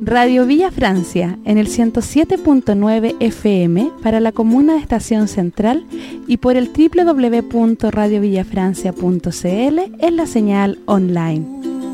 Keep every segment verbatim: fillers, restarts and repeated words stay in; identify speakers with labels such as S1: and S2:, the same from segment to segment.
S1: Radio Villa Francia en el ciento siete punto nueve F M para la comuna de Estación Central y por el doble u doble u doble u punto radio villafrancia punto c l en la señal online.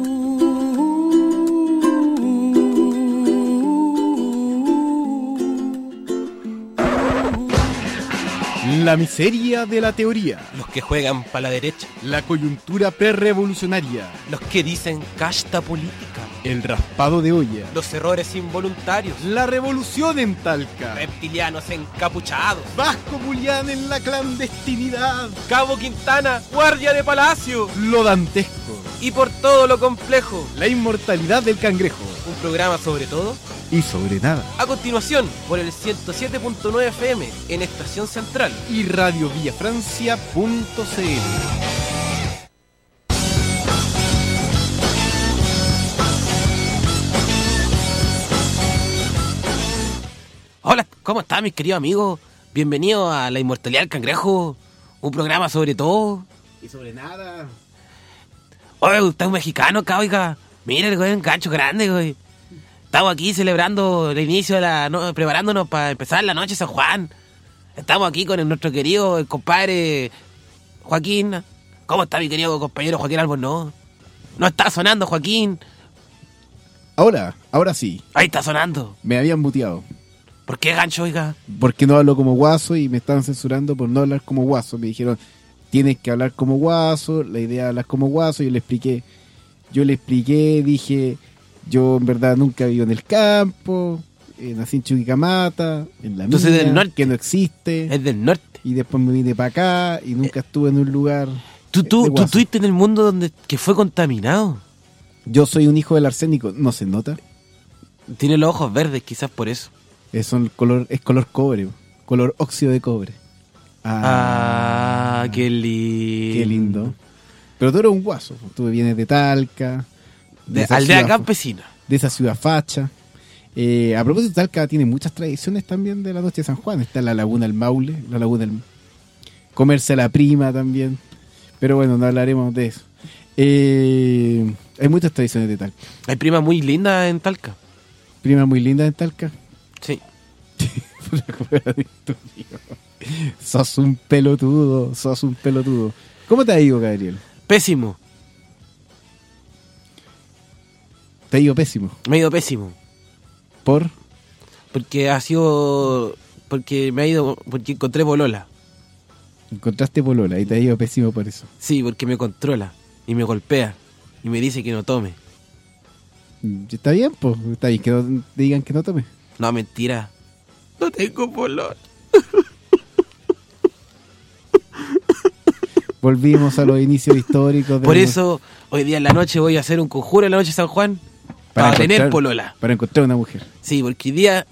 S2: La miseria de la teoría.
S3: Los que juegan para la derecha.
S2: La coyuntura prerevolucionaria.
S3: Los que dicen casta política.
S2: El raspado de olla.
S3: Los errores involuntarios.
S2: La revolución en Talca.
S3: Reptilianos encapuchados.
S2: Vasco Julián en la clandestinidad.
S3: Cabo Quintana, guardia de palacio.
S2: Lo dantesco.
S3: Y por todo lo complejo.
S2: La inmortalidad del cangrejo.
S3: Un programa sobre todo
S2: y sobre nada.
S3: A continuación, por el ciento siete punto nueve F M en Estación Central
S2: y radio villafrancia punto c l.
S3: Hola, ¿cómo están mis queridos amigos? Bienvenidos a La Inmortalidad del Cangrejo, un programa sobre todo
S2: y sobre nada.
S3: Oye, usted es un mexicano acá, oiga. Mira, güey, un gancho grande, güey. Estamos aquí celebrando el inicio de la... No, preparándonos para empezar la noche de San Juan. Estamos aquí con el, nuestro querido el compadre Joaquín. ¿Cómo está mi querido compañero Joaquín Albornoz? No está sonando, Joaquín.
S2: Ahora, ahora sí.
S3: Ahí está sonando.
S2: Me habían muteado.
S3: ¿Por qué, gancho, oiga?
S2: Porque no hablo como guaso y me estaban censurando por no hablar como guaso. Me dijeron, tienes que hablar como guaso, la idea es hablar como guaso. Y yo le expliqué, yo le expliqué, dije... Yo en verdad nunca vivo en el campo, eh, nací en Chuquicamata, en la
S3: Entonces
S2: mina,
S3: del norte.
S2: Que no existe.
S3: Es del norte.
S2: Y después me vine para acá y nunca eh, estuve en un lugar.
S3: ¿Tú, tú, tú estuviste en el mundo donde que fue contaminado?
S2: Yo soy un hijo del arsénico, ¿no se nota?
S3: Tiene los ojos verdes, quizás por eso.
S2: Es, son color, es color cobre, color óxido de cobre.
S3: Ah, ah qué lindo.
S2: Qué lindo. Pero tú eres un guaso, tú vienes de Talca.
S3: De, de aldea campesina.
S2: De esa ciudad facha. Eh, a propósito, Talca tiene muchas tradiciones también de la noche de San Juan. Está la laguna del Maule, la laguna del... Comerse a la prima también. Pero bueno, no hablaremos de eso. Eh, hay muchas tradiciones de Talca.
S3: Hay primas muy lindas en Talca.
S2: ¿Primas muy lindas en Talca?
S3: Sí.
S2: Sos un pelotudo, sos un pelotudo. ¿Cómo te ha ido, Gabriel?
S3: Pésimo.
S2: Te ha ido pésimo.
S3: Me ha ido pésimo.
S2: ¿Por?
S3: Porque ha sido... Porque me ha ido... Porque encontré polola.
S2: Encontraste polola y te ha ido pésimo por eso.
S3: Sí, porque me controla y me golpea y me dice que no tome.
S2: Está bien, pues. Está bien que no digan que no tome.
S3: No, mentira. No tengo polola.
S2: Volvimos a los inicios históricos. De
S3: por
S2: los...
S3: eso, hoy día en la noche voy a hacer un conjuro en la noche de San Juan. Para, para tener polola.
S2: Para encontrar una mujer.
S3: Sí, porque hoy día...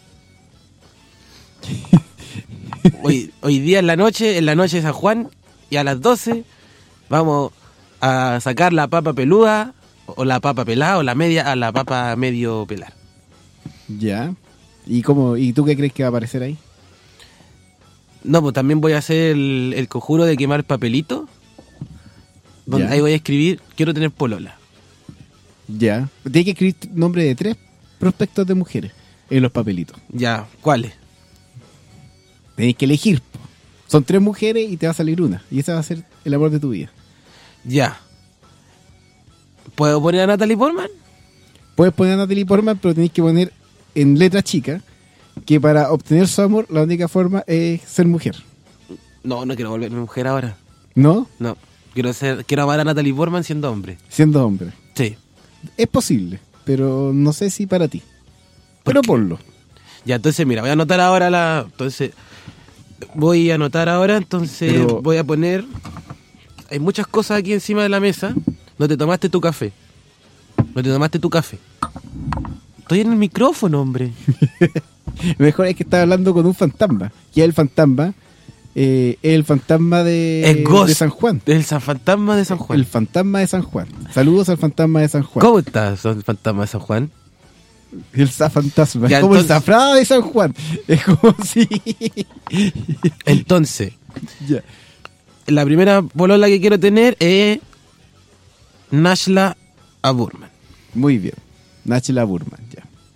S3: hoy, hoy día en la noche, en la noche de San Juan, y a las doce vamos a sacar la papa peluda, o la papa pelada, o la media, a la papa medio pelar.
S2: Ya. ¿Y cómo? ¿Y tú qué crees que va a aparecer ahí?
S3: No, pues también voy a hacer el, el conjuro de quemar papelito. Donde
S2: ya.
S3: Ahí voy a escribir, quiero tener polola.
S2: Ya. Tienes que escribir nombre de tres prospectos de mujeres en los papelitos.
S3: Ya, ¿cuáles?
S2: Tenés que elegir. Son tres mujeres y te va a salir una. Y esa va a ser el amor de tu vida.
S3: Ya. ¿Puedo poner a Natalie Portman?
S2: Puedes poner a Natalie Portman, pero tenés que poner en letra chica que para obtener su amor la única forma es ser mujer.
S3: No, no quiero volverme mujer ahora.
S2: ¿No?
S3: No. Quiero ser, quiero amar a Natalie Portman siendo hombre.
S2: Siendo hombre.
S3: Sí.
S2: Es posible, pero no sé si para ti. Pero ponlo.
S3: Ya, entonces, mira, voy a anotar ahora la... Entonces, voy a anotar ahora, entonces pero... voy a poner... Hay muchas cosas aquí encima de la mesa. No te tomaste tu café. No te tomaste tu café. Estoy en el micrófono, hombre.
S2: Mejor es que estás hablando con un fantasma. Y el fantasma... Eh, el fantasma de, de San Juan.
S3: El San Fantasma de San Juan.
S2: El fantasma de San Juan. Saludos al fantasma de San Juan.
S3: ¿Cómo estás, el fantasma de San Juan?
S2: El fantasma.
S3: Ya,
S2: es como
S3: entonces...
S2: el zafrado de San Juan. Es como si...
S3: Entonces,
S2: ya.
S3: La primera polola que quiero tener es Nashla Aburman.
S2: Muy bien. Nashla Aburman, ya.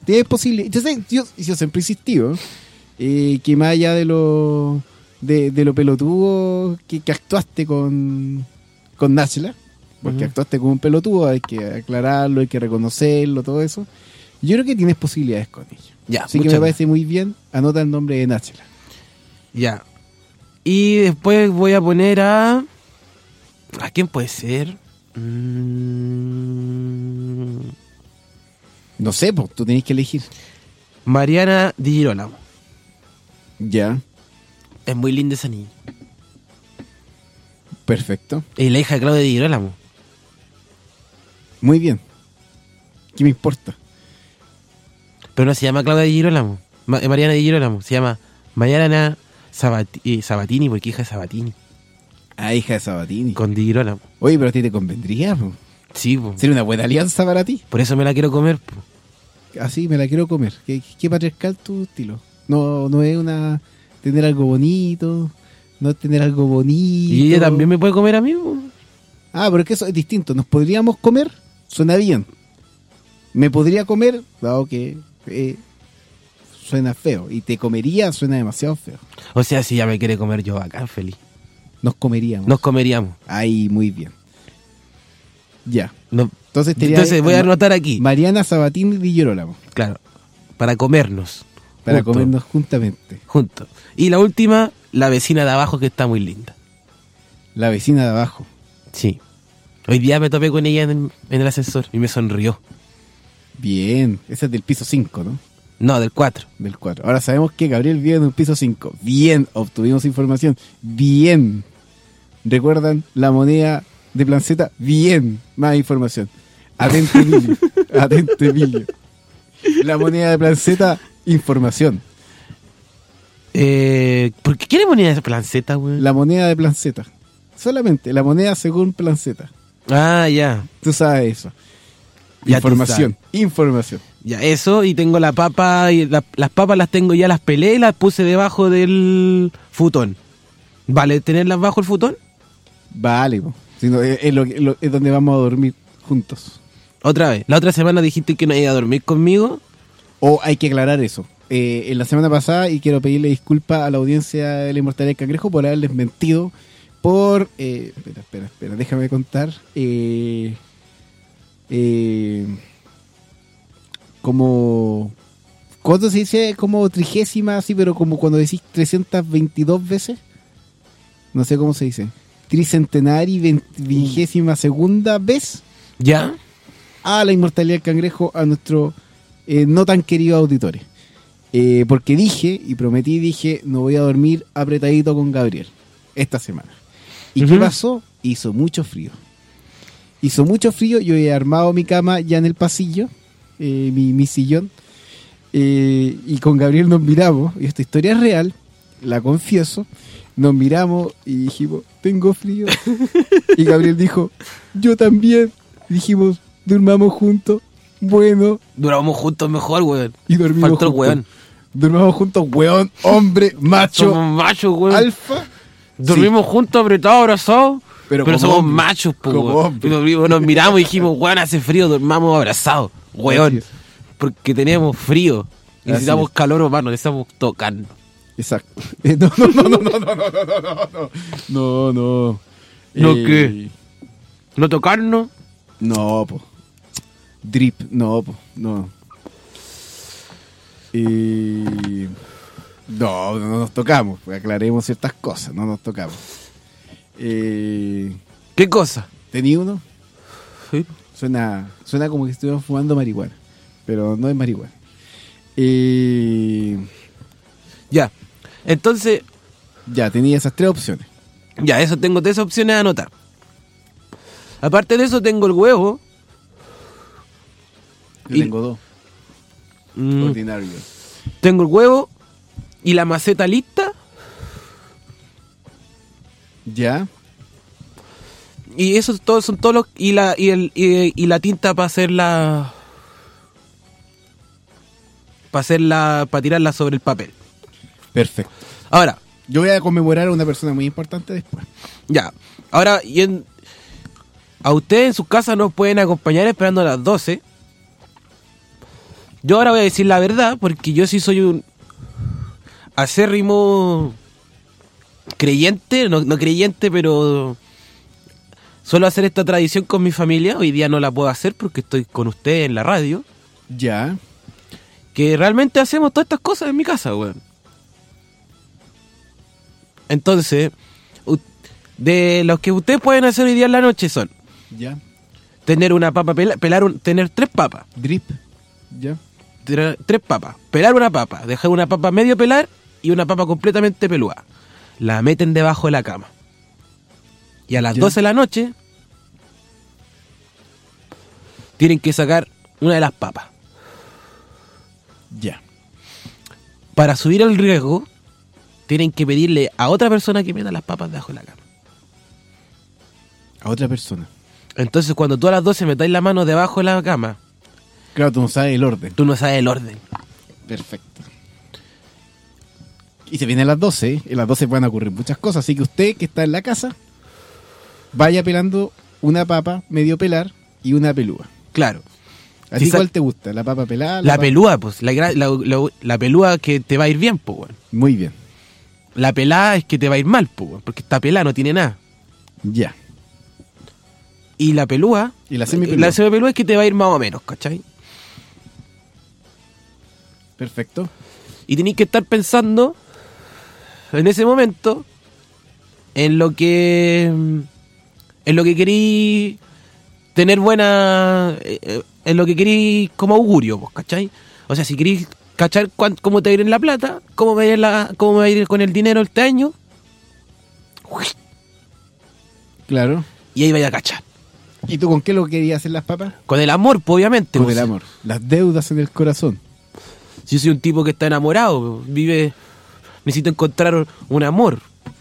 S2: tienes posible. Yo, sé, yo, yo siempre he insistido eh, que más allá de lo de, de lo pelotudo que, que actuaste con, con Nachla, porque uh-huh. actuaste como un pelotudo, hay que aclararlo, hay que reconocerlo, todo eso. Yo creo que tienes posibilidades con ella.
S3: Ya,
S2: Así que me parece muy bien. Anota el nombre de Nachla.
S3: Ya. Y después voy a poner a... ¿A quién puede ser? Mm...
S2: No sé, pues tú tenés que elegir.
S3: Mariana Di Girolamo.
S2: Ya.
S3: Es muy linda esa niña.
S2: Perfecto.
S3: Es la hija de Claudia Di Girolamo.
S2: Muy bien. ¿Qué me importa?
S3: Pero no se llama Claudia Di Girolamo. Ma- Mariana Di Girolamo. Se llama Mariana Sabati- eh, Sabatini, porque hija de Sabatini.
S2: Ah, hija de Sabatini.
S3: Con Di Girolamo.
S2: Oye, pero a ti te convendría, po.
S3: Sí, po.
S2: Sería una buena alianza para ti.
S3: Por eso me la quiero comer, po.
S2: Así me la quiero comer. ¿Qué, qué patriarcal tu estilo? No, no es una... Tener algo bonito. No es tener algo bonito.
S3: Y ella también me puede comer a mí, po.
S2: Ah, pero es que eso es distinto. ¿Nos podríamos comer? Suena bien. Me podría comer, dado que eh, suena feo. Y te comería, suena demasiado feo.
S3: O sea, si ella me quiere comer yo acá, feliz.
S2: Nos comeríamos.
S3: Nos comeríamos.
S2: Ahí, muy bien. Ya.
S3: No.
S2: Entonces, te
S3: Entonces voy a anotar aquí.
S2: Mariana Sabatini Di Girolamo.
S3: Claro. Para comernos.
S2: Para
S3: juntos,
S2: comernos juntamente.
S3: Juntos. Y la última, la vecina de abajo, que está muy linda.
S2: La vecina de abajo.
S3: Sí. Hoy día me topé con ella en el, en el ascensor y me sonrió.
S2: Bien. Esa es del piso cinco, ¿no?
S3: No, del cuatro.
S2: Del cuatro. Ahora sabemos que Gabriel vive en un piso cinco. Bien. Obtuvimos información. Bien. ¿Recuerdan la moneda de Planceta? Bien. Más información. Atento, Emilio. Atento, Emilio. La moneda de Planceta, información.
S3: Eh, ¿Por qué quiere moneda de Planceta, güey?
S2: La moneda de Planceta. Solamente, la moneda según Planceta.
S3: Ah, ya.
S2: Tú sabes eso.
S3: Ya tú
S2: Información. Información.
S3: Ya, eso, y tengo la papa, y la- las papas las tengo ya, las pelé y las puse debajo del futón. ¿Vale tenerlas bajo el futón?
S2: Vale, po. Si no, es, es lo que- lo- es donde vamos a dormir juntos.
S3: Otra vez. La otra semana dijiste que no iba a dormir conmigo.
S2: O hay que aclarar eso. Eh, en la semana pasada, y quiero pedirle disculpas a la audiencia de la Inmortalidad del Cangrejo por haberles mentido por... Eh, espera, espera, espera, déjame contar. Eh, eh, como... ¿Cuánto se dice? Como trigésima, así, pero como cuando decís trescientas veintidós veces. No sé cómo se dice. Tricentenaria y vigésima segunda vez
S3: ¿Ya?
S2: a la Inmortalidad del Cangrejo, a nuestro eh, no tan querido auditores. Eh, porque dije y prometí, dije, no voy a dormir apretadito con Gabriel esta semana. ¿Y
S3: Uh-huh.
S2: qué pasó? Hizo mucho frío. Hizo mucho frío, yo he armado mi cama ya en el pasillo, eh, mi, mi sillón, eh, y con Gabriel nos miramos, y esta historia es real, la confieso, nos miramos y dijimos, tengo frío. Y Gabriel dijo, yo también. Dijimos, durmamos juntos. Bueno,
S3: Duramos juntos mejor, weón.
S2: y dormimos
S3: Faltó el
S2: juntos.
S3: weón.
S2: Durmamos juntos, weón, hombre, macho,
S3: Somos machos, weón.
S2: alfa.
S3: Dormimos juntos, apretados, abrazados.
S2: Pero
S3: Pero,
S2: como
S3: somos
S2: hombre,
S3: machos, po,
S2: como
S3: weón.
S2: hombre.
S3: Y dormimos, nos miramos y dijimos, weón, hace frío, dormamos abrazados.
S2: Así
S3: Weón.
S2: es.
S3: Porque teníamos frío.
S2: Así
S3: Necesitamos
S2: es.
S3: calor humano, necesitamos tocarnos.
S2: Exacto. Eh, no, no, no, no, no, no, no, no, no, no, no, no.
S3: ¿No
S2: Eh,
S3: qué? ¿No tocarnos?
S2: No, po. Drip, no, po, no. Eh, no, no nos tocamos, pues aclaremos ciertas cosas, no nos tocamos. Eh,
S3: ¿Qué cosa?
S2: ¿Tenía uno?
S3: Sí.
S2: Suena, suena como que estuviéramos fumando marihuana, pero no es marihuana. Eh,
S3: Ya. Entonces,
S2: ya, tenía esas tres opciones.
S3: ya, eso tengo tres opciones a anotar. Aparte de eso, tengo el huevo.
S2: Yo
S3: Y-
S2: tengo dos.
S3: Mm,
S2: Ordinario.
S3: tengo el huevo y la maceta lista.
S2: Ya.
S3: Y esos todos son todos los. Y la, y el, y, y la tinta para hacer la. Para hacerla. Para tirarla sobre el papel.
S2: Perfecto.
S3: Ahora,
S2: Yo voy a conmemorar a una persona muy importante después.
S3: ya. Ahora, y en, a ustedes en sus casas nos pueden acompañar esperando a las doce. Yo ahora voy a decir la verdad, porque yo sí soy un acérrimo creyente, no, no creyente, pero suelo hacer esta tradición con mi familia. Hoy día no la puedo hacer porque estoy con ustedes en la radio.
S2: Ya.
S3: Que realmente hacemos todas estas cosas en mi casa, weón. Entonces, u- de los que ustedes pueden hacer hoy día en la noche son
S2: Ya.
S3: tener una papa, pela- pelar un, tener tres papas,
S2: Drip. Ya.
S3: tener tres papas, pelar una papa, dejar una papa medio pelar y una papa completamente pelúa. La meten debajo de la cama. Y a las
S2: Ya.
S3: doce de la noche tienen que sacar una de las papas.
S2: Ya.
S3: Para subir el riesgo, tienen que pedirle a otra persona que meta las papas debajo de la cama.
S2: A otra persona.
S3: Entonces, cuando tú a las doce metáis la mano debajo de la cama,
S2: Claro, tú no sabes el orden.
S3: tú no sabes el orden.
S2: Perfecto. Y se vienen las doce, ¿eh? En las doce van a ocurrir muchas cosas, así que usted que está en la casa, vaya pelando una papa medio pelar y una pelúa.
S3: Claro.
S2: ¿A
S3: Si
S2: ti
S3: sa-
S2: cuál te gusta? ¿La papa pelada?
S3: La
S2: papa-
S3: pelúa, pues. La, gra- la, la- la pelúa que te va a ir bien, pues, weón.
S2: Muy bien.
S3: La pelada es que te va a ir mal, pues, weón. Porque está pelada, no tiene nada.
S2: Ya.
S3: Y la pelúa...
S2: ¿Y la semipelúa?
S3: La semipelúa es que te va a ir más o menos, ¿cachai?
S2: Perfecto.
S3: Y tenéis que estar pensando en ese momento en lo que en lo que queréis tener buena eh, en lo que queréis como augurio, pues, ¿cachai? O sea, si queréis cachar cuán- cómo te va a ir en la plata, cómo va a ir, la, cómo me va a ir con el dinero este año,
S2: Claro.
S3: y ahí vaya a cachar.
S2: ¿Y tú con qué lo querías hacer las papas?
S3: Con el amor, pues, obviamente.
S2: Con
S3: pues.
S2: el amor. Las deudas en el corazón.
S3: Si yo soy un tipo que está enamorado, vive, necesito encontrar un amor.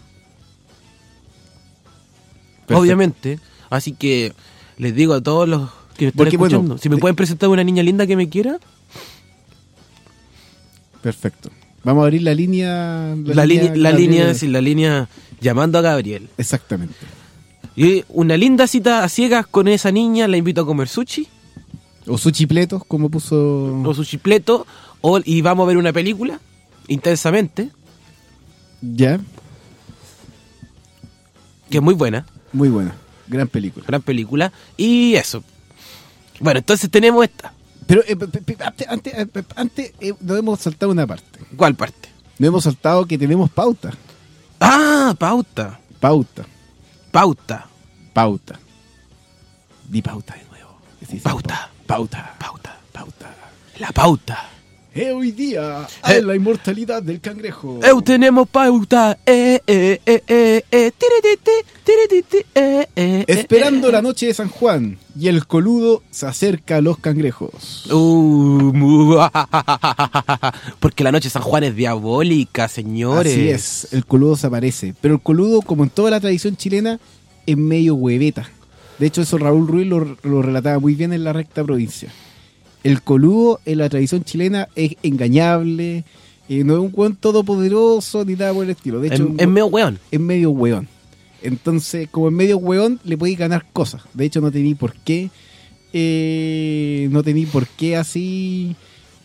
S2: Perfecto.
S3: Obviamente. Así que les digo a todos los que me están
S2: Porque, bueno,
S3: escuchando, si me
S2: de-
S3: pueden presentar una niña linda que me quiera,
S2: Perfecto. Vamos a abrir la línea...
S3: la, línea, la
S2: Gabriel.
S3: línea, sí, la línea llamando a Gabriel.
S2: Exactamente.
S3: Y una linda cita a ciegas con esa niña, la invito a comer sushi,
S2: O su chipletos, como puso...
S3: o sushi pleto, o, y vamos a ver una película, intensamente,
S2: Ya.
S3: que es muy buena,
S2: Muy buena. Gran película.
S3: gran película, y eso. Bueno, entonces tenemos esta.
S2: Pero eh, pe- pe- antes, antes, eh, pe- antes eh, nos hemos saltado una parte.
S3: ¿Cuál parte?
S2: Nos hemos saltado que tenemos pauta.
S3: Ah, pauta.
S2: Pauta.
S3: Pauta.
S2: Pauta. Di pauta de nuevo. Que se dice
S3: Pauta.
S2: Pauta.
S3: Pauta.
S2: Pauta.
S3: La pauta.
S2: Eh, hoy día
S3: Eh.
S2: hay la inmortalidad del cangrejo.
S3: Eu tenemos pauta. Eh, eh, eh, eh, eh. Tirititi, tirititi, eh, eh,
S2: Esperando
S3: eh,
S2: la noche de San Juan y el coludo se acerca a los cangrejos.
S3: Uh, mu- porque la noche de San Juan es diabólica, señores.
S2: Así es, el coludo se aparece. Pero el coludo, como en toda la tradición chilena, es medio hueveta. De hecho, eso Raúl Ruiz lo, lo relataba muy bien en La Recta Provincia. El coludo en la tradición chilena es engañable, eh, no es un hueón todopoderoso ni nada por el estilo. De
S3: Es,
S2: hecho,
S3: es medio weón.
S2: es medio hueón. Entonces, como es medio hueón, le podéis ganar cosas. De hecho, no tení por qué. Eh, no tení por qué así.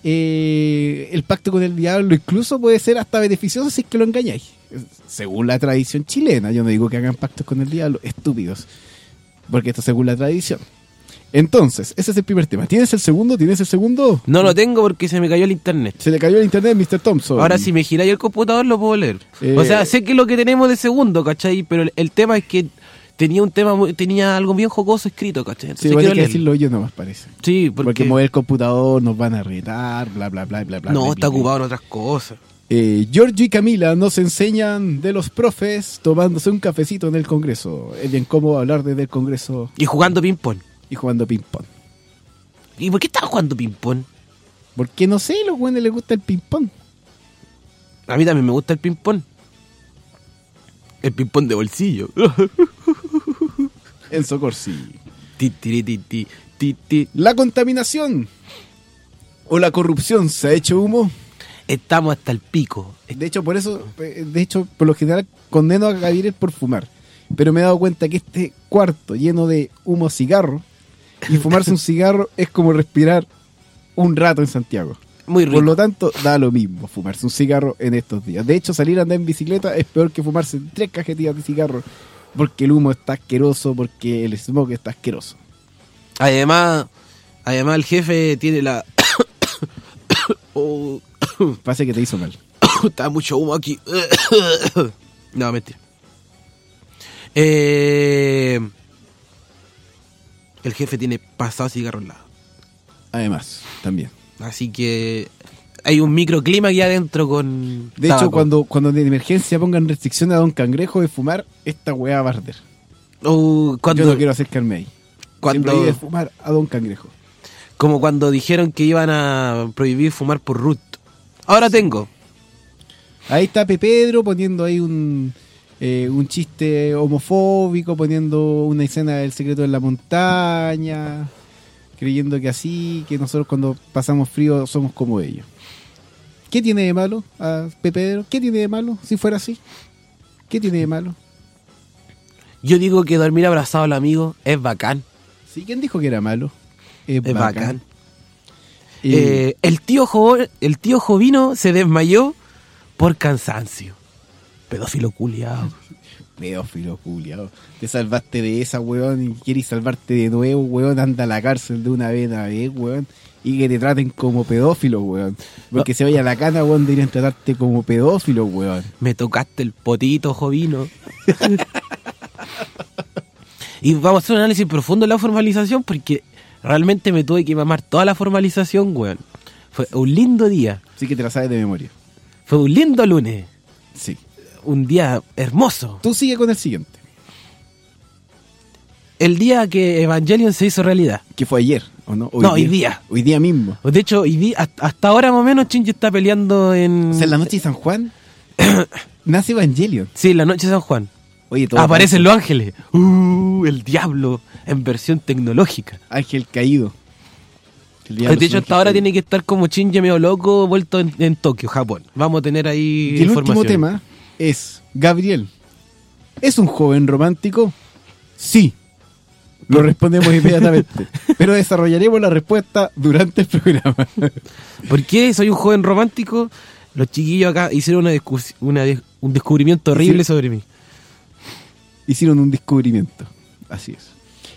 S2: Eh, el pacto con el diablo incluso puede ser hasta beneficioso si es que lo engañáis. Según la tradición chilena. Yo no digo que hagan pactos con el diablo, estúpidos. Porque esto es según la tradición. Entonces, ese es el primer tema. ¿Tienes el segundo? ¿Tienes el segundo?
S3: No lo tengo porque se me cayó el internet.
S2: Se le cayó el internet, mister Thompson.
S3: Ahora si me giráis el computador lo puedo leer.
S2: Eh,
S3: O sea, sé que es lo que tenemos de segundo, ¿cachai? Pero el, el tema es que tenía un tema muy- tenía algo bien jocoso escrito, ¿cachai?
S2: Sí,
S3: Entonces
S2: bueno, hay
S3: quiero
S2: que
S3: leerlo.
S2: decirlo yo nomás parece.
S3: Sí,
S2: Porque,
S3: porque,
S2: mover el computador nos van a retar, bla, bla, bla, bla, bla.
S3: no,
S2: bla,
S3: está
S2: bla, bla.
S3: ocupado en otras cosas.
S2: Eh, Giorgio y Camila nos enseñan de los profes tomándose un cafecito en el Congreso. Es bien cómodo hablar desde el Congreso
S3: Y jugando ping-pong.
S2: y jugando ping-pong.
S3: ¿Y por qué estaba jugando ping-pong?
S2: Porque no sé, a los buenos les gusta el ping-pong.
S3: A mí también me gusta el ping-pong. El ping-pong de bolsillo.
S2: Enzo Corsi.
S3: Ti, ti, ti, ti, ti, ti.
S2: La contaminación o la corrupción se ha hecho humo.
S3: Estamos hasta el pico.
S2: De hecho, por eso, eh, de hecho, por lo general condeno a Gabriel por fumar. Pero me he dado cuenta que este cuarto lleno de humo cigarro y fumarse un cigarro es como respirar un rato en Santiago.
S3: Muy rico.
S2: Por lo tanto, da lo mismo fumarse un cigarro en estos días. De hecho, salir a andar en bicicleta es peor que fumarse tres cajetillas de cigarro, porque el humo está asqueroso, porque el smog está asqueroso.
S3: Además, además el jefe tiene la... oh.
S2: Pasa que te hizo mal.
S3: Está mucho humo aquí. No, mentira. Eh, el jefe tiene pasado cigarro al lado.
S2: Además, también.
S3: Así que hay un microclima aquí adentro con...
S2: De
S3: tabaco.
S2: hecho, cuando, cuando de emergencia pongan restricción a Don Cangrejo de fumar, esta weá va a arder.
S3: Uh, cuando,
S2: Yo no quiero acercarme ahí.
S3: cuando,
S2: Se prohíbe fumar a Don Cangrejo.
S3: Como cuando dijeron que iban a prohibir fumar por root. Ahora tengo.
S2: Ahí está Pepedro poniendo ahí un, eh, un chiste homofóbico, poniendo una escena del secreto de la montaña, creyendo que así, que nosotros cuando pasamos frío somos como ellos. ¿Qué tiene de malo a Pepedro? ¿Qué tiene de malo si fuera así? ¿Qué tiene de malo?
S3: Yo digo que dormir abrazado al amigo es bacán.
S2: Sí, ¿quién dijo que era malo? Es,
S3: Es
S2: bacán.
S3: bacán.
S2: Eh,
S3: Eh, el tío Jo- el tío Jovino se desmayó por cansancio. Pedófilo culiao.
S2: Pedófilo, culiao. Te salvaste de esa, weón, y quieres salvarte de nuevo, weón. Anda a la cárcel de una vez, una vez, weón. Y que te traten como pedófilo, weón. Porque se vaya a la cana, weón, deberían tratarte como pedófilo, weón.
S3: Me tocaste el potito, Jovino. Y vamos a hacer un análisis profundo de la formalización porque realmente me tuve que mamar toda la formalización, weón. Fue un lindo día.
S2: Sí que te la sabes de memoria.
S3: Fue un lindo lunes.
S2: Sí.
S3: Un día hermoso.
S2: Tú sigue con el siguiente.
S3: El día que Evangelion se hizo realidad.
S2: Que fue ayer, ¿o no?
S3: No, hoy día.
S2: Hoy día mismo.
S3: De hecho, hoy día, hasta, hasta ahora más o menos Shinji está peleando en...
S2: O sea, en la noche de San Juan nace Evangelion.
S3: Sí, la noche de San Juan.
S2: Oye, todo
S3: Aparecen
S2: pasa.
S3: los ángeles. Uh, el diablo en versión tecnológica.
S2: Ángel caído. El diablo
S3: De
S2: es
S3: hecho,
S2: un
S3: hasta
S2: ángel
S3: ahora
S2: caído.
S3: tiene que estar como Shinji medio loco vuelto en, en Tokio, Japón. Vamos a tener ahí
S2: Y el
S3: información.
S2: último tema es Gabriel. ¿Es un joven romántico? Sí. Lo respondemos inmediatamente. Pero desarrollaremos la respuesta durante el programa.
S3: ¿Por qué soy un joven romántico? Los chiquillos acá hicieron una discus- una de- un descubrimiento horrible
S2: Hicieron-
S3: sobre mí.
S2: Hicieron un descubrimiento. Así es.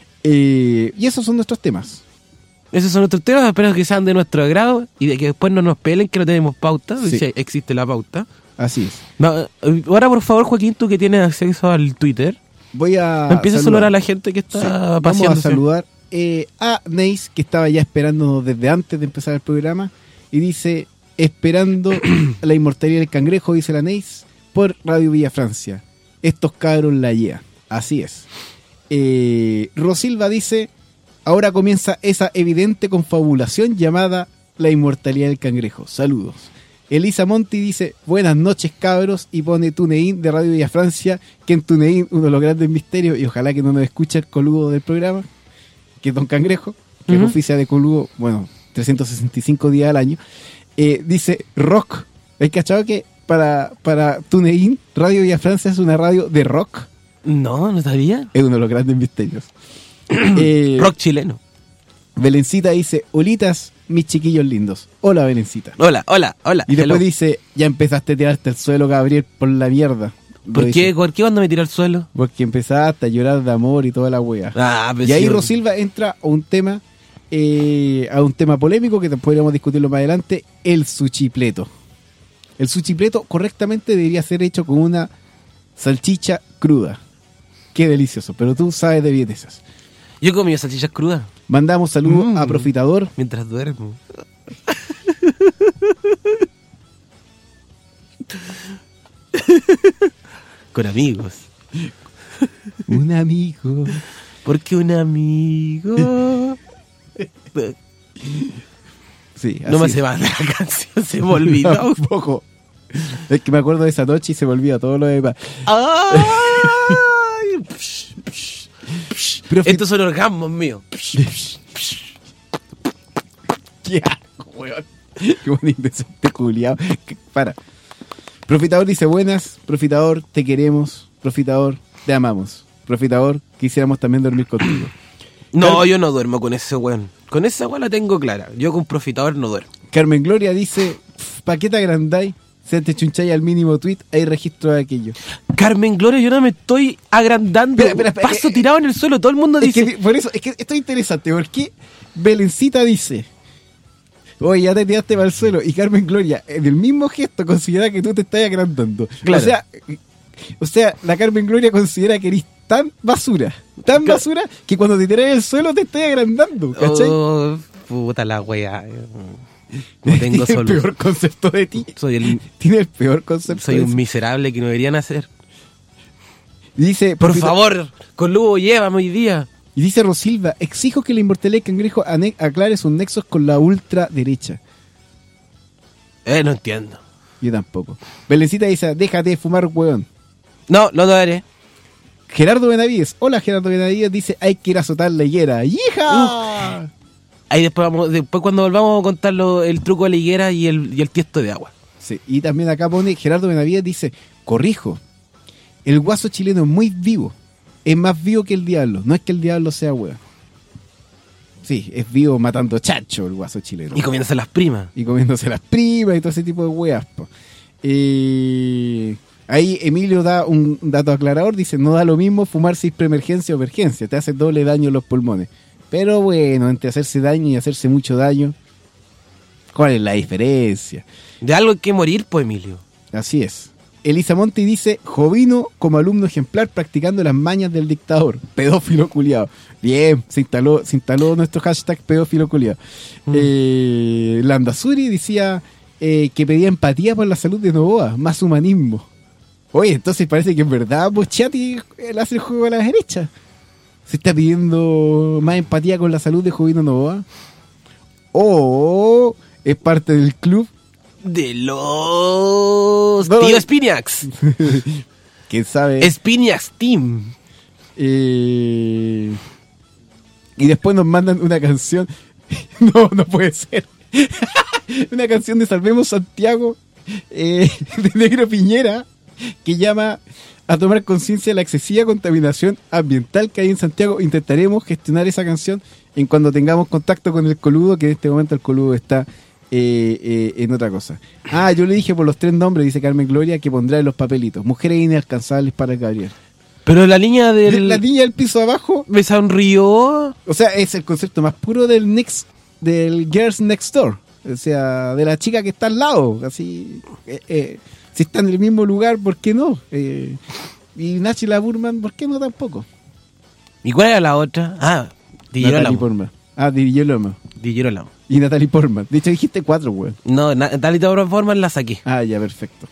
S2: Eh, y esos son nuestros temas.
S3: Esos son nuestros temas, espero que sean de nuestro agrado y de que después no nos pelen que no tenemos pauta,
S2: Sí.
S3: si existe la pauta.
S2: Así es.
S3: No, eh, ahora, por favor, Joaquín, tú que tienes acceso al Twitter,
S2: Voy a
S3: empieza a
S2: saludar.
S3: saludar a la gente que está
S2: Sí, vamos a
S3: paseándose.
S2: saludar eh, a Neis, que estaba ya esperándonos desde antes de empezar el programa, y dice, esperando la inmortalidad del cangrejo, dice la Neis, por Radio Villa Francia. Estos cabros la llevan. Así es. Eh, Rosilva dice, ahora comienza esa evidente confabulación llamada la inmortalidad del cangrejo. Saludos. Elisa Monti dice, buenas noches cabros, y pone TuneIn de Radio Villa Francia, que en TuneIn uno de los grandes misterios, y ojalá que no nos escuche el coludo del programa, que es Don Cangrejo, que
S3: Ujú.
S2: es oficia de coludo, bueno, trescientos sesenta y cinco días al año, eh, dice rock. ¿Hay cachado que para, para TuneIn, Radio Villa Francia es una radio de rock?
S3: No, no sabía.
S2: Es uno de los grandes misterios. Eh,
S3: Rock chileno.
S2: Belencita dice, olitas, mis chiquillos lindos. Hola, Belencita.
S3: Hola, hola, hola.
S2: Y después
S3: hello.
S2: dice, ya empezaste a tirarte al suelo, Gabriel, por la mierda. Lo
S3: ¿Por
S2: dice.
S3: qué? ¿Por qué cuando me tiró al suelo?
S2: Porque empezaste a llorar de amor y toda la wea.
S3: Ah, pues
S2: y ahí
S3: sí,
S2: Rosilva entra a un tema, eh, a un tema polémico que podríamos discutirlo más adelante, el suchipleto. El suchipleto correctamente debería ser hecho con una salchicha cruda. Qué delicioso, pero tú sabes de vienesas.
S3: Yo he comido salchichas crudas
S2: Mandamos saludos
S3: Mm.
S2: a Profitador.
S3: mientras duermo. Con amigos.
S2: Un amigo.
S3: Porque un amigo...
S2: Sí,
S3: No me
S2: así
S3: hace más la canción, se me olvidó.
S2: un poco. Es que me acuerdo de esa noche y se me olvida todo lo demás.
S3: Ay, psh, psh, psh.
S2: Pero
S3: Estos son orgasmos míos.
S2: Qué asco, weón. Qué buen indecente culiao. Que- Para. Profitador dice buenas. Profitador, te queremos. Profitador, te amamos. Profitador, quisiéramos también dormir contigo.
S3: No, yo no duermo con ese weón. Con esa agua la tengo clara. Yo con profitador no duermo.
S2: Carmen Gloria dice, ¿pa' qué te agrandáis? Si te chuncháis al mínimo tweet, hay registro de aquello.
S3: Carmen Gloria, yo no me estoy agrandando.
S2: Espera, espera, espera,
S3: Paso
S2: eh,
S3: tirado en el suelo, todo el mundo
S2: Es
S3: dice...
S2: que, por eso, es que esto es interesante, porque Belencita dice, oye, ya te tiraste para el suelo, y Carmen Gloria, en el mismo gesto, considera que tú te estás agrandando.
S3: Claro.
S2: O sea, o sea, la Carmen Gloria considera que eres tan basura, tan
S3: Claro.
S2: basura, que cuando te tiras al suelo te estás agrandando, ¿cachai?
S3: Oh, puta la wea. No tengo
S2: Tiene el
S3: solución.
S2: peor concepto de ti.
S3: Soy, el,
S2: Tiene el peor concepto
S3: soy
S2: de
S3: un
S2: ti.
S3: miserable que no deberían hacer.
S2: Y dice,
S3: Por
S2: profita-
S3: favor, con Lugo, llévame hoy día.
S2: Y dice Rosilva, exijo que la inmortalidad del cangrejo ane- aclare sus nexos con la ultraderecha.
S3: Eh, no entiendo.
S2: Yo tampoco. Belencita dice, déjate de fumar, weón.
S3: No, no lo haré.
S2: Gerardo Benavides, hola Gerardo Benavides, dice, hay que ir a azotar la higuera. ¡Hija!
S3: Ahí después vamos, después cuando volvamos a contar lo- el truco de la higuera y el, y el tiesto de agua.
S2: Sí, y también acá pone, Gerardo Benavides dice, corrijo, el guaso chileno es muy vivo, es más vivo que el diablo, no es que el diablo sea weón. Sí, es vivo matando chacho el guaso chileno.
S3: Y comienzan las primas.
S2: Y comiéndose las primas y todo ese tipo de weas. Po. Eh, ahí Emilio da un dato aclarador, dice, no da lo mismo fumar sin preemergencia o emergencia, te hace doble daño en los pulmones. Pero bueno, entre hacerse daño y hacerse mucho daño, ¿cuál es la diferencia?
S3: De algo hay que morir, pues, Emilio.
S2: Así es. Elisa Monti dice, Jovino como alumno ejemplar practicando las mañas del dictador. Pedófilo culiado. Bien, se instaló, se instaló nuestro hashtag pedófilo culiado.
S3: Mm.
S2: Eh, Landazuri decía eh, que pedía empatía por la salud de Novoa, más humanismo. Oye, entonces parece que en verdad Boschati le hace el juego a la derecha. Se está pidiendo más empatía con la salud de Jovino Novoa. O es parte del club.
S3: De los...
S2: No,
S3: Tío
S2: no.
S3: Spinax.
S2: ¿Quién sabe?
S3: Spinax Team.
S2: Eh, y después nos mandan una canción. No, no puede ser. Una canción de Salvemos Santiago, eh, de Negro Piñera, que llama a tomar conciencia de la excesiva contaminación ambiental que hay en Santiago. Intentaremos gestionar esa canción en cuando tengamos contacto con el Coludo, que en este momento el Coludo está eh, eh, en otra cosa. Ah, yo le dije por los tres nombres, dice Carmen Gloria, que pondrá en los papelitos. Mujeres inalcanzables para el Gabriel.
S3: Pero la niña del...
S2: La niña del piso abajo,
S3: me sonrió.
S2: o sea, es el concepto más puro del next, del Girls Next Door. O sea, de la chica que está al lado. Así, eh, eh, si está en el mismo lugar, ¿por qué no? Eh, y Nachi la Burman, ¿por qué no tampoco?
S3: ¿Y cuál era la otra? Ah, Di
S2: Natalie
S3: Girolamo.
S2: Portman. Ah, Di Girolamo.
S3: Di Girolamo.
S2: Y Natalie Portman. De hecho, dijiste cuatro, weón.
S3: No, na- tal y tal forma la saqué.
S2: Ah, ya, perfecto.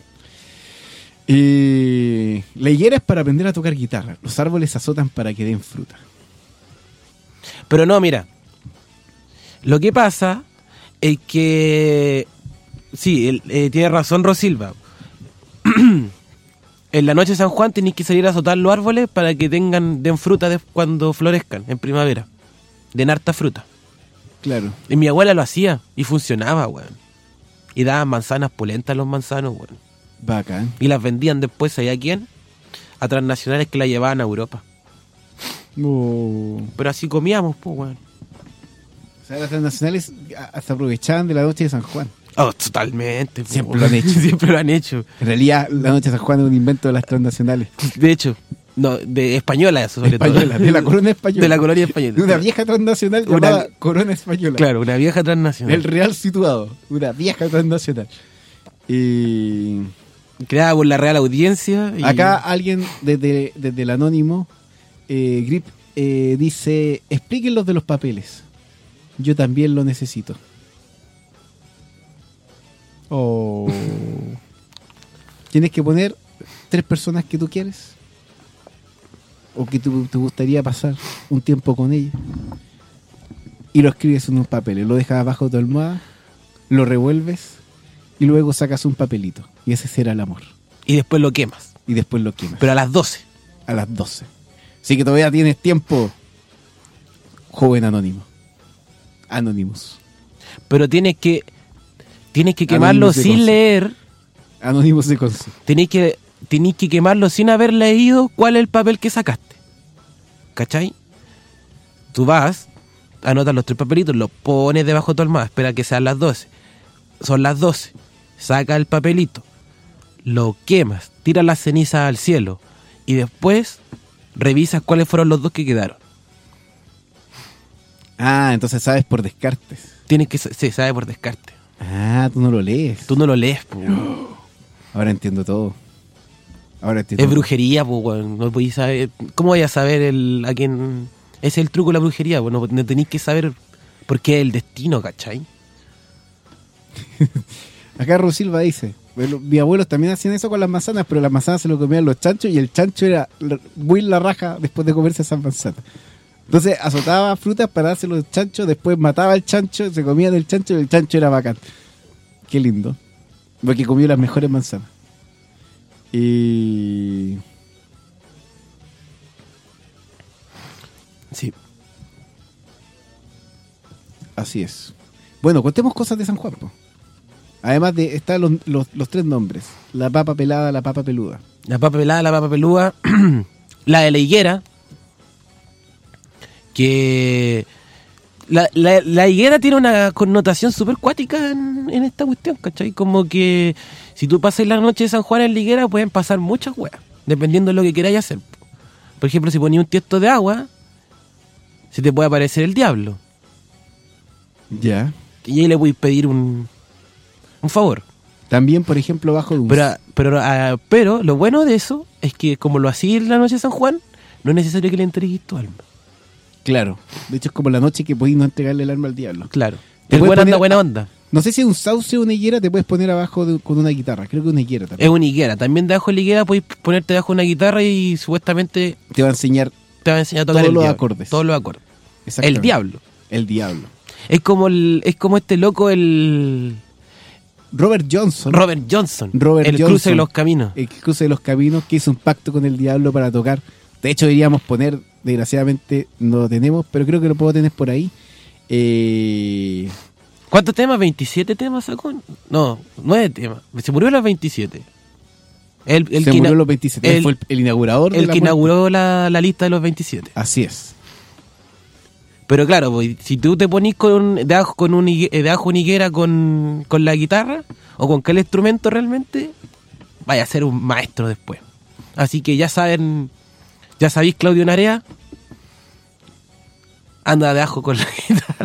S2: Eh, la higuera es para aprender a tocar guitarra. Los árboles azotan para que den fruta.
S3: Pero no, mira. Lo que pasa es que... Sí, él, eh, tiene razón Rosilva. En la noche de San Juan tenéis que salir a azotar los árboles para que tengan den fruta de- cuando florezcan, en primavera. Den harta fruta.
S2: Claro.
S3: Y mi abuela lo hacía y funcionaba, weón. Y daban manzanas pulentas a los manzanos, weón.
S2: Bacán.
S3: Y las vendían después, ¿sabía a quién? A transnacionales que la llevaban a Europa.
S2: Oh.
S3: Pero así comíamos, pues, weón.
S2: O sea, las transnacionales hasta aprovechaban de la noche de San Juan.
S3: Oh, totalmente. po,
S2: Siempre
S3: weón.
S2: lo han hecho.
S3: Siempre lo han hecho.
S2: En realidad, la noche de San Juan es un invento de las transnacionales.
S3: De hecho, no, de española eso, sobre
S2: Española,
S3: todo.
S2: de la corona española.
S3: De la colonia española.
S2: De una vieja transnacional
S3: Una-
S2: llamada corona española.
S3: Claro, una vieja transnacional.
S2: El real situado. Una vieja transnacional. Y
S3: Creada por la Real Audiencia. Y...
S2: acá alguien desde, desde el anónimo, eh, Grip, eh, dice, expliquen los de los papeles. Yo también lo necesito. Oh. Tienes que poner tres personas que tú quieres o que tú, te gustaría pasar un tiempo con ellas y lo escribes en unos papeles, lo dejas abajo de tu almohada, lo revuelves y luego sacas un papelito y ese será el amor
S3: y después lo quemas.
S2: y después lo quemas
S3: Pero a las doce.
S2: a las doce. Así que todavía tienes tiempo, joven anónimo. Anonymous.
S3: Pero tienes que tienes que quemarlo
S2: Anonymous de
S3: sin
S2: Conce.
S3: leer.
S2: Anonymous de Conce.
S3: Tenéis que, tenéis que quemarlo sin haber leído cuál es el papel que sacaste. ¿Cachai? Tú vas, anotas los tres papelitos, los pones debajo de tu almohada, espera que sean las doce. Son las doce. Saca el papelito, lo quemas, tiras las cenizas al cielo y después revisas cuáles fueron los dos que quedaron.
S2: Ah, entonces sabes por descartes.
S3: Tienes que, sí, sabe por descarte.
S2: Ah, tú no lo lees.
S3: Tú no lo lees, po.
S2: Ahora entiendo todo. Ahora entiendo
S3: Es
S2: todo.
S3: brujería, po, weón. No podéis saber. ¿Cómo vais a saber el, a quién? Ese es el truco de la brujería, po. No, no tenéis que saber por qué es el destino, ¿cachai?
S2: Acá Rosilva dice, bueno, mis abuelos también hacían eso con las manzanas, pero las manzanas se lo comían los chanchos y el chancho era la- muy la raja después de comerse esas manzanas. Entonces azotaba frutas para dárselo al chancho, después mataba al chancho, se comía del chancho y el chancho era bacán. Qué lindo. Porque comió las mejores manzanas. Y...
S3: Sí.
S2: así es. Bueno, contemos cosas de San Juan, po. Además de, están los, los, los tres nombres. La papa pelada, la papa peluda.
S3: La papa pelada, la papa pelúa, la de la higuera, que la, la, la higuera tiene una connotación súper cuática en, en esta cuestión, ¿cachai? Como que si tú pasas la noche de San Juan en la higuera pueden pasar muchas weas, dependiendo de lo que queráis hacer. Por ejemplo, si ponías un tiesto de agua, se te puede aparecer el diablo.
S2: Ya.
S3: Y ahí le podéis pedir un, un favor.
S2: También, por ejemplo, bajo de un...
S3: Pero, pero, ah, pero lo bueno de eso es que como lo hacía en la noche de San Juan, no es necesario que le entregues tu alma.
S2: Claro. De hecho, es como la noche que podéis no entregarle el alma al diablo.
S3: Claro.
S2: Te
S3: El
S2: puedes
S3: buen anda
S2: poner-
S3: buena onda.
S2: No sé si es un sauce o una higuera, te puedes poner abajo de- con una guitarra. Creo que una higuera también.
S3: Es una higuera. También debajo de la higuera puedes ponerte debajo de una guitarra y supuestamente
S2: Te va a enseñar
S3: te va a enseñar a tocar
S2: Todos
S3: el
S2: los
S3: diablo.
S2: acordes.
S3: Todos los acordes.
S2: exactamente.
S3: El diablo.
S2: El diablo.
S3: Es como el, es como este loco, el
S2: Robert Johnson.
S3: Robert Johnson.
S2: Robert
S3: el
S2: Johnson.
S3: cruce de los caminos.
S2: El cruce de los caminos, que hizo un pacto con el diablo para tocar. De hecho, deberíamos poner, desgraciadamente no lo tenemos, pero creo que lo puedo tener por ahí. Eh,
S3: ¿Cuántos temas? ¿veintisiete temas sacó? No, nueve temas. Se murió a los veintisiete. El, el
S2: se
S3: que
S2: murió
S3: ina-
S2: los veintisiete.
S3: el-
S2: Fue el, el inaugurador de
S3: El
S2: la
S3: que
S2: muerte.
S3: inauguró la, la lista de los veintisiete.
S2: Así es.
S3: Pero claro, pues, si tú te ponís con, debajo, con un, higue- eh, debajo una higuera con, con la guitarra o con qué instrumento realmente, vaya a ser un maestro después. Así que ya saben, ya sabéis, Claudio Narea, anda debajo con la guitarra.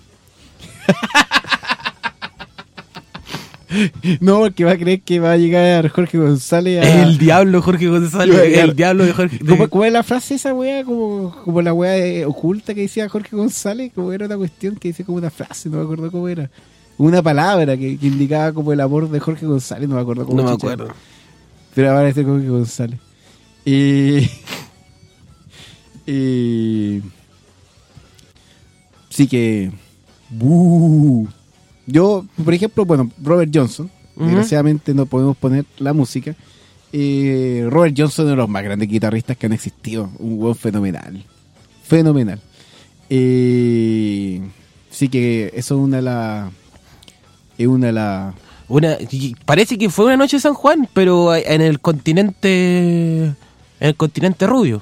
S2: No, porque va a creer que va a llegar Jorge González a...
S3: El diablo Jorge González,
S2: Iba a llegar-
S3: el diablo de Jorge.
S2: ¿Cómo, cómo es la frase esa weá? Como, como la weá de- oculta que decía Jorge González. Como era una cuestión que dice como una frase, no me acuerdo cómo era. Una palabra que, que indicaba como el amor de Jorge González, no me acuerdo cómo
S3: No me
S2: chucha.
S3: acuerdo.
S2: Pero ahora es de Jorge González. Y... y... sí que... ¡Bú! Yo, por ejemplo, bueno, Robert Johnson,
S3: Ujú.
S2: desgraciadamente no podemos poner la música. Eh, Robert Johnson es uno de los más grandes guitarristas que han existido, un buen fenomenal, fenomenal. Eh, sí que eso es una de las, es una de las,
S3: Una, y parece que fue una noche de San Juan, pero en el continente, en el continente rubio,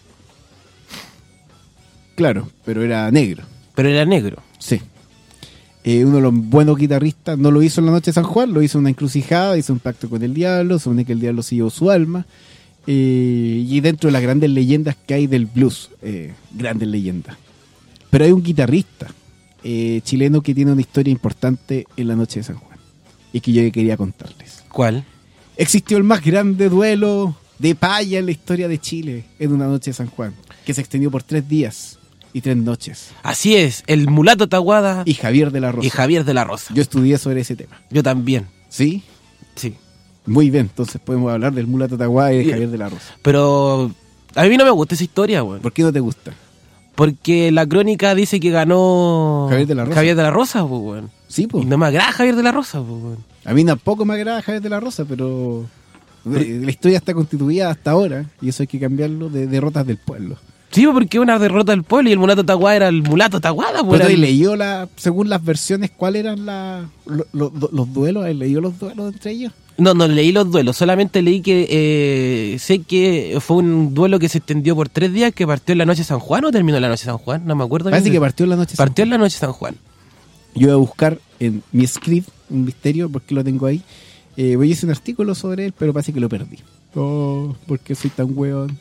S2: claro, pero era negro,
S3: pero era negro.
S2: sí. Eh, uno de los buenos guitarristas no lo hizo en la noche de San Juan, lo hizo en una encrucijada, hizo un pacto con el diablo, supone que el diablo se llevó su alma. Eh, y dentro de las grandes leyendas que hay del blues, eh, grandes leyendas. Pero hay un guitarrista eh, chileno que tiene una historia importante en la noche de San Juan y que yo quería contarles.
S3: ¿Cuál?
S2: Existió el más grande duelo de paya en la historia de Chile en una noche de San Juan, que se extendió por tres días y tres noches.
S3: Así es, el mulato Tahuada
S2: Y Javier de la Rosa.
S3: y Javier de la Rosa.
S2: Yo estudié sobre ese tema.
S3: Yo también,
S2: ¿Sí?
S3: sí.
S2: Muy bien, entonces podemos hablar del mulato Tahuada y de
S3: Y-
S2: Javier de la Rosa.
S3: Pero a mí no me gusta esa historia, weón.
S2: ¿Por qué no te gusta?
S3: Porque la crónica dice que ganó
S2: Javier de la Rosa.
S3: Javier de la Rosa, pues, weón.
S2: Sí, pues.
S3: Y no me agrada Javier de la Rosa, pues, weón.
S2: A mí tampoco me agrada Javier de la Rosa, pero eh, la historia está constituida hasta ahora y eso hay que cambiarlo de derrotas del pueblo.
S3: Sí, pues, porque una derrota del pueblo y el mulato Tahuada era el mulato Tahuada, pues.
S2: Pero
S3: era
S2: ¿y
S3: el-
S2: leyó la, según las versiones, cuáles eran la, lo- lo- los duelos? ¿Has leído los duelos entre ellos?
S3: No, no leí los duelos, solamente leí que eh, sé que fue un duelo que se extendió por tres días, que partió en la noche de San Juan o terminó en la noche de San Juan, no me acuerdo.
S2: Parece que partió en la noche de San
S3: Partió en
S2: Juan.
S3: la noche de San Juan.
S2: Yo voy a buscar en mi script un misterio, porque lo tengo ahí. Eh, voy a hacer un artículo sobre él, pero parece que lo perdí. Oh, porque soy tan weón.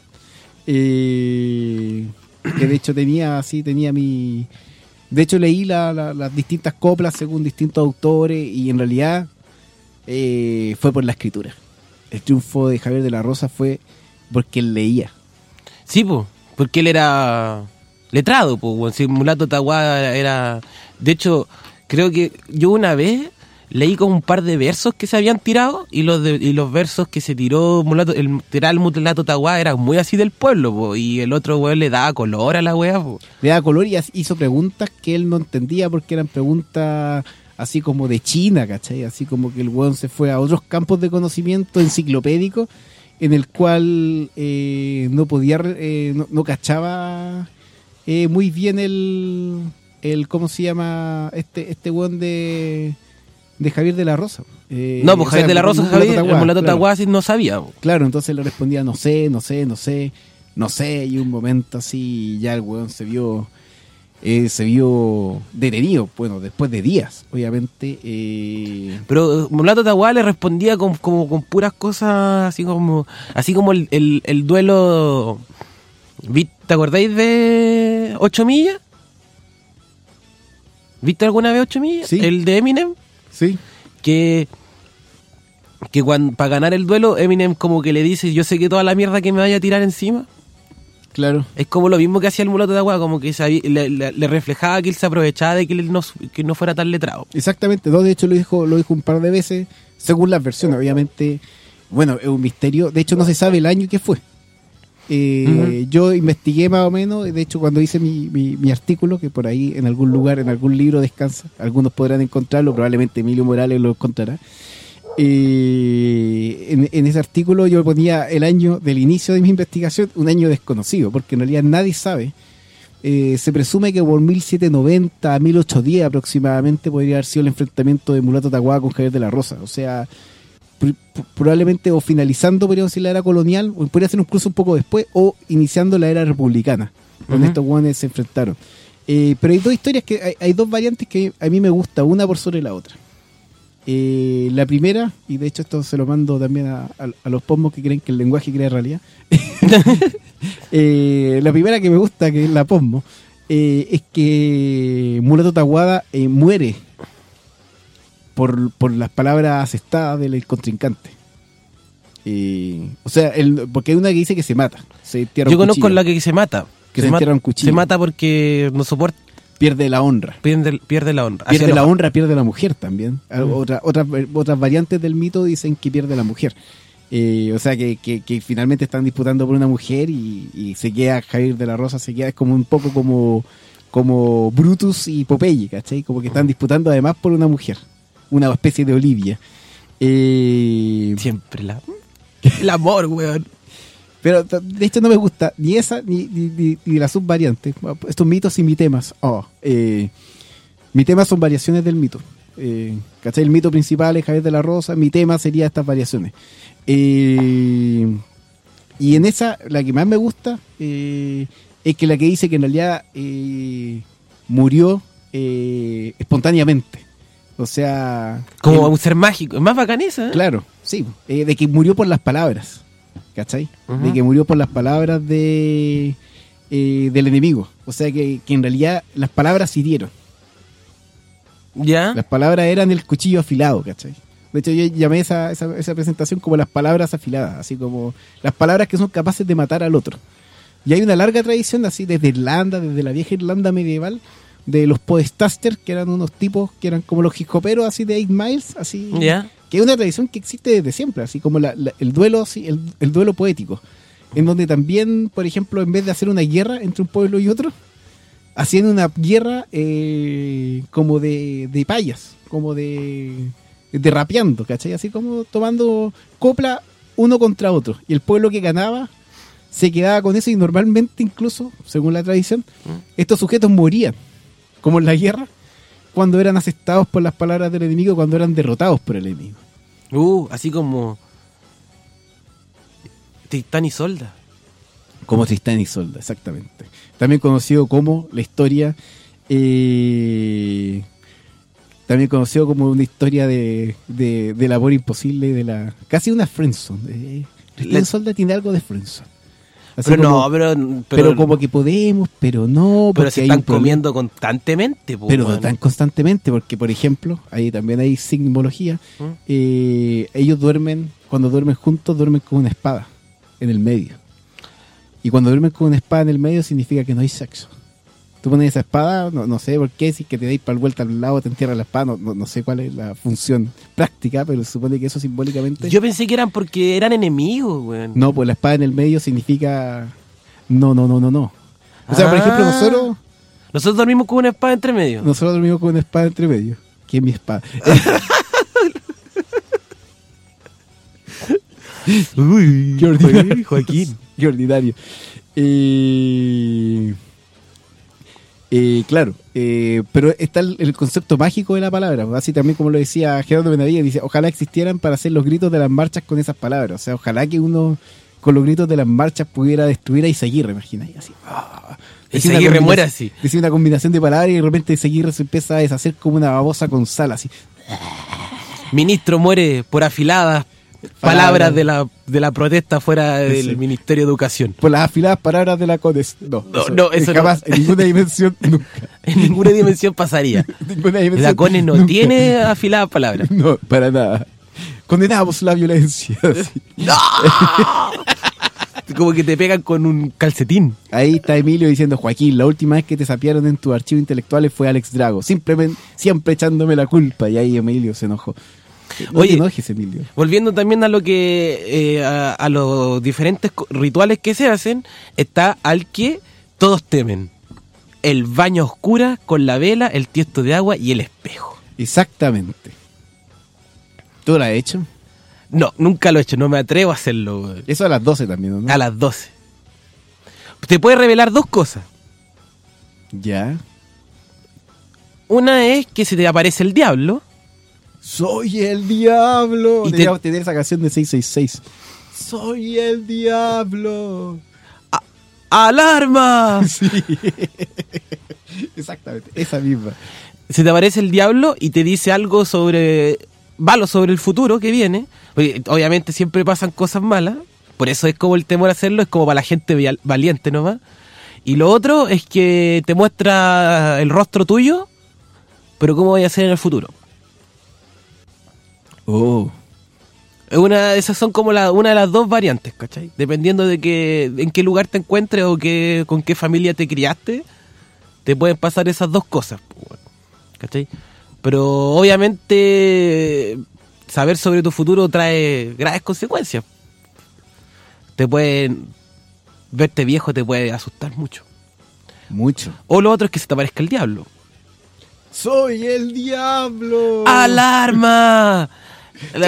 S2: Eh, que de hecho tenía así, tenía mi... De hecho leí la, la, las distintas coplas según distintos autores y en realidad eh, fue por la escritura. El triunfo de Javier de la Rosa fue porque él leía.
S3: Sí, pues, porque él era letrado, pues, si Mulato Tahuada era... De hecho, creo que yo una vez leí como un par de versos que se habían tirado y los de, y los versos que se tiró Mulato, el tirar el Mulato Tahuada eran muy así del pueblo, po, y el otro weón le daba color a la wea, po.
S2: Le daba color y hizo preguntas que él no entendía porque eran preguntas así como de China, ¿cachai? Así como que el weón se fue a otros campos de conocimiento enciclopédico en el cual eh, no podía, eh, no, no cachaba eh, muy bien el, el, ¿cómo se llama? Este, este weón de... de Javier de la Rosa. Eh,
S3: no, pues Javier
S2: o sea,
S3: de la Rosa,
S2: Mulato
S3: Javier,
S2: Tahuada,
S3: el Mulato
S2: claro.
S3: Tahuada sí no sabía. Po.
S2: Claro, entonces le respondía no sé, no sé, no sé, no sé, y un momento así ya el weón se vio eh, se vio detenido, bueno, después de días, obviamente. Eh...
S3: Pero Mulato Tahuada le respondía con, como, con puras cosas así como así como el, el, el duelo. ¿Te acordáis de ocho millas? ¿Viste alguna vez ocho millas?
S2: Sí.
S3: El de Eminem.
S2: Sí.
S3: Que, que cuando, para ganar el duelo, Eminem como que le dice, yo sé que toda la mierda que me vaya a tirar encima.
S2: Claro.
S3: Es como lo mismo que hacía el Mulato Tahuada, como que sabía, le, le, le reflejaba que él se aprovechaba de que él no, que no fuera tan letrado.
S2: Exactamente, no, de hecho lo dijo, lo dijo un par de veces, según las versiones, obviamente, bueno, es un misterio, de hecho no se sabe el año que fue. Eh, uh-huh. Yo investigué más o menos, de hecho cuando hice mi, mi, mi artículo, que por ahí en algún lugar, en algún libro descansa, algunos podrán encontrarlo, probablemente Emilio Morales lo encontrará. Eh, en, en ese artículo yo ponía el año del inicio de mi investigación, un año desconocido, porque en realidad nadie sabe. Eh, se presume que por mil setecientos noventa a mil ochocientos diez aproximadamente podría haber sido el enfrentamiento de Mulato Tahuada con Javier de la Rosa, o sea, pr- probablemente o finalizando, podríamos decir, la era colonial, o podría ser incluso un poco después, o iniciando la era republicana, donde uh-huh. estos guanes se enfrentaron. Eh, pero hay dos historias, que hay, hay dos variantes que a mí me gusta, una por sobre la otra. Eh, la primera, y de hecho esto se lo mando también a, a, a los pomos que creen que el lenguaje crea realidad. eh, la primera que me gusta, que es la posmo, eh, es que Mulato Tahuada eh, muere por, por las palabras asestadas del contrincante. Eh, o sea, el, porque hay una que dice que se mata. Se
S3: Yo conozco cuchillo, la que se mata.
S2: Que
S3: se,
S2: se entierra un cuchillo.
S3: Se mata porque no soporta.
S2: Pierde la honra.
S3: Pierde, pierde la honra.
S2: Pierde la honra, pierde la mujer también. Mm. Otra, otras, otras variantes del mito dicen que pierde la mujer. Eh, o sea, que, que, que finalmente están disputando por una mujer y, y se queda Javier de la Rosa, se queda, es como un poco como, como Brutus y Popeye, ¿cachai? Como que están disputando además por una mujer. Una especie de Olivia. Eh,
S3: Siempre la... el amor, weón.
S2: Pero de hecho no me gusta ni esa ni, ni, ni, ni la subvariante. Estos mitos y mi temas. Oh, eh, mi tema son variaciones del mito. Eh, ¿Cachai? El mito principal es Javier de la Rosa. Mi tema sería estas variaciones. Eh, y en esa, la que más me gusta eh, es que la que dice que en realidad eh, murió eh, espontáneamente. O sea...
S3: Como
S2: él,
S3: un ser mágico. Es más bacán esa, ¿eh?
S2: Claro, sí. Eh, de que murió por las palabras. ¿Cachai? Uh-huh. De que murió por las palabras de eh, del enemigo. O sea que, que en realidad las palabras hirieron.
S3: ¿Ya?
S2: Las palabras eran el cuchillo afilado, ¿cachai? De hecho yo llamé esa, esa, esa presentación como las palabras afiladas, así como las palabras que son capaces de matar al otro. Y hay una larga tradición así desde Irlanda, desde la vieja Irlanda medieval, de los podestasters, que eran unos tipos que eran como los hip-hoperos así de eight miles, así...
S3: ¿Ya?
S2: Que es una tradición que existe desde siempre, así como la, la, el duelo así, el, el duelo poético, en donde también, por ejemplo, en vez de hacer una guerra entre un pueblo y otro, hacían una guerra eh, como de, de payas, como de, de rapeando, ¿cachai? Así como tomando copla uno contra otro, y el pueblo que ganaba se quedaba con eso, y normalmente incluso, según la tradición, estos sujetos morían, como en la guerra, cuando eran asestados por las palabras del enemigo, cuando eran derrotados por el enemigo.
S3: Uh, así como Tristán y Isolda.
S2: Como Tristán y Isolda, exactamente. También conocido como la historia, eh, también conocido como una historia de, de, del amor imposible, de la casi una friendzone. Eh, Tristán y Isolda tiene algo de friendzone. Así
S3: Pero
S2: como,
S3: no, pero,
S2: pero,
S3: pero,
S2: como que podemos, pero no.
S3: pero
S2: porque
S3: se
S2: hay
S3: están
S2: un problema.
S3: comiendo constantemente. Po,
S2: Pero
S3: weón.
S2: tan constantemente, porque por ejemplo, ahí también hay simbología.
S3: ¿Mm?
S2: Eh, ellos duermen, cuando duermen juntos, duermen con una espada en el medio. Y cuando duermen con una espada en el medio significa que no hay sexo. Tú pones esa espada, no, no sé por qué, si es que te dais para vuelta al lado, te entierras la espada, no, no, no sé cuál es la función práctica, pero se supone que eso simbólicamente...
S3: Yo pensé que eran porque eran enemigos, weón.
S2: No, pues la espada en el medio significa... No, no, no, no, no. O sea, por
S3: Ah.
S2: ejemplo, nosotros...
S3: Nosotros dormimos con una espada entre medio.
S2: Nosotros dormimos con una espada entre medio. Que es mi espada.
S3: Uy,
S2: Qué ordinario.
S3: Joaquín.
S2: Qué ordinario. Eh, eh, claro, eh, pero está el, el concepto mágico de la palabra. Así también como lo decía Gerardo Benavides, dice, ojalá existieran para hacer los gritos de las marchas con esas palabras. O sea, ojalá que uno con los gritos de las marchas pudiera destruir a Izaguirre, imagina. Y así, ah, decir una
S3: Izaguirre
S2: combinación-
S3: muere así.
S2: Decir una combinación de palabras y de repente Izaguirre se empieza a deshacer como una babosa con sal, así.
S3: Ministro muere por afiladas palabras de la, de la protesta fuera del
S2: Sí.
S3: Ministerio de Educación.
S2: Por las afiladas palabras de la CODES. No,
S3: No, no, eso no.
S2: jamás, en ninguna dimensión, nunca.
S3: En ninguna dimensión pasaría.
S2: Ninguna dimensión,
S3: La CONE no
S2: nunca.
S3: tiene afiladas palabras.
S2: No, para nada. Condenamos la violencia. Sí.
S3: ¡No! Como que te pegan con un calcetín.
S2: Ahí está Emilio diciendo, Joaquín, la última vez que te sapearon en tus archivos intelectuales fue Alex Drago. Simplemente, siempre echándome la culpa. Y ahí Emilio se enojó. No
S3: Oye,
S2: te enojes, Emilio.
S3: Volviendo también a lo que eh, a, a los diferentes co- rituales que se hacen, está al que todos temen: el baño a oscuras con la vela, el tiesto de agua y el espejo.
S2: Exactamente. ¿Tú lo has hecho?
S3: No, nunca lo he hecho, no me atrevo a hacerlo, güey.
S2: Eso a las doce también, ¿no?
S3: A las doce. Te puede revelar dos cosas.
S2: Ya.
S3: Una es que se te aparece el diablo.
S2: Soy el diablo.
S3: Y te-
S2: Deberíamos tener esa canción de seis seis seis. Soy el diablo.
S3: ¡Alarma!
S2: Sí. Exactamente, esa misma.
S3: Se te aparece el diablo y te dice algo sobre... Valo sobre el futuro que viene. Porque obviamente siempre pasan cosas malas. Por eso es como el temor a hacerlo, es como para la gente vial- valiente nomás. Y lo otro es que te muestra el rostro tuyo, pero cómo vaya a ser en el futuro.
S2: Oh.
S3: Es Una, esas son como la, una de las dos variantes, ¿cachai? Dependiendo de que, en qué lugar te encuentres o que, con qué familia te criaste, te pueden pasar esas dos cosas, po, weón, ¿cachai? Pero obviamente saber sobre tu futuro trae graves consecuencias. Te pueden... Verte viejo te puede asustar mucho.
S2: Mucho.
S3: O lo otro es que se te aparezca el diablo.
S2: Soy el diablo.
S3: ¡Alarma! La-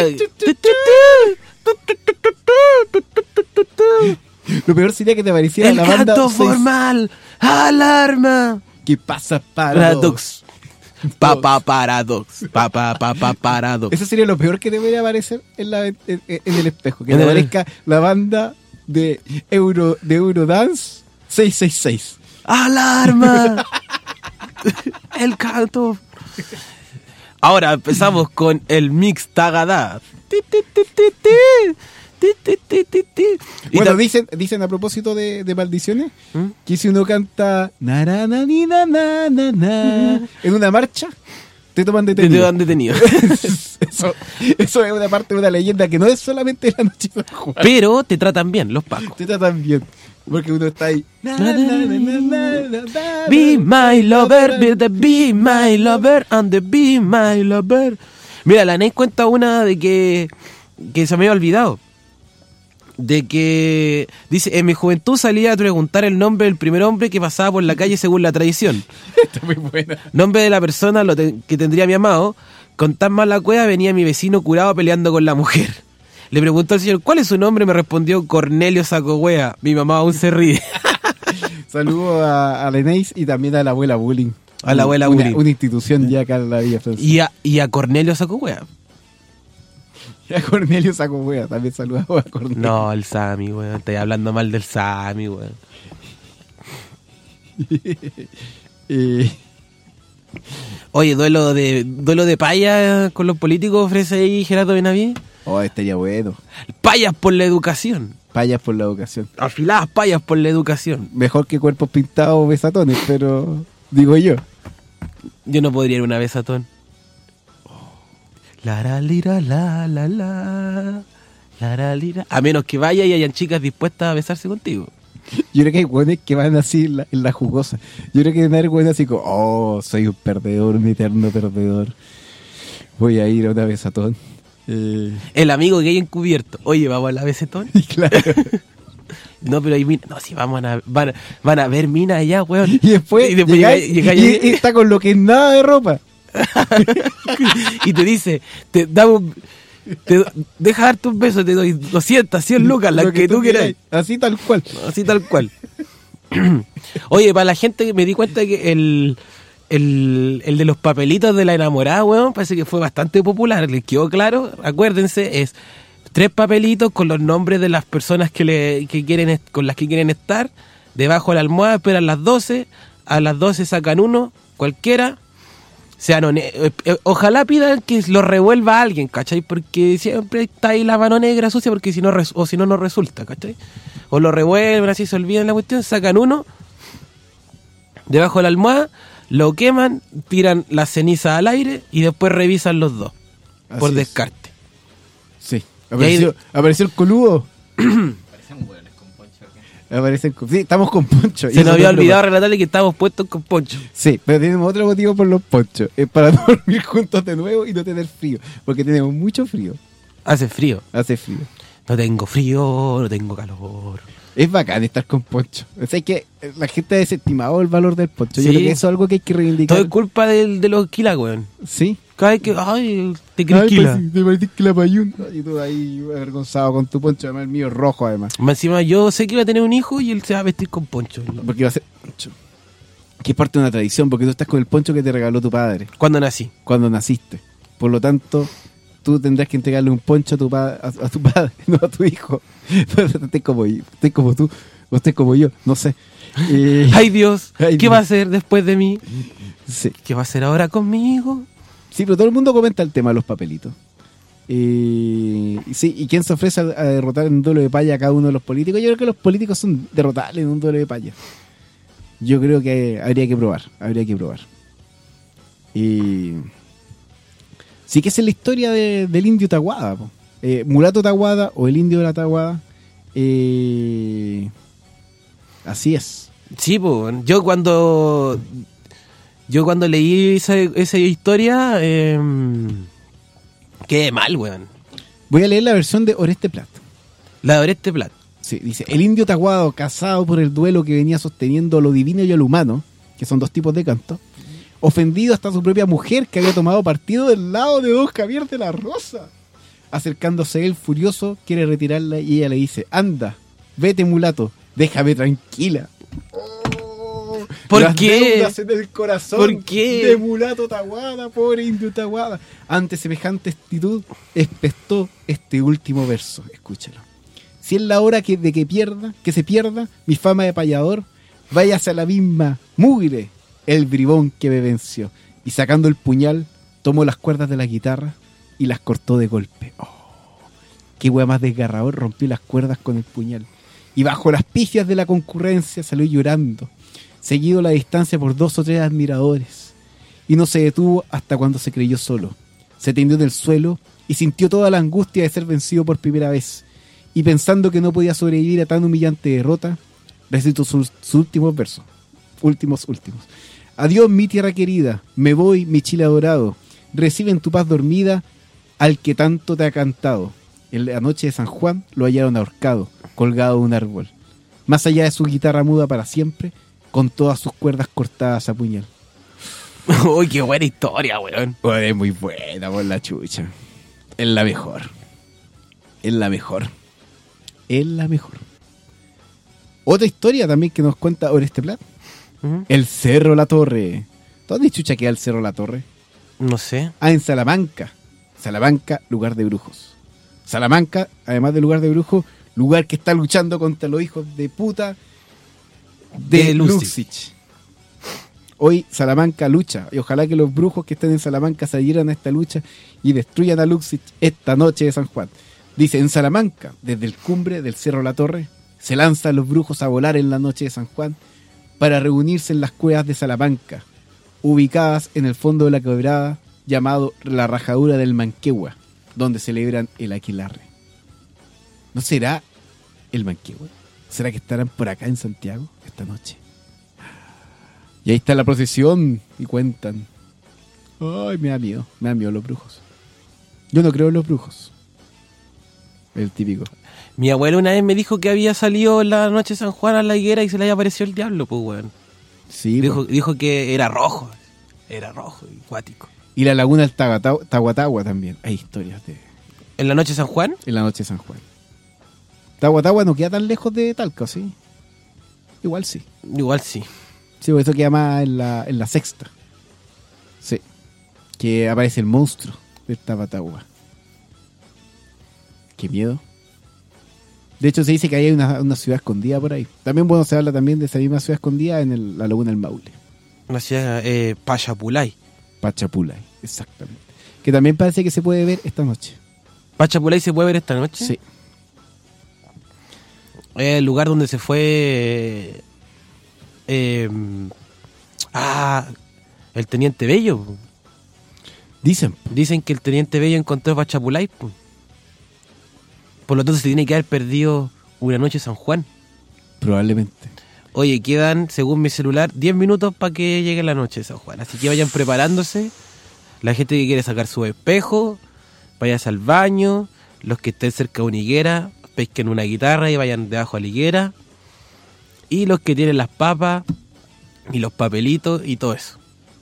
S2: Lo peor sería que te apareciera
S3: ¡El
S2: la banda
S3: canto
S2: seis-
S3: formal! ¡Alarma!
S2: ¿Qué pasa,
S3: Paradox.
S2: Paradox?
S3: Papá Paradox. Papá Papá Paradox.
S2: Eso sería lo peor que debería aparecer en, la, en, en el espejo. Que
S3: En
S2: te
S3: el-
S2: aparezca la banda de Euro de Eurodance seis seis seis.
S3: ¡Alarma! El canto. Ahora empezamos con el mix Tagadá. Ti, ti, ti, ti, ti. Ti, ti, ti, ti, ti. Y
S2: Bueno,
S3: ta-
S2: dicen, dicen a propósito de, de maldiciones
S3: ¿Mm?
S2: que si uno canta na, na, na, ni, na, na, na, na, en una marcha, te toman
S3: te, te
S2: detenido.
S3: dan detenido.
S2: eso, eso es una parte de una leyenda que no es solamente la noche de San Juan.
S3: Pero te tratan bien los pacos.
S2: Te tratan bien. Porque uno está ahí. Na, na, na, na, na, na, na, na.
S3: Be my lover, be, the, be my lover, and the be my lover. Mira, la Ney cuenta una de que, que se me había olvidado. De que, dice, en mi juventud salía a preguntar el nombre del primer hombre que pasaba por la calle según la tradición.
S2: Está muy buena.
S3: Nombre de la persona lo te- que tendría mi amado. Con tan mala cueva venía mi vecino curado peleando con la mujer. Le preguntó al señor, ¿cuál es su nombre? Me respondió Cornelio Sacogüea. Mi mamá aún se ríe.
S2: Saludo a, a Lenéis y también a la abuela Bullying.
S3: A la abuela
S2: Una-
S3: Bullying.
S2: Una institución ya acá en la Villa Francesa.
S3: Y a, y a Cornelio Sacogüea.
S2: Y a Cornelio Saco Wea, también saludamos a Cornelio.
S3: No, el Sammy, weón. Estoy hablando mal del Sammy, weón.
S2: eh,
S3: Oye, duelo de duelo de payas con los políticos ofrece ahí Gerardo Benavides.
S2: oh, estaría bueno.
S3: Payas por la educación.
S2: Payas por la educación.
S3: Afiladas payas por la educación.
S2: Mejor que cuerpos pintados o besatones, pero digo yo.
S3: Yo no podría ir una vez a ton. La la lira la la la. La la lira. A menos que vaya y hayan chicas dispuestas a besarse contigo.
S2: Yo creo que hay güeyes que van así en la, en la jugosa. Yo creo que deben haber güeyes así como, oh, soy un perdedor, un eterno perdedor. Voy a ir a una besatón. Eh,
S3: El amigo gay encubierto. Oye, vamos a la besetón.
S2: y claro.
S3: No, pero hay minas. No, si vamos a. Van, van a ver minas allá, weón.
S2: Y después,
S3: Y después
S2: llega,
S3: llega- llega-
S2: y, y está con lo que es nada de ropa.
S3: Y te dice, te damos. Te, deja darte un beso, te doy doscientas, cien lucas, las
S2: Lo
S3: que, tú quieras.
S2: Así tal cual.
S3: Así tal cual. Oye, para la gente que me di cuenta que el, el, el de los papelitos de la enamorada, weón, parece que fue bastante popular. Les quedó claro, acuérdense, es tres papelitos con los nombres de las personas que le que quieren est- con las que quieren estar. Debajo de la almohada esperan las doce. A las doce sacan uno, cualquiera. Sean hone- eh, eh, ojalá pidan que lo revuelva a alguien, ¿cachai? Porque siempre está ahí la mano negra sucia, porque si no, res- o si no, no resulta, ¿cachai? O lo revuelven, así se olvidan la cuestión, sacan uno debajo de la almohada, lo queman, tiran la ceniza al aire y después revisan los dos,
S2: Así
S3: por
S2: es.
S3: descarte.
S2: Sí. Apareció, apareció el coludo.
S4: Parecen hueones con poncho acá.
S2: Aparecen con- sí, estamos con poncho. y
S3: Se
S2: eso
S3: nos había
S2: te
S3: olvidado relatarle que estábamos puestos con poncho.
S2: Sí, pero tenemos otro motivo por los ponchos. Es para dormir juntos de nuevo y no tener frío. Porque tenemos mucho frío.
S3: Hace frío.
S2: Hace frío.
S3: No tengo frío, no tengo calor.
S2: Es bacán estar con poncho. O sea, es que la gente ha desestimado el valor del poncho. Yo
S3: Sí.
S2: creo que eso es algo que hay que reivindicar.
S3: Todo es culpa del, de los kilas, weón.
S2: Sí.
S3: Cada vez que, ay, te
S2: Ay,
S3: crees kila.
S2: pues, te parece que la payún. Y tú ahí avergonzado con tu poncho. Además, el mío es rojo, además.
S3: Más encima, yo sé que iba a tener un hijo y él se va a vestir con poncho.
S2: Porque va a ser poncho. Que es parte de una tradición. Porque tú estás con el poncho que te regaló tu padre
S3: Cuando nací.
S2: cuando naciste. Por lo tanto, tú tendrás que entregarle un poncho a tu, pa- a, a tu padre, no a tu hijo. No estés como, estés como tú, o estés como yo, no sé. Eh,
S3: Ay Dios,
S2: Ay,
S3: ¿qué
S2: Dios.
S3: va a hacer después de mí?
S2: sí.
S3: ¿Qué va a hacer ahora conmigo?
S2: sí, pero todo el mundo comenta el tema de los papelitos. Eh, y sí, ¿y quién se ofrece a, a derrotar en un duelo de paya a cada uno de los políticos? Yo creo que los políticos son derrotables en un duelo de paya. Yo creo que habría que probar, habría que probar. Y sí que esa es la historia de- del indio Tahuada, po. Eh, Mulato Tahuada o el indio de la Tahuada. Eh, así es.
S3: Sí, pues, yo cuando yo cuando leí esa, esa historia eh, quedé mal, weón.
S2: Voy a leer la versión de Oreste Plat.
S3: La de Oreste Plat.
S2: Sí, dice, el indio Tahuado, casado por el duelo que venía sosteniendo a lo divino y a lo humano, que son dos tipos de canto, ofendido hasta su propia mujer que había tomado partido del lado de don Javier de la Rosa. Acercándose él furioso, quiere retirarla y ella le dice, anda, vete mulato, déjame tranquila. Oh,
S3: ¿Por
S2: las
S3: qué?
S2: deudas en el corazón
S3: ¿Por qué?
S2: de Mulato Tahuada, pobre indio Tahuada. Ante semejante actitud, espestó este último verso. Escúchalo. Si es la hora que, de que pierda, que se pierda mi fama de payador, váyase a la misma mugre el bribón que me venció. Y sacando el puñal, tomó las cuerdas de la guitarra y las cortó de golpe. Oh, qué wea más desgarrador, rompió las cuerdas con el puñal. Y bajo las pifias de la concurrencia salió llorando, seguido a la distancia por dos o tres admiradores. Y no se detuvo hasta cuando se creyó solo. Se tendió en el suelo y sintió toda la angustia de ser vencido por primera vez. Y pensando que no podía sobrevivir a tan humillante derrota, recitó sus, sus últimos versos. Últimos, últimos. Adiós, mi tierra querida, me voy, mi Chile adorado. Recibe en tu paz dormida al que tanto te ha cantado. En la noche de San Juan lo hallaron ahorcado, colgado de un árbol. Más allá de su guitarra muda para siempre, con todas sus cuerdas cortadas a puñal.
S3: Uy, qué buena historia, weón.
S2: Oh, es muy buena, por la chucha. Es la mejor. Es la mejor. Es la mejor. Otra historia también que nos cuenta Oreste Plat.
S3: Ujú.
S2: El Cerro La Torre. ¿Dónde chucha queda el Cerro La Torre?
S3: No sé.
S2: Ah, en Salamanca. Salamanca, lugar de brujos. Salamanca, además de lugar de brujo, lugar que está luchando contra los hijos de puta de,
S3: De Luxich.
S2: Luxich. Hoy Salamanca lucha, y ojalá que los brujos que estén en Salamanca se adhieran a esta lucha y destruyan a Luxich esta noche de San Juan. Dice, en Salamanca, desde el cumbre del Cerro La Torre, se lanzan los brujos a volar en la noche de San Juan para reunirse en las cuevas de Salamanca, ubicadas en el fondo de la quebrada llamado la Rajadura del Manquehue, donde celebran el aquelarre. ¿No será el Manquehue? ¿Será que estarán por acá en Santiago esta noche? Y ahí está la procesión y cuentan. Ay, me da miedo, me da miedo los brujos. Yo no creo en los brujos. El típico.
S3: Mi abuelo una vez me dijo que había salido en la noche de San Juan a la higuera y se le había aparecido el diablo, pues, weón.
S2: Sí,
S3: Dijo,
S2: po.
S3: dijo que era rojo. Era rojo y cuático.
S2: Y la laguna del Tahuatahua Tahuatahua también. Hay historias de
S3: ¿En la noche de San Juan?
S2: en la noche de San Juan. Tahuatahua no queda tan lejos de Talca, ¿sí? Igual sí.
S3: Igual sí.
S2: Sí, porque eso queda más en la, en la sexta. Sí. Que aparece el monstruo del Tahuatahua. Qué miedo. De hecho, se dice que hay una, una ciudad escondida por ahí. También, bueno, se habla también de esa misma ciudad escondida en el- la laguna del Maule.
S3: Una ciudad, eh, Pachapulay.
S2: Pachapulay, exactamente. Que también parece que se puede ver esta noche.
S3: ¿Pachapulay se puede ver esta noche?
S2: Sí.
S3: Es el lugar donde se fue... eh, ah, el Teniente Bello.
S2: Dicen.
S3: Dicen que el Teniente Bello encontró Pachapulay. po. Por lo tanto, se tiene que haber perdido una noche de San Juan.
S2: Probablemente.
S3: Oye, quedan, según mi celular, diez minutos para que llegue la noche de San Juan. Así que vayan preparándose. La gente que quiere sacar su espejo, váyanse al baño. Los que estén cerca de una higuera, pesquen una guitarra y vayan debajo de la higuera. Y los que tienen las papas y los papelitos y todo eso.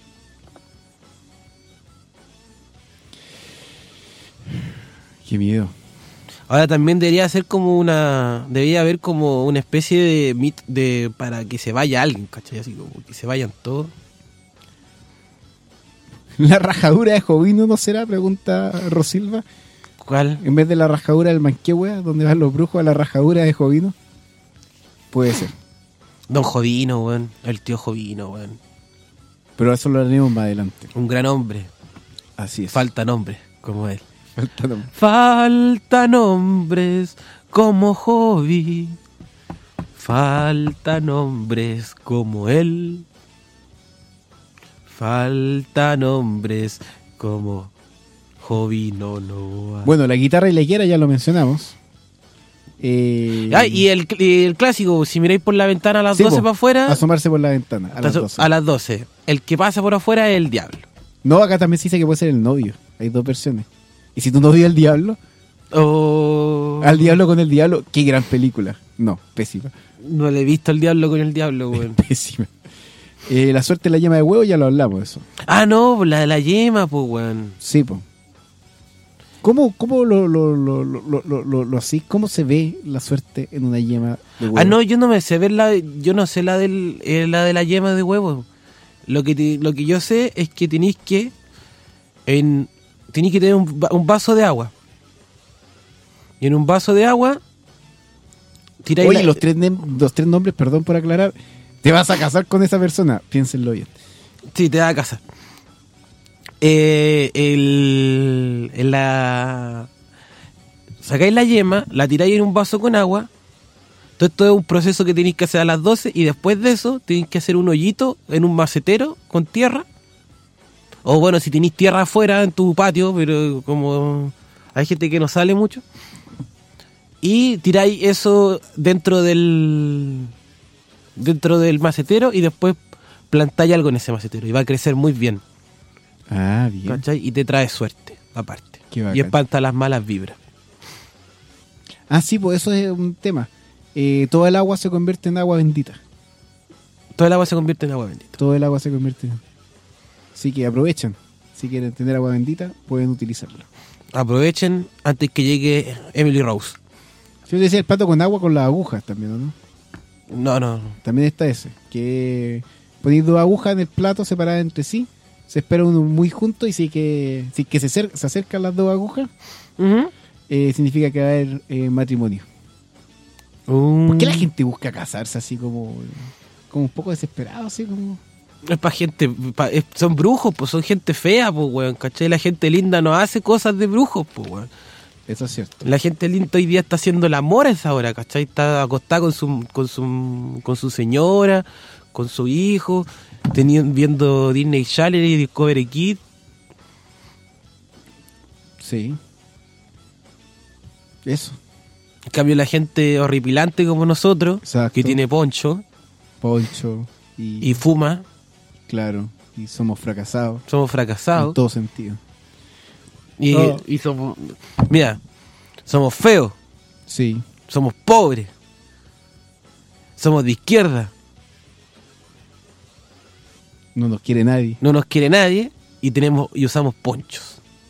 S2: Qué miedo.
S3: Ahora también debería ser como una... Debería haber como una especie de... mit- de para que se vaya alguien, ¿cachai? Así como que se vayan todos.
S2: ¿La rajadura de Jovino no será? Pregunta Rosilva.
S3: ¿Cuál?
S2: En vez de la rajadura del Manquehue, donde van los brujos, a la rajadura de Jovino. Puede ser.
S3: Don Jovino, weón. El tío Jovino, weón.
S2: Pero eso lo haremos más adelante.
S3: Un gran hombre.
S2: Así es.
S3: Falta nombre como él.
S2: Falta nombre.
S3: Faltan hombres como Jovi. Faltan hombres como él. Faltan hombres como Jovino Noa.
S2: Bueno, la guitarra y la higuera ya lo mencionamos. Eh,
S3: Ah, y el, y el clásico, si miráis por la ventana a las
S2: sí,
S3: doce
S2: po,
S3: para afuera,
S2: asomarse por la ventana a las
S3: aso-
S2: doce.
S3: a las doce. El que pasa por afuera es el diablo.
S2: No, acá también se dice que puede ser el novio. Hay dos versiones. Y si tu novio es el diablo,
S3: Oh,
S2: al diablo con el diablo, qué gran película. No, pésima.
S3: no le he visto al diablo con el diablo, weón.
S2: Pésima. Eh, la suerte de la yema de huevo, ya lo hablamos de eso.
S3: Ah, no, la de la yema, pues, weón.
S2: Sí, po. ¿Cómo, cómo lo, lo, lo, lo, lo, lo, lo así? ¿Cómo se ve la suerte en una yema de huevo?
S3: Ah, no, yo no me sé ver la, yo no sé la del, eh, la de la yema de huevo. Lo que te- lo que yo sé es que tenéis que en tenéis que tener un, va- un vaso de agua. Y en un vaso de agua tiráis
S2: Oye,
S3: la-
S2: los tres, nem- los tres nombres, perdón por aclarar, te vas a casar con esa persona. Piénsenlo bien.
S3: Sí, te da a casa. Eh, el, en la sacáis la yema, la tiráis en un vaso con agua. Todo esto es un proceso que tenéis que hacer a las doce y después de eso tenéis que hacer un hoyito en un macetero con tierra. O bueno, si tenéis tierra afuera en tu patio, pero como hay gente que no sale mucho. Y tiráis eso dentro del dentro del macetero y después plantáis algo en ese macetero y va a crecer muy bien.
S2: Ah, bien.
S3: ¿Cachai? Y te trae suerte, aparte.
S2: Qué bacán.
S3: Y espanta las malas vibras.
S2: Ah, sí, pues eso es un tema. Eh, todo el agua se convierte en agua bendita.
S3: Todo el agua se convierte en agua bendita.
S2: Todo el agua se convierte en... Así que aprovechen. Si quieren tener agua bendita, pueden utilizarla.
S3: Aprovechen antes que llegue Emily Rose.
S2: Yo decía el plato con agua con las agujas también, ¿o ¿no?
S3: No, no, no.
S2: También está ese. Que ponéis dos agujas en el plato separadas entre sí. Se espera uno muy junto y si que, si que se, acer- se acercan las dos agujas,
S3: Ujú.
S2: eh, significa que va a haber eh, matrimonio.
S3: Um,
S2: ¿Por qué la gente busca casarse así como, como un poco desesperado, así como?
S3: Es para gente, pa- es- son brujos, pues son gente fea, pues, weón, ¿cachai? La gente linda no hace cosas de brujos, pues, weón.
S2: Eso es cierto.
S3: La gente linda hoy día está haciendo el amor a esa hora, ¿cachai? Está acostada con su, con su, con su señora, con su hijo, teniendo, viendo Disney Channel y Discovery Kids.
S2: Sí. Eso.
S3: En cambio, la gente horripilante como nosotros,
S2: Exacto.
S3: que tiene poncho
S2: Poncho y,
S3: y fuma,
S2: claro, y somos fracasados
S3: somos
S2: en
S3: fracasados.
S2: todo sentido.
S3: Y,
S2: Oh.
S3: y somos, mira, somos feos,
S2: Sí.
S3: somos pobres, somos de izquierda,
S2: No nos quiere nadie.
S3: no nos quiere nadie y tenemos y usamos ponchos.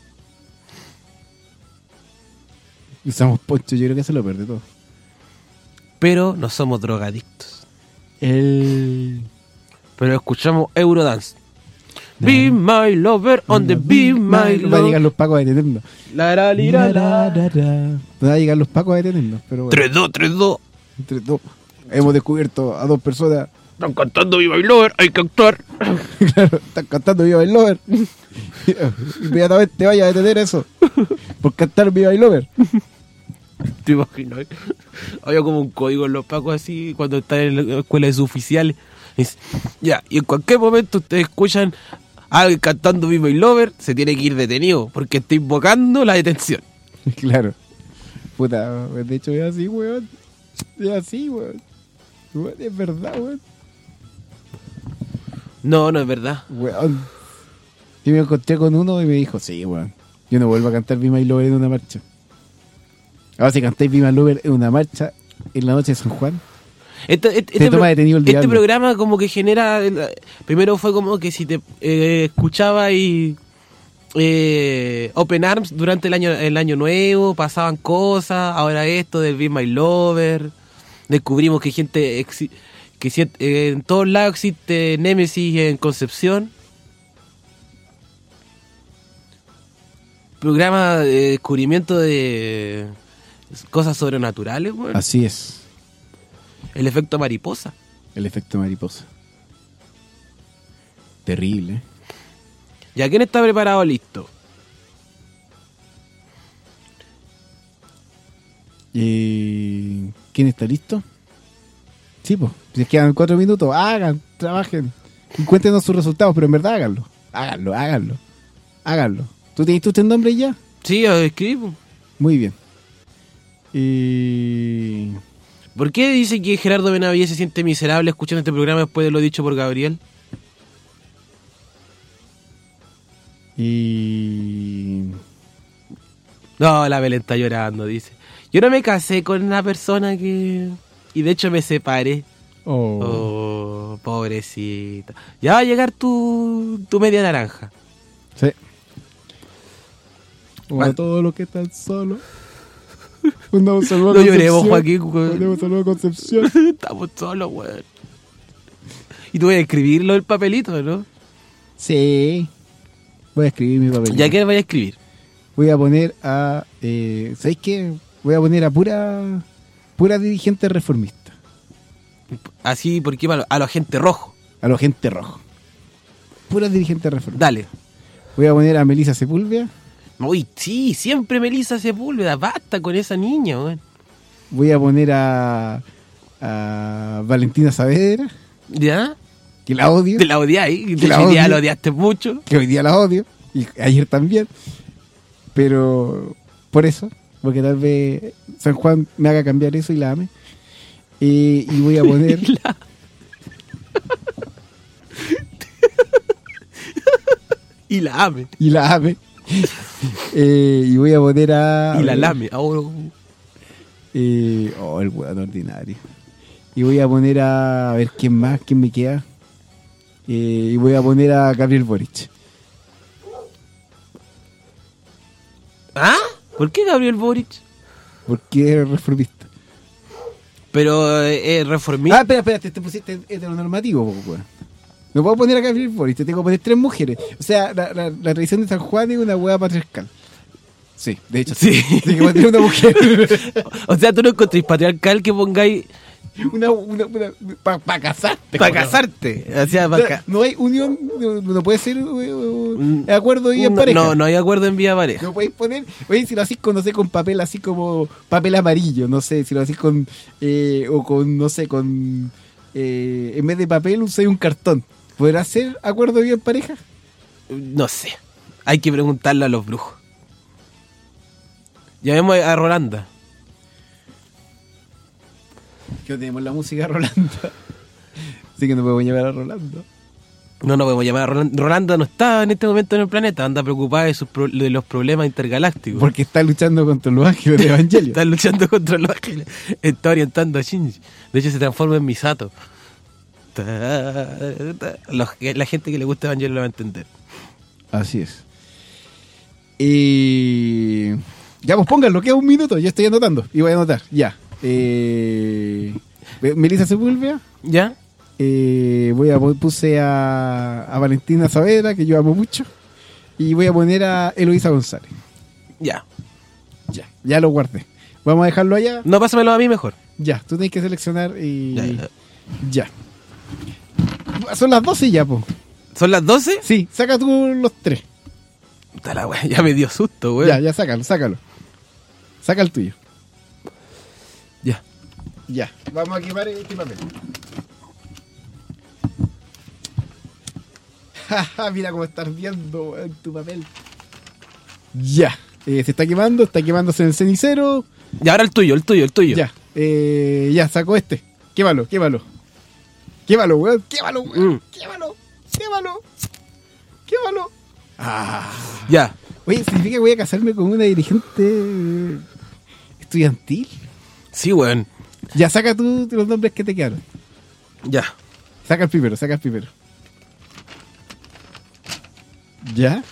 S2: Usamos poncho, yo creo que eso es lo peor de todo.
S3: Pero no somos drogadictos.
S2: El...
S3: Pero escuchamos Eurodance. Be my lover on the be my
S2: Va a llegar
S3: lover.
S2: los pacos a detenernos.
S3: La, la, li, la, la.
S2: Van a llegar los pacos a detenernos, pero bueno.
S3: tres dos, tres dos.
S2: Entre dos, hemos descubierto a dos personas.
S3: Están cantando Be my lover, hay que actuar.
S2: Claro, están cantando Viva el Lover. Inmediatamente vaya a detener eso. Por cantar Viva el Lover.
S3: ¿Te imaginas? Había como un código en los pacos así cuando están en la escuela de sus oficiales. Dice, ya, y en cualquier momento ustedes escuchan a alguien cantando Be my lover, se tiene que ir detenido porque está invocando la detención.
S2: Claro. Puta, de hecho es así, weón. Es así, weón. Weón, es verdad, weón.
S3: No, no es verdad.
S2: Weón. Yo me encontré con uno y me dijo, sí, weón. Yo no vuelvo a cantar Be My Lover en una marcha. Ahora si cantáis Be My Lover en una marcha en la noche de San Juan,
S3: Este, este,
S2: te
S3: este
S2: toma
S3: pro-
S2: detenido el
S3: este
S2: diablo.
S3: programa como que genera... Primero fue como que si te eh, escuchaba y... Eh, Open Arms durante el año el año nuevo, pasaban cosas, ahora esto del Be My Lover, descubrimos que gente exi- que si- eh, en todos lados existe Némesis en Concepción. Programa de descubrimiento de cosas sobrenaturales, weón.
S2: así es.
S3: El efecto mariposa.
S2: El efecto mariposa. Terrible.
S3: ¿Ya quién está preparado? Listo.
S2: Eh, ¿Quién está listo? Sí, pues. Si les quedan cuatro minutos, hagan, trabajen. Y cuéntenos sus resultados, pero en verdad háganlo. Háganlo, háganlo. Háganlo. ¿Tú tienes tu nombre ya?
S3: Sí, yo escribo.
S2: Muy bien. Y...
S3: ¿Por qué dice que Gerardo Benavides se siente miserable escuchando este programa después de lo dicho por Gabriel?
S2: Y...
S3: No, la Belén está llorando, dice. Yo no me casé con una persona que... Y de hecho me separé.
S2: Oh.
S3: Oh, pobrecita. Ya va a llegar tu, tu media naranja.
S2: Sí. O a
S3: Bueno.
S2: todos los que están solos. Mandamos saludos a
S3: No lloremos,
S2: Concepción.
S3: Joaquín, weón.
S2: Mandamos saludos a Concepción.
S3: Estamos solos, weón. Y tú vas a escribirlo el papelito, ¿no?
S2: Sí. Voy a escribir mi papel.
S3: ¿Ya qué vas a escribir?
S2: Voy a poner a... Eh, ¿Sabéis qué? Voy a poner a pura... Pura dirigente reformista.
S3: Así, porque a, lo- a la gente rojo.
S2: A los gente rojo. Pura dirigente reformista.
S3: Dale.
S2: Voy a poner a Melissa Sepúlveda.
S3: Uy, sí, siempre Melissa Sepúlveda. Basta con esa niña, weón.
S2: Voy a poner a... A Valentina Saavedra.
S3: ¿Ya?
S2: Que la odio.
S3: Te la odiáis.
S2: Que la
S3: Hoy día
S2: odio.
S3: la odiaste mucho.
S2: Que hoy día la odio. Y ayer también. Pero... Por eso. Porque tal vez San Juan me haga cambiar eso y la ame. Eh, y voy a poner...
S3: Y la- y la ame.
S2: y la ame. Eh, y voy a poner a...
S3: Y la lame. Ahora,
S2: Eh, oh, el weón ordinario. Y voy a poner a... A ver, ¿quién más? ¿Quién me queda? Eh, y voy a poner a Gabriel Boric.
S3: ¿Ah? ¿Por qué Gabriel Boric?
S2: Porque es reformista.
S3: Pero eh, eh, reformista.
S2: Ah, espera, espera, te, te pusiste heteronormativo, po, weón. No puedo poner a Gabriel Boric, te tengo que poner tres mujeres. O sea, la, la, la tradición de San Juan es una hueá patriarcal. Sí, de hecho
S3: Sí.
S2: sí. Sí, que va a tener una mujer.
S3: O sea, tú no encontréis patriarcal que pongáis
S2: una, una, una, para pa casarte.
S3: para
S2: cabrón.
S3: casarte. O sea,
S2: O
S3: para
S2: sea,
S3: ca-
S2: no hay unión, no, no puede ser uh,
S3: Mm,
S2: acuerdo y en
S3: no,
S2: pareja.
S3: no, no hay acuerdo en vía pareja.
S2: No podéis poner, oye, si lo hacís con, no sé, con papel así como papel amarillo, no sé, si lo hacís con, eh, o con, no sé, con, eh, en vez de papel usáis un cartón. ¿Podrá ser acuerdo bien pareja?
S3: No sé. Hay que preguntarle a los brujos. Llamemos a Rolanda.
S2: Que tenemos la música Rolando. Así que no podemos llevar a Rolando.
S3: No, no podemos llamar a Rolanda. Rolanda no está en este momento en el planeta. Anda preocupada de, sus pro- de los problemas intergalácticos.
S2: Porque está luchando contra los ángeles de Evangelio.
S3: Está luchando contra los ángeles. Está orientando a Shinji. De hecho, se transforma en Misato. Ta- ta- los que- la gente que le gusta Evangelio lo va a entender.
S2: Así es. Eh, ya, pues pónganlo, queda un minuto. Yo estoy anotando y voy a anotar. Ya. Eh, Melissa Sepúlveda.
S3: ¿Ya?
S2: Eh, voy a pon- puse a, a Valentina Saavedra, que yo amo mucho. Y voy a poner a Eloísa González.
S3: Ya.
S2: Ya, ya lo guardé. Vamos a dejarlo allá.
S3: No, pásamelo a mí mejor.
S2: Ya, tú tienes que seleccionar y.
S3: Ya, ya.
S2: Ya. Son las doce ya, po.
S3: ¿Son las doce?
S2: Sí, saca tú los tres.
S3: Puta la wea, ya me dio susto, weón.
S2: Ya, ya, sácalo, sácalo. Saca el tuyo.
S3: Ya.
S2: Ya, vamos a quemar este papel. Jaja, mira cómo estás viendo, weón, tu papel. Ya, eh, se está quemando, está quemándose en el cenicero.
S3: Y ahora el tuyo, el tuyo, el tuyo.
S2: Ya, eh, ya, sacó este. Quémalo, quémalo. Quémalo, weón, quémalo, weón.
S3: Mm.
S2: Quémalo, quémalo. Quémalo. Ah.
S3: Ya.
S2: Oye, ¿significa que voy a casarme con una dirigente estudiantil?
S3: Sí, weón.
S2: Ya, saca tú los nombres que te quedaron.
S3: Ya.
S2: Saca el primero, saca el primero. ¿Ya?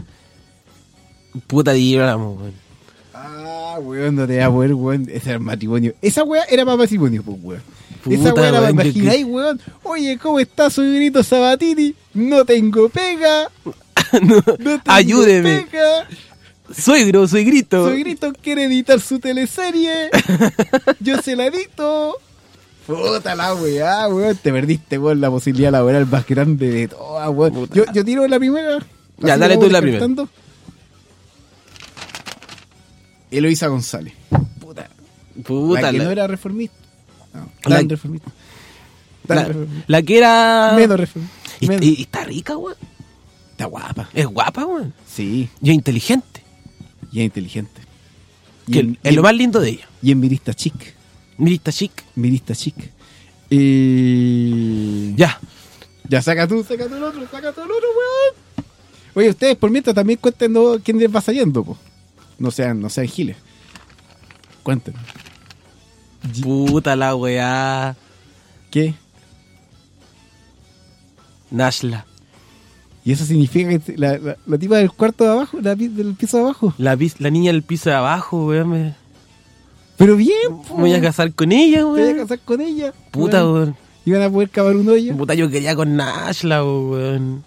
S3: Puta dioramos, weón.
S2: Ah, weón, no te va a poder, weón. Ese era el matrimonio. Esa weá era para matrimonio, pues, weón. Esa
S3: Puta,
S2: weá era,
S3: weón, yo
S2: imagináis, weón. Oye, ¿cómo está su grito Sabatini? No tengo pega.
S3: No,
S2: No tengo
S3: ayúdeme.
S2: pega.
S3: Suegro, suegrito.
S2: Su grito quiere editar su teleserie. Yo se la edito. Puta la weá, weón. Te perdiste, weón, la posibilidad laboral más grande de todas, weón.
S3: Puta.
S2: Yo, yo tiro la primera.
S3: Ya,
S2: Así
S3: dale
S2: vamos
S3: tú la primera.
S2: descartando. Eloísa González. Puta.
S3: Puta
S2: la que
S3: la,
S2: no era reformista. No,
S3: La-
S2: tan reformista. Tan
S3: la,
S2: reformista.
S3: la que era.
S2: Menos reformista.
S3: Y,
S2: Menos.
S3: y- y está rica, weón.
S2: Está guapa.
S3: Es guapa, weón.
S2: Sí.
S3: Y es inteligente.
S2: Y es inteligente. Y
S3: Que
S2: en,
S3: es
S2: y
S3: lo
S2: en-
S3: más lindo de ella.
S2: y en mirista chic.
S3: Mirista chic.
S2: Mirista chic. Y...
S3: Ya.
S2: Ya, saca tú, saca tú el otro, saca tú el otro, weón. Oye, ustedes por mientras también cuéntenos quién les va saliendo, po. No sean, no sean giles. Cuéntenos.
S3: Puta la weá.
S2: ¿Qué?
S3: Nashla.
S2: ¿Y eso significa que te- la, la, la tipa del cuarto de abajo, la pi- del piso de abajo?
S3: La, pis- la niña del piso de abajo, weón. Me,
S2: Pero bien, po.
S3: me voy a casar con ella,
S2: Te voy a
S3: weón.
S2: casar con ella.
S3: Puta,
S2: weón.
S3: weón.
S2: Iban a poder cavar un hoyo.
S3: Puta, yo quería con Nashla, weón.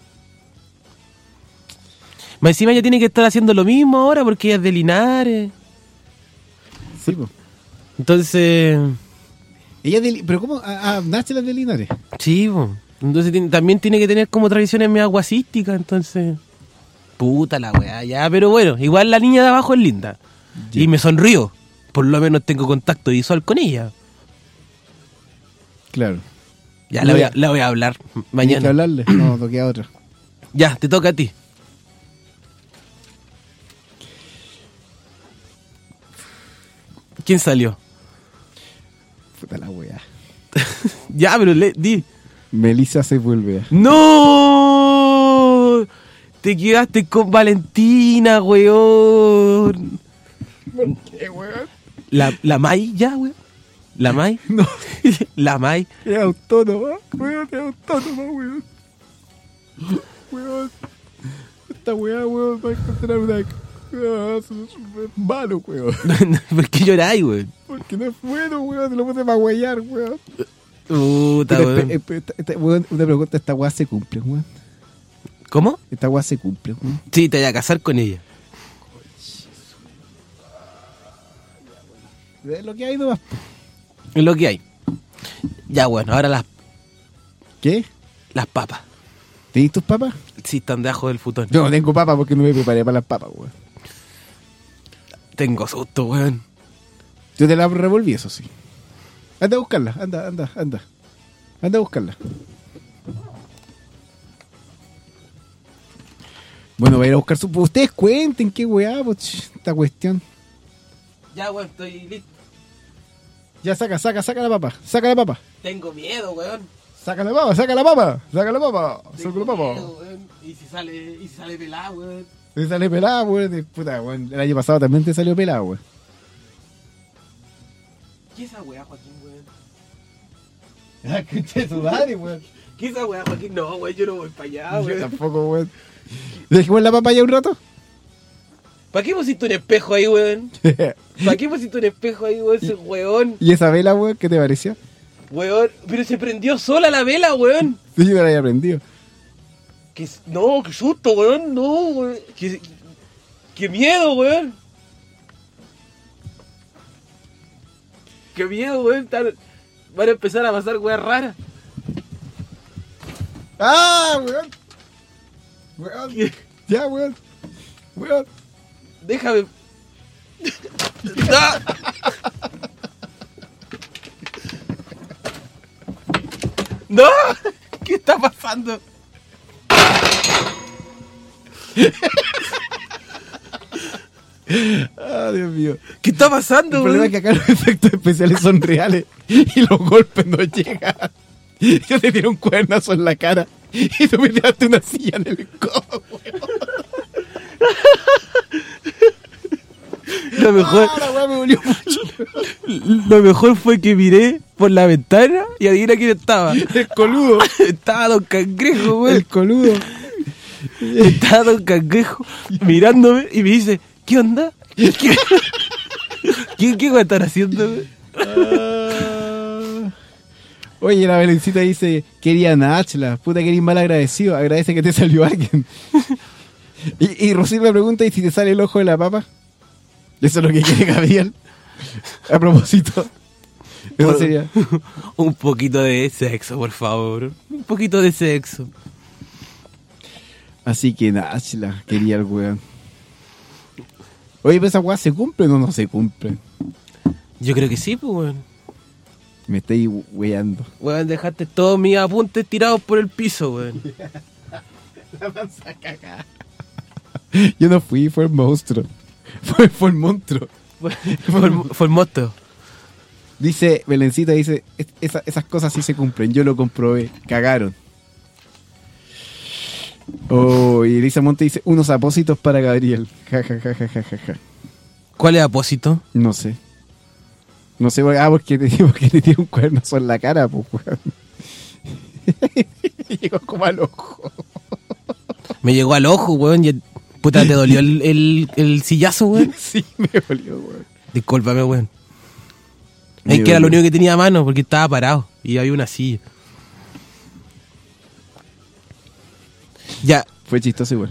S3: Más encima ella tiene que estar haciendo lo mismo ahora porque ella es de Linares.
S2: Sí, po.
S3: Entonces,
S2: Ella es de, Li- pero ¿cómo? Ah, ah, Nachela es de Linares.
S3: sí, po. Entonces tiene- también tiene que tener como tradiciones medio guasísticas, entonces. Puta la weá, ya, pero bueno, igual la niña de abajo es linda.
S2: Ya.
S3: Y me sonrío. Por lo menos tengo contacto visual con ella.
S2: Claro.
S3: Ya la voy a, la voy a hablar
S2: ¿Tienes que
S3: mañana.
S2: hablarle? No, no queda otra.
S3: Ya, te toca a ti. ¿Quién salió?
S2: Puta la weá.
S3: Ya, pero le, di.
S2: Melissa Sepúlveda.
S3: ¡No! Te quedaste con Valentina, weón.
S2: ¿Por qué, weón?
S3: La, la Mai, ya, weón. La Mai.
S2: No,
S3: La Mai.
S2: es autónoma. Weón, es autónoma, weón. Weón. Esta weá, weón, va a encontrar una... Ah, eso es malo, weón.
S3: ¿Por qué lloráis, weón?
S2: Porque no es bueno, weón. Te lo puse para huellar, weón.
S3: Puta,
S2: Pero,
S3: weón.
S2: espe- espe- esta- esta- weón, una pregunta, ¿esta weá se cumple, weón?
S3: ¿Cómo?
S2: Esta weá se cumple, weón.
S3: Sí, te voy a casar con ella.
S2: Es lo que hay nomás.
S3: Es lo que hay. Ya, bueno, ahora las,
S2: ¿Qué?
S3: las papas.
S2: ¿Tenís tus papas?
S3: Sí, están debajo del futón.
S2: Yo no tengo papas porque no me preparé para las papas, weón.
S3: Tengo susto, weón.
S2: Yo te la revolví, eso sí. Anda a buscarla, anda, anda, anda. Anda a buscarla. Bueno, voy a ir a buscar su... Ustedes cuenten qué weá, pues, esta cuestión.
S3: Ya, weón, estoy listo.
S2: Ya, saca, saca, saca la papa, saca la papa.
S3: Tengo miedo, weón.
S2: Saca la papa, saca la papa, saca la papa, saca
S3: Tengo
S2: la papa.
S3: miedo, weón. Y si sale, y si sale pelado, weón.
S2: Te sale pelada, weón. de Puta, weón. El año pasado también te salió pelada, weón.
S3: ¿Qué es esa weá, Joaquín, weón?
S2: Ah, escuché su madre, weón.
S3: ¿Qué es esa weá, Joaquín? No, weón, yo no voy para allá,
S2: Yo
S3: weón.
S2: tampoco, weón. ¿Dejemos la papa ya un rato?
S3: ¿Para qué pusiste un espejo ahí, weón? ¿Para qué pusiste un espejo ahí, weón? Ese weón.
S2: ¿Y esa vela, weón, qué te pareció?
S3: Weón, pero se prendió sola la vela, weón.
S2: Sí, yo me la había aprendido.
S3: ¿Qué, no, qué susto, weón, no, weón. Qué, qué miedo, weón. Qué miedo, weón. Están- van a empezar a pasar weas raras.
S2: ¡Ah, weón! Weón.
S3: ¿Qué?
S2: Ya, weón. Weón.
S3: Déjame. ¡Ah! ¡No! ¿Qué está pasando?
S2: Ah, Dios mío.
S3: ¿Qué está pasando,
S2: El problema es
S3: weón?
S2: que acá los efectos especiales son reales y los golpes no llegan. Yo te tiré un cuernazo en la cara y tú me tiraste una silla en el codo, weón.
S3: Lo mejor,
S2: Ah, la weá me dolió mucho.
S3: lo mejor fue que miré por la ventana y adivina quién estaba.
S2: El coludo.
S3: Estaba Don Cangrejo, weón.
S2: El coludo.
S3: Estaba Don Cangrejo mirándome y me dice, ¿qué onda? ¿Qué, ¿Qué, qué va a estar haciendo, weón?
S2: Ah. Oye, la Belencita dice, quería Nachla, puta que eres mal agradecido, agradece que te salió alguien. Y, y Rosy me pregunta, ¿y si te sale el ojo de la papa? Eso es lo que quiere Gabriel. A propósito. Eso
S3: Por-
S2: sería.
S3: Un poquito de sexo, por favor. Un poquito de sexo.
S2: Así que Nachla, quería el weón. Oye, pero esa weá se cumple o no se cumple.
S3: Yo creo que sí, pues, weón.
S2: Me estáis weando.
S3: Weón, dejaste todos mis apuntes tirados por el piso, weón.
S2: La mansa cagada. Yo no fui, fue el monstruo. Fue, fue el monstruo.
S3: Fue, fue el, fue el monstruo.
S2: Dice, Belencita dice, "Es- esa- esas cosas sí se cumplen, yo lo comprobé, cagaron. Oh, y Elisa Monte dice, unos apósitos para Gabriel. Ja, ja, ja, ja, ja, ja, ja.
S3: ¿Cuál es apósito?
S2: No sé. No sé, ah, porque te, porque te tiene un cuernazo en la cara, pues, weón. Llegó como al ojo.
S3: Me llegó al ojo, weón. Y, puta, ¿te dolió el, el, el sillazo, weón?
S2: Sí, me dolió, weón.
S3: Discúlpame, weón.
S2: Me
S3: Es que era lo
S2: dolió.
S3: único que tenía a mano porque estaba parado y había una silla. Ya,
S2: Fue chistoso igual.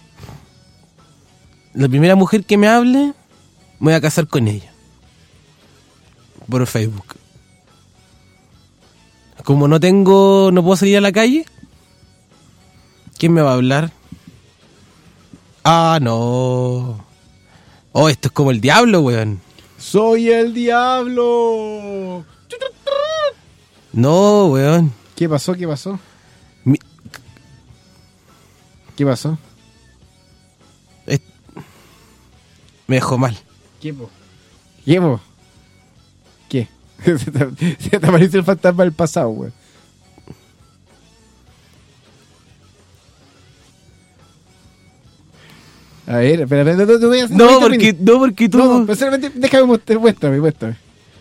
S3: la primera mujer que me hable, me voy a casar con ella. Por Facebook. Como no tengo, no puedo salir a la calle, ¿quién me va a hablar? Ah, no. Oh, esto es como el diablo, weón.
S2: ¡Soy el diablo!
S3: No, weón.
S2: ¿Qué pasó? ¿Qué pasó?
S3: Mi-
S2: ¿Qué pasó?
S3: es- Me dejó mal.
S2: ¿Qué, po? ¿Qué, po? ¿Qué? Se te, se te apareció el fantasma del pasado, güey. A ver, espera, espera, no, no, no, voy a-
S3: No,
S2: voy a
S3: porque,
S2: terminar.
S3: no, porque tú...
S2: No, no, pero solamente déjame mostrar, muéstrame, muéstrame.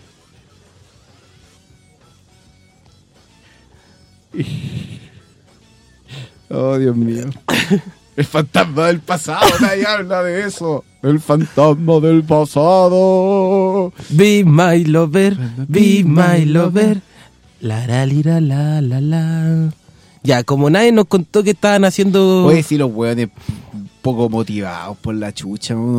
S2: Oh, Dios mío. El fantasma del pasado, nadie habla de eso. El fantasma del pasado.
S3: Be my lover, be my lover. La la lira, la la la. Ya, como nadie nos contó que estaban haciendo.
S2: Oye, si los hueones poco motivados por la chucha, uno.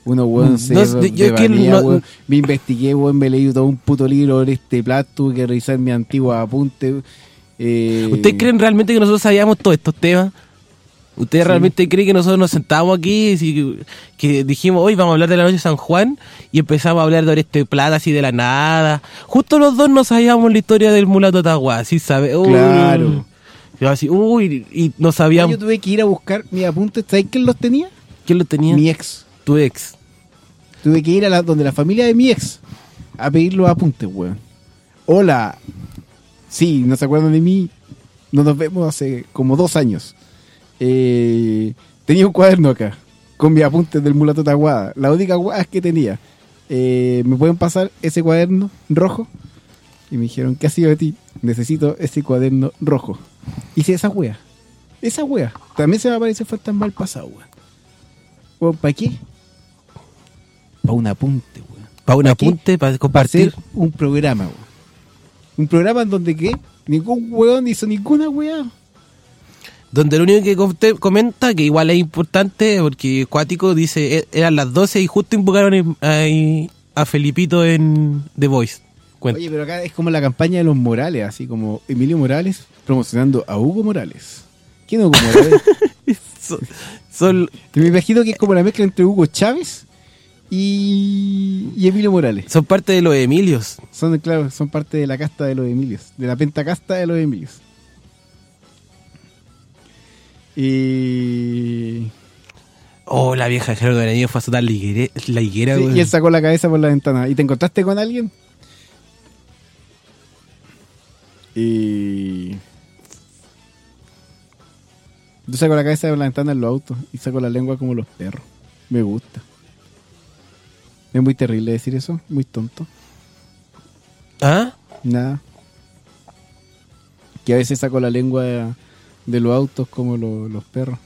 S2: Uno, weón, se
S3: No, yo es que
S2: devanea,
S3: no-
S2: weón. Me investigué, weón, me leí todo un puto libro en este plato, tuve que revisar mis antiguos apuntes. Eh,
S3: ¿Ustedes creen realmente que nosotros sabíamos todos estos temas? ¿Ustedes
S2: Sí.
S3: realmente creen que nosotros nos sentábamos aquí y si- que dijimos, hoy vamos a hablar de la noche de San Juan y empezamos a hablar de este Plata así de la nada? Justo los dos no sabíamos la historia del mulato Tahuá, ¿sí sabe? Uy.
S2: Claro.
S3: Yo así, uy, y no
S2: Yo
S3: sabíamos
S2: tuve que ir a buscar mis apuntes. ¿Sabes quién los tenía?
S3: quién lo tenía.
S2: Mi ex.
S3: Tu ex.
S2: Tuve que ir a la, donde la familia de mi ex a pedir los apuntes, weón. Hola. Sí, no se acuerdan de mí. No nos vemos hace como dos años. Eh, tenía un cuaderno acá con mis apuntes del mulato Tahuada. La única guada que tenía. Eh, ¿Me pueden pasar ese cuaderno rojo? Y me dijeron, ¿qué ha sido de ti? Necesito ese cuaderno rojo. Hice esa wea. Esa wea. También se me aparece fantasma al pasado, weón. Weón, ¿para qué? Para un apunte, weón.
S3: Para un
S2: ¿Pa' qué?
S3: apunte, para
S2: Para
S3: compartir.
S2: hacer un programa, weón. Un programa en donde ¿qué? Ningún weón hizo ninguna weá.
S3: Donde lo único que conte- comenta, que igual es importante, porque Cuático dice, e- eran las doce y justo invocaron en- ahí a Felipito en The Voice. Cuenta.
S2: Oye, pero acá es como la campaña de los Morales, así como Emilio Morales promocionando a Hugo Morales. ¿Quién es Hugo Morales?
S3: Son- son,
S2: Me imagino que es como la mezcla entre Hugo Chávez y, y Emilio Morales.
S3: son parte de los Emilios.
S2: Son, claro, son parte de la casta de los Emilios, de la pentacasta de los Emilios. Y,
S3: Oh, la vieja de Gerardo Granillo fue a azotar la higuera, la higuera,
S2: sí,
S3: güey.
S2: y él sacó la cabeza por la ventana. ¿Y te encontraste con alguien? Y yo saco la cabeza por la ventana en los autos y saco la lengua como los perros. Me gusta. Es muy terrible decir eso, muy tonto.
S3: ¿Ah?
S2: Nada. Que a veces saco la lengua de, de los autos como lo- los perros.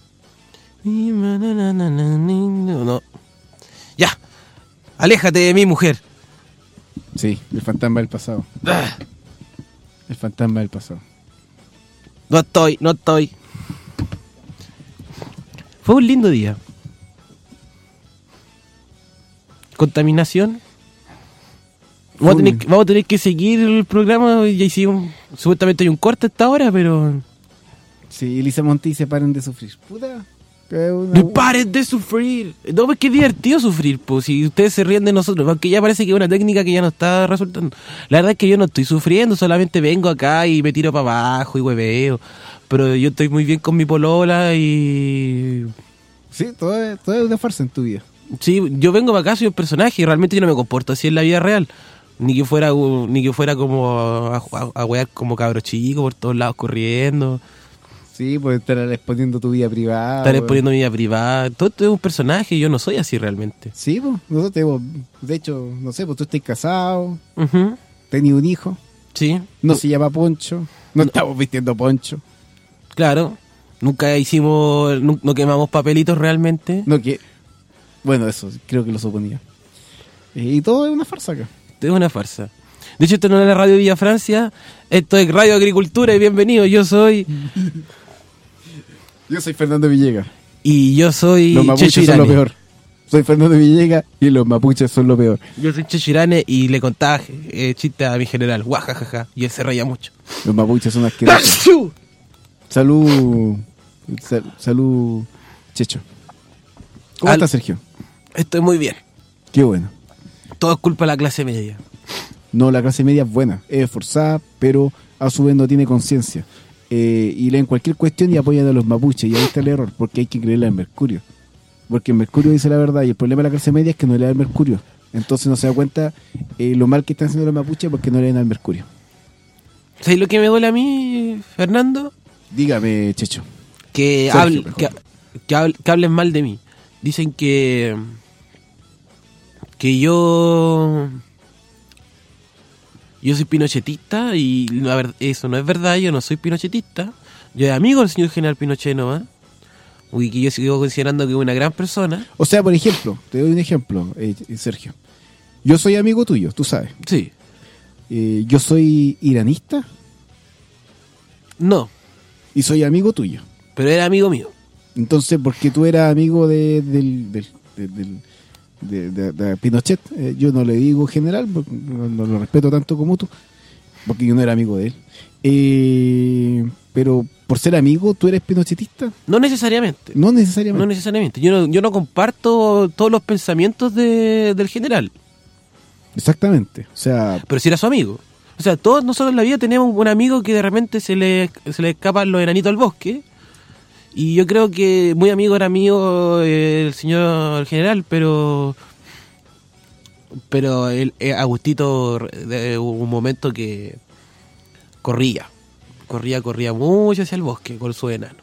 S3: No. Ya. Aléjate de mí, mujer.
S2: Sí, el fantasma del pasado.
S3: Ah,
S2: El fantasma del pasado.
S3: No estoy, no estoy. Fue un lindo día. Contaminación. Vamos a, tener, que- vamos a tener que seguir el programa. Ya hicimos. Supuestamente hay un corte a esta hora, pero.
S2: Sí, Elisa Monti se paren de sufrir. Puta. Que una-
S3: ¡No paren de sufrir! No, es que es divertido sufrir, pues. Si ustedes se ríen de nosotros, aunque ya parece que es una técnica que ya no está resultando. La verdad es que yo no estoy sufriendo, solamente vengo acá y me tiro para abajo y hueveo. Pero yo estoy muy bien con mi polola y.
S2: Sí, todo es, todo es una farsa en tu vida.
S3: Sí, yo vengo para acá, soy un personaje y realmente yo no me comporto así en la vida real. Ni que fuera uh, ni que fuera como a, a, a wear como cabro chico por todos lados corriendo.
S2: Sí, pues estar exponiendo tu vida privada.
S3: Estar
S2: weón.
S3: exponiendo mi vida privada. Todo esto es un personaje y yo no soy así realmente.
S2: Sí, pues, nosotros tenemos, de hecho, no sé, pues tú estás casado,
S3: Ujú,
S2: tenés un hijo,
S3: sí.
S2: no se llama Poncho, no, estamos vistiendo Poncho.
S3: Claro, nunca hicimos, nu- no quemamos papelitos realmente.
S2: No que, bueno, eso, creo que lo suponía. Eh, Y todo es una farsa acá.
S3: Esto es una farsa. De hecho, esto no es la Radio Villa Francia, esto es Radio Agricultura y bienvenido. Yo soy,
S2: Yo soy Fernando Villegas.
S3: y yo soy
S2: Los mapuches
S3: Checho
S2: son lo
S3: Irane.
S2: peor. Soy Fernando Villegas y los mapuches son lo peor.
S3: Yo soy Checho Irane y le contaba eh, chistes a mi general, guajajaja, y él se reía mucho.
S2: Los mapuches son asquerosos. Salud, sal- salud, Checho. ¿Cómo
S3: Al-
S2: estás, Sergio?
S3: Estoy muy bien.
S2: Qué bueno.
S3: Todo es culpa de la clase media.
S2: No, la clase media es buena, es esforzada, pero a su vez no tiene conciencia. Eh, y leen cualquier cuestión y apoyan a los mapuches. Y ahí está el error, porque hay que creerle al Mercurio. Porque el Mercurio dice la verdad y el problema de la clase media es que no lee al Mercurio. Entonces no se da cuenta eh, lo mal que están haciendo los mapuches porque no leen al Mercurio.
S3: ¿Sabes lo que me duele a mí, Fernando?
S2: Dígame, Checho.
S3: Que,
S2: Sergio,
S3: hable-
S2: mejor.
S3: que, que habl- que hablen mal de mí. Dicen que que yo yo soy pinochetista y la ver- eso no es verdad, yo no soy pinochetista. Yo soy amigo del señor general Pinochet nomás. Y que yo sigo considerando que es una gran persona.
S2: O sea, por ejemplo, te doy un ejemplo, eh, Sergio. Yo soy amigo tuyo, tú sabes.
S3: Sí.
S2: Eh, yo soy iranista
S3: No,
S2: y soy amigo tuyo.
S3: pero era amigo mío.
S2: Entonces, porque tú eras amigo de, del, del, del, del- de, de, de Pinochet. Eh, yo no le digo general, porque no, no lo respeto tanto como tú, porque yo no era amigo de él. Eh, pero por ser amigo, ¿tú eres pinochetista?
S3: No necesariamente.
S2: No necesariamente.
S3: No necesariamente. Yo no, yo no comparto todos los pensamientos de, del general.
S2: Exactamente. O sea,
S3: pero si era su amigo. O sea, todos nosotros en la vida tenemos un amigo que de repente se le, se le escapan los enanitos al bosque. Y yo creo que muy amigo era mío el señor el general, pero pero el, Agustito de un momento que corría, corría, corría mucho hacia el bosque con su enano.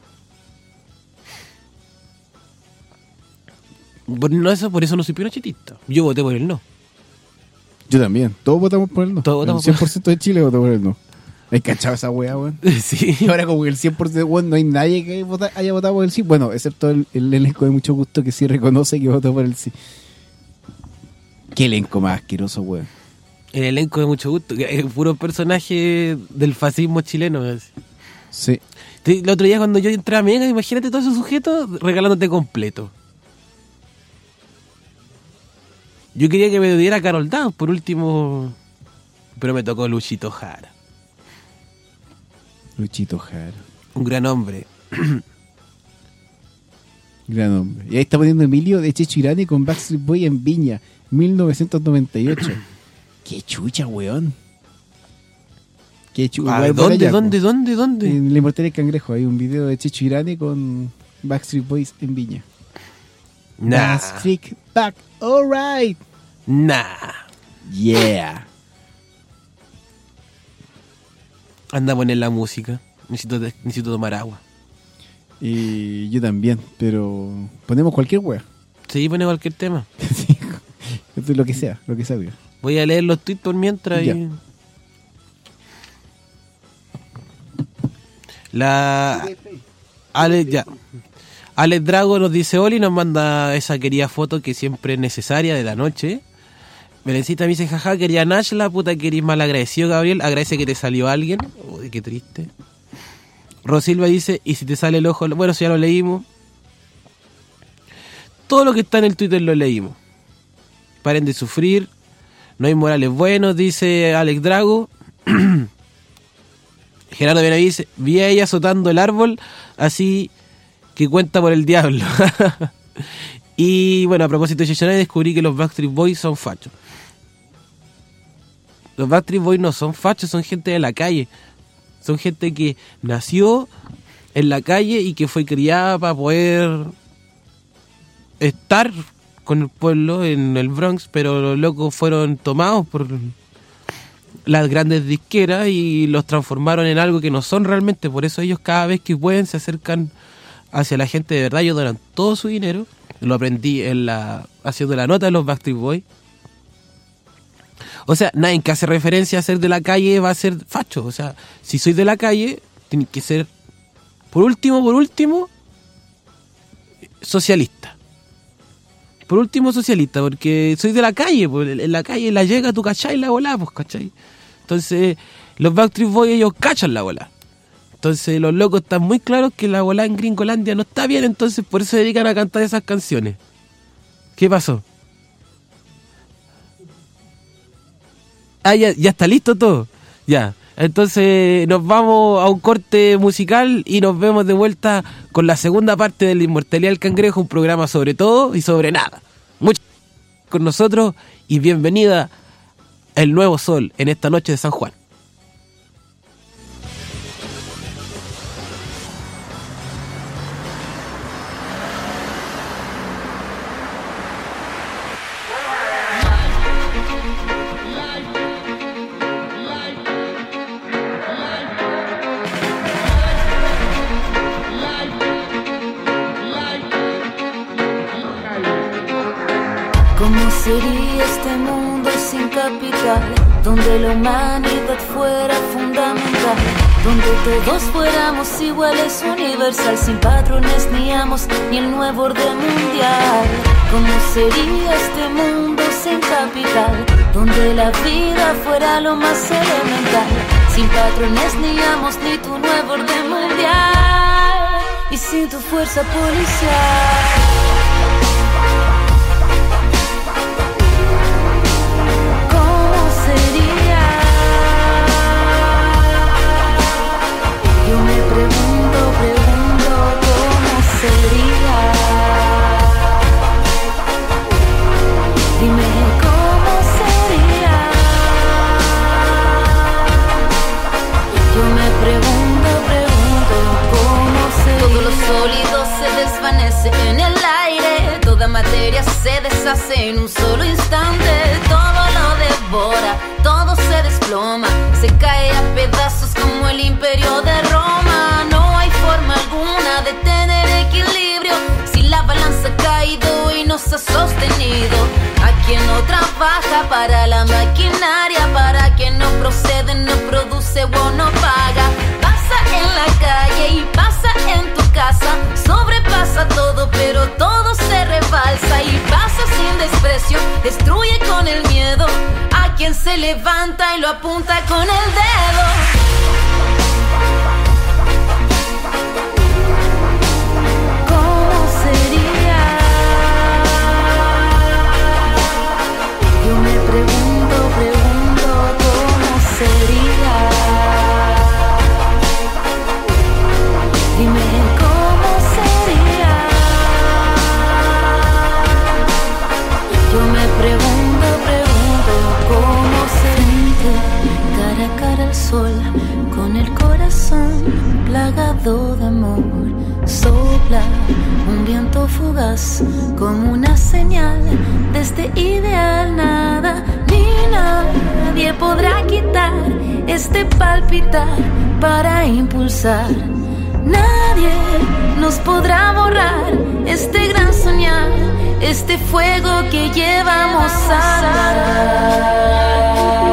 S3: Por, no, eso, por eso no soy pinochetista. Yo voté por el no.
S2: Yo también. Todos votamos por el no.
S3: Todos votamos
S2: el cien por ciento de Chile votó por el no. ¿Hay cachado esa weá, weón?
S3: Sí.
S2: Y ahora como que el cien por ciento, weón, no hay nadie que haya votado, haya votado por el sí. Bueno, excepto el, el elenco de mucho gusto que sí reconoce que votó por el sí. Qué elenco más asqueroso, weón.
S3: El elenco de mucho gusto, que es puro personaje del fascismo chileno. Así.
S2: Sí.
S3: El otro día cuando yo entré a Mega, imagínate todos esos sujetos regalándote completo. Yo quería que me diera Carol Dance por último, pero me tocó Luchito Jara.
S2: Luchito Jara.
S3: Un gran hombre.
S2: Gran hombre. Y ahí está poniendo Emilio de Checho Irane con Backstreet Boy en Viña, mil novecientos noventa y ocho. Qué chucha, weón. Qué chucha.
S3: Ah, ¿Dónde, allá, dónde, po. dónde, dónde?
S2: En La Inmortal del Cangrejo hay un video de Checho Irane con Backstreet Boys en Viña.
S3: Nah.
S2: Backstreet Back, alright.
S3: Nah.
S2: Yeah.
S3: Anda a poner la música. Necesito, necesito tomar agua.
S2: Y yo también, pero ponemos cualquier wea.
S3: Sí, pone cualquier tema.
S2: Sí, lo que sea, lo que sea.
S3: Voy a leer los tweets por mientras. Y... La... Alex, ya. Alex Drago nos dice Oli, nos manda esa querida foto que siempre es necesaria de la noche. Belencita me dice, jaja, quería Nash, la puta que eres mal agradecido, Gabriel. Agradece que te salió alguien. Uy, qué triste. Rosilva dice, y si te sale el ojo... Bueno, si ya lo leímos. Todo lo que está en el Twitter lo leímos. Paren de sufrir. No hay morales buenos, dice Alex Drago. Gerardo Benavides, vi a ella azotando el árbol, así que cuenta por el diablo. Y bueno, a propósito de Chechonay, descubrí que los Backstreet Boys son fachos. Los Backstreet Boys no son fachos, son gente de la calle. Son gente que nació en la calle y que fue criada para poder estar con el pueblo en el Bronx, pero los locos fueron tomados por las grandes disqueras y los transformaron en algo que no son realmente. Por eso ellos cada vez que pueden se acercan hacia la gente de verdad. Ellos donan todo su dinero. Lo aprendí en la haciendo la nota de los Backstreet Boys. O sea, nadie que hace referencia a ser de la calle va a ser facho. O sea, si soy de la calle, tiene que ser, por último, por último, socialista. Por último, socialista, porque soy de la calle. Pues, en la calle la llega, tú cachai la bola, pues, cachai. Entonces, los Backstreet Boys, ellos cachan la bola. Entonces, los locos están muy claros que la bola en Gringolandia no está bien, entonces por eso se dedican a cantar esas canciones. ¿Qué pasó? Ah, ya, ya está listo todo. Ya. Entonces nos vamos a un corte musical y nos vemos de vuelta con la segunda parte de La Inmortalidad del Cangrejo, un programa sobre todo y sobre nada. Muchas gracias con nosotros y bienvenida El Nuevo Sol en esta noche de San Juan.
S5: ¿Cómo sería este mundo sin capital? Donde la humanidad fuera fundamental, donde todos fuéramos iguales, universal, sin patrones ni amos, ni el nuevo orden mundial. ¿Cómo sería este mundo sin capital? Donde la vida fuera lo más elemental, sin patrones ni amos, ni tu nuevo orden mundial, y sin tu fuerza policial. deshace en un solo instante, todo lo devora, todo se desploma, se cae a pedazos como el imperio de Roma. No hay forma alguna de tener equilibrio si la balanza ha caído y no se ha sostenido. A quien no trabaja para la maquinaria, para quien no procede, no produce o no paga. Pasa en la calle y pasa en tu casa, sobrepasa todo pero todo se rebalsa y pasa sin desprecio, destruye con el miedo a quien se levanta y lo apunta con el dedo. Pregunto, pregunto cómo sería. Dime cómo sería. Yo me pregunto, pregunto cómo sería. Cara a cara al sol, con el corazón plagado de amor. Sopla un viento fugaz como una señal de este ideal. Nada ni nadie podrá quitar este palpitar para impulsar. Nadie nos podrá borrar este gran soñar, este fuego que llevamos a dar.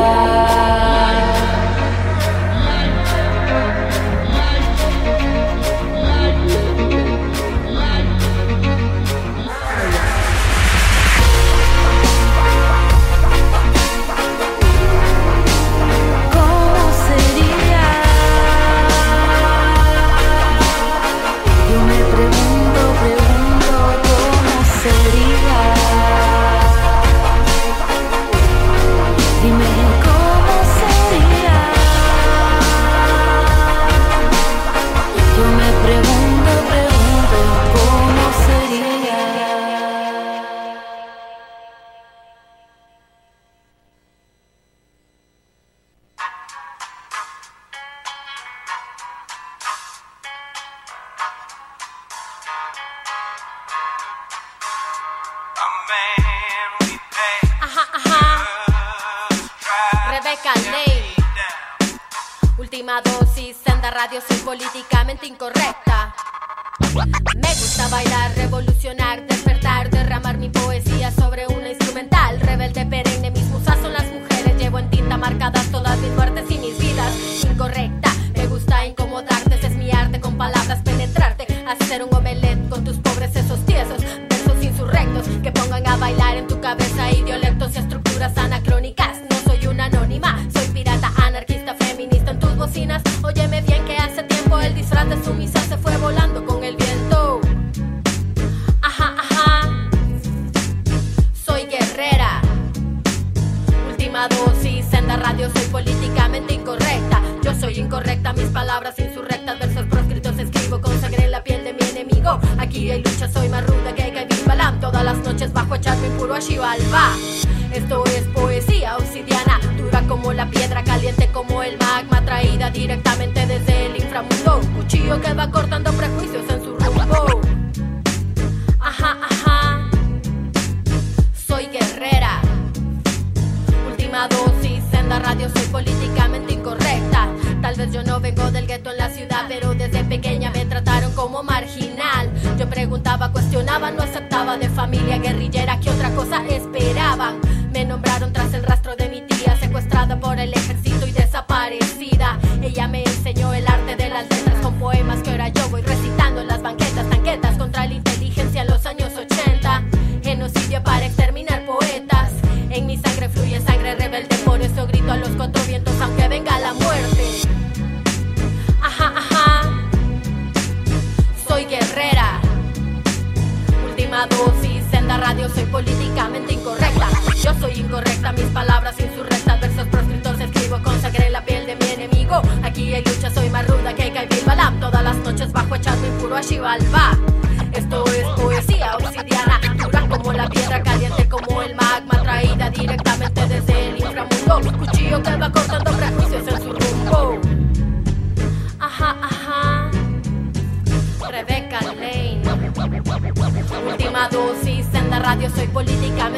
S6: Última dosis, Senda Radio, soy políticamente incorrecta. Me gusta bailar, revolucionar, despertar, derramar mi poesía sobre una instrumental. Rebelde perenne, mis musas son las mujeres. Llevo en tinta marcadas todas mis muertes y mis vidas. Incorrecta, me gusta incomodarte, ese es mi arte, con palabras penetrarte. Hacer un omelette con tus pobres sesos tiesos. Versos insurrectos que pongan a bailar en tu cabeza idiolectos y estructuras anacrónicas. No soy una anónima, soy pirata, anarquista, feminista en tus bocinas. Óyeme bien que hace tiempo el disfraz de sumisa se fue volando con el viento. Ajá, ajá. Soy guerrera. Última dosis, Senda Radio, soy políticamente incorrecta. Yo soy incorrecta, mis palabras insurrectas, versos proscritos escribo con sangre en la piel de mi enemigo. Aquí hay lucha, soy más ruda que Kevin Balam. Todas las noches bajo echarme impuro a Xibalba. Esto es poesía obsidiana, dura como la piedra, caliente como el magma, traída directamente desde el inframundo. Cuchillo que va cortando prejuicios en su rumbo. Ajá, ajá. Soy guerrera. Última dosis, Senda Radio, soy políticamente incorrecta. Tal vez yo no vengo del gueto en la ciudad, pero desde pequeña me trataron como marginal. Yo preguntaba, cuestionaba, no aceptaba, de familia guerrillera, ¿qué otra cosa esperaban? Me nombraron tras el rastro de mi tía, secuestrada por el ejército y desaparecida. Ella me enseñó el arte de las letras con poemas que ahora yo voy recitando en las banquetas, tanquetas contra la inteligencia en los años ochenta. Genocidio para exterminar poetas. En mi sangre fluye sangre rebelde, por eso grito a los cuatro vientos aunque venga la muerte. Ajá, ajá. Soy guerrera. Última dosis, Senda Radio, soy políticamente incorrecta. Yo soy incorrecta, mis palabras insurrectas, versos proscritos escribo con sangre en la piel de mi enemigo. Aquí hay lucha, soy más ruda que Kevin Balam. Todas las noches bajo echando impuro a Xibalba. Esto es poesía obsidiana, dura como la piedra, caliente como el magma, traída directamente desde el inframundo. Cuchillo que va cortando prejuicios en su rumbo. Ajá, ajá. Rebecca Lane. Última dosis, Senda Radio, soy política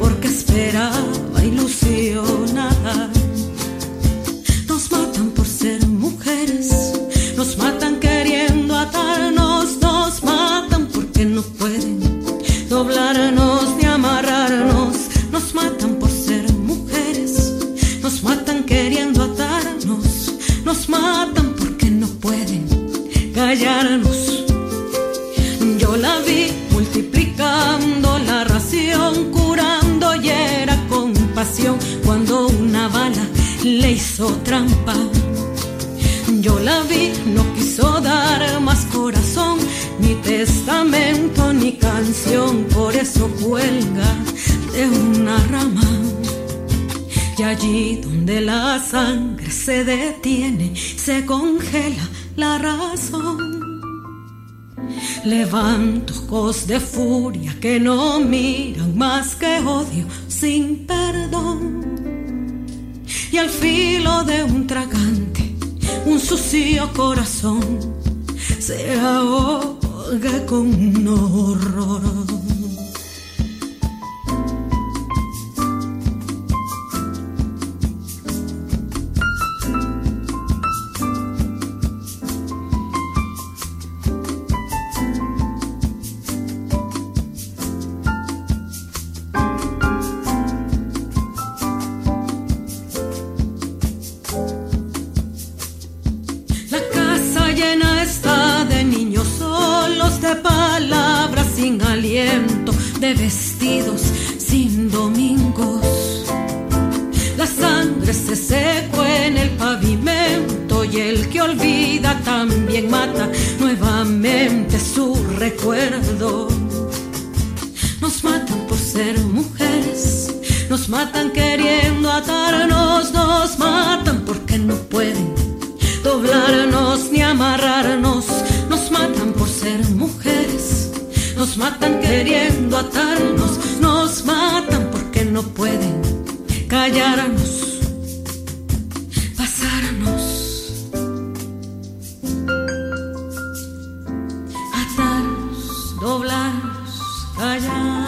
S7: porque esperaba ilusionada. Nos matan por ser mujeres, nos matan queriendo atarnos, nos matan porque no pueden doblarnos ni amarrarnos, nos matan por ser mujeres, nos matan queriendo atarnos, nos matan porque no pueden callarnos. Yo la vi multiplicando la ración, curando y era compasión cuando una bala le hizo trampa. Yo la vi, no quiso dar más corazón, ni testamento ni canción, por eso cuelga de una rama. Y allí donde la sangre se detiene, se congela la razón. Levanto ojos de furia que no miran más que odio sin perdón. Y al filo de un tragante, un sucio corazón se ahoga con un horror. De vestidos sin domingos, la sangre se secó en el pavimento y el que olvida también mata nuevamente su recuerdo. Nos matan por ser mujeres, nos matan queriendo atarnos, nos matan porque no pueden doblarnos ni amarrarnos, nos matan por ser mujeres, nos matan queriendo atarnos, nos matan porque no pueden callarnos, pasarnos, atarnos, doblarnos, callarnos.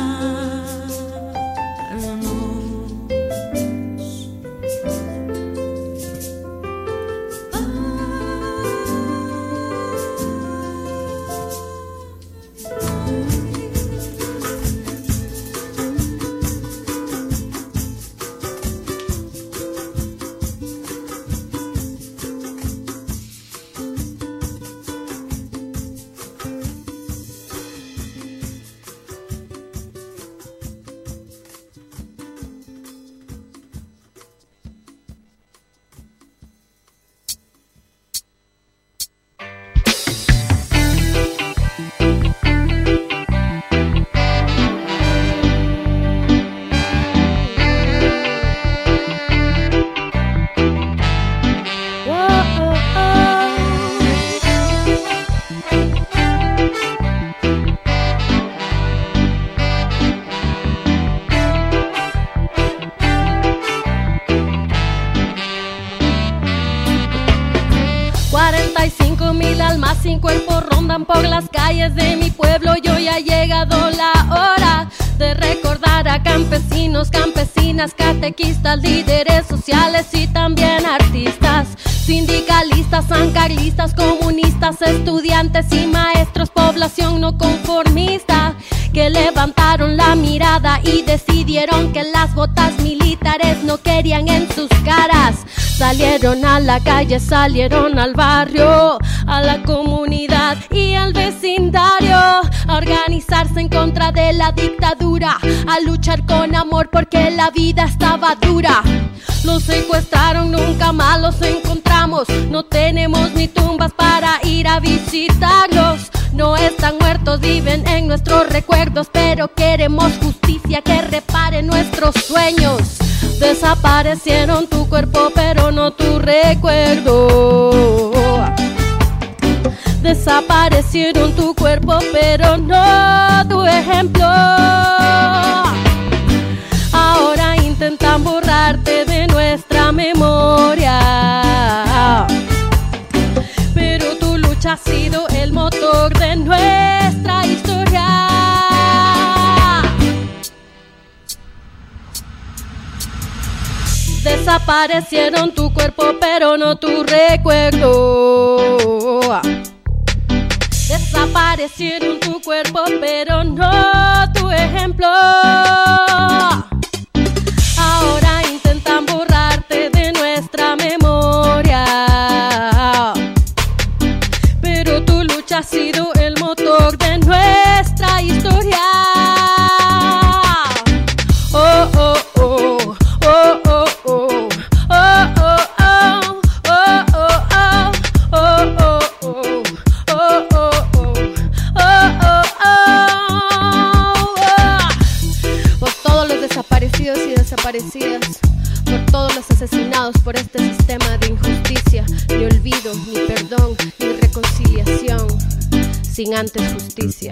S8: Sin cuerpo rondan por las calles de mi pueblo y hoy ha llegado la hora de recordar a campesinos, campesinas, catequistas, líderes sociales y también artistas, sindicalistas, sancarlistas, comunistas, estudiantes y maestros, población no conformista, que levantaron la mirada y decidieron que las botas militares no querían en sus caras. Salieron a la calle, salieron al barrio, a la comunidad y al vecindario, a organizarse en contra de la dictadura, a luchar con amor porque la vida estaba dura. Los secuestraron, nunca más los encontramos, no tenemos ni tumbas para ir a visitarlos. No están muertos, viven en nuestros recuerdos, pero queremos justicia que repare nuestros sueños. Desaparecieron tu cuerpo, pero no tu recuerdo. Desaparecieron tu cuerpo, pero no tu ejemplo. Ahora intentan borrarte de nuestra memoria, pero tu lucha ha sido el motor de nuestra historia. Desaparecieron tu cuerpo pero no tu recuerdo. Desaparecieron tu cuerpo pero no tu ejemplo. Ahora intentan borrarte de nuestra memoria, pero tu lucha ha sido el motor de nuestra historia. Oh, oh, oh, oh, oh, oh. Desaparecidos y desaparecidas, por todos los asesinados por este sistema de injusticia, ni olvido, ni perdón, ni reconciliación, sin antes justicia.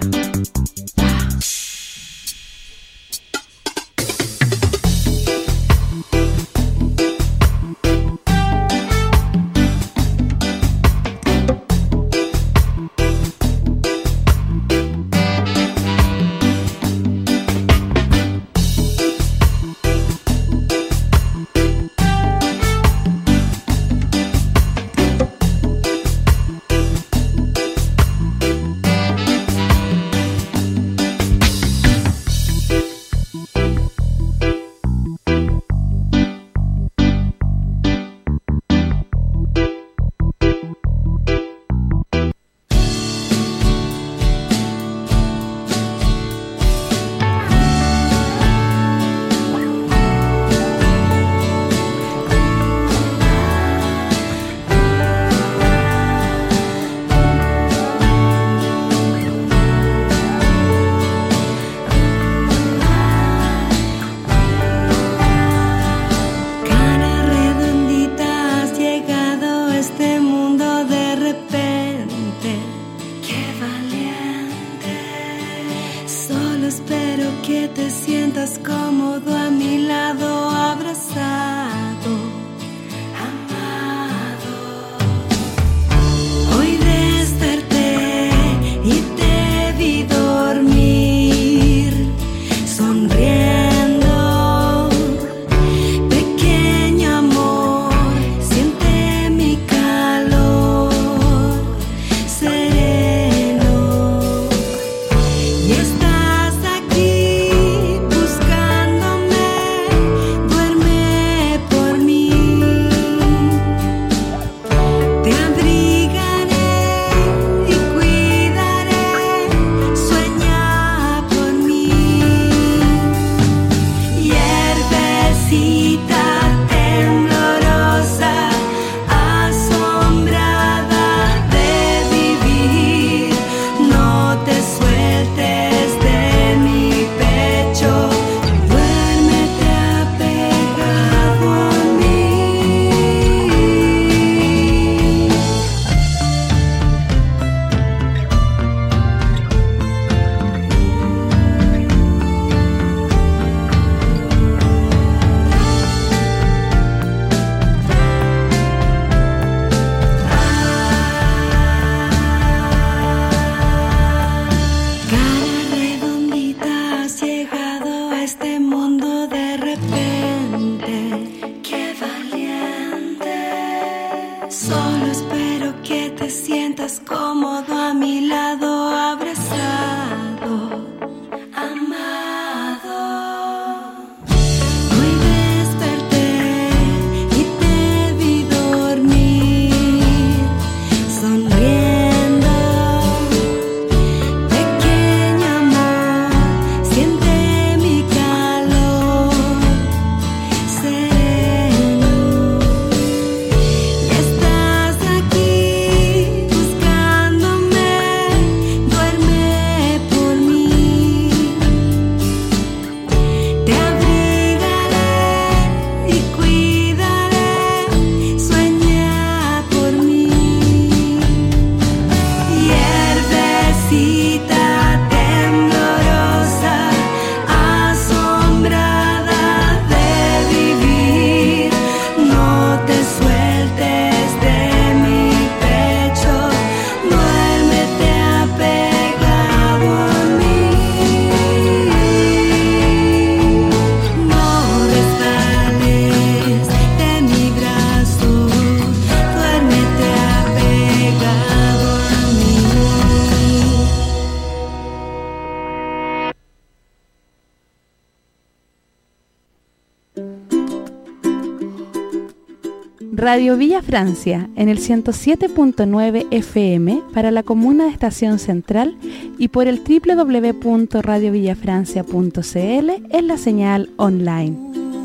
S1: Radio Villa Francia en el ciento siete punto nueve F M para la comuna de Estación Central y por el doble u doble u doble u punto radio villa francia punto c l en la señal online.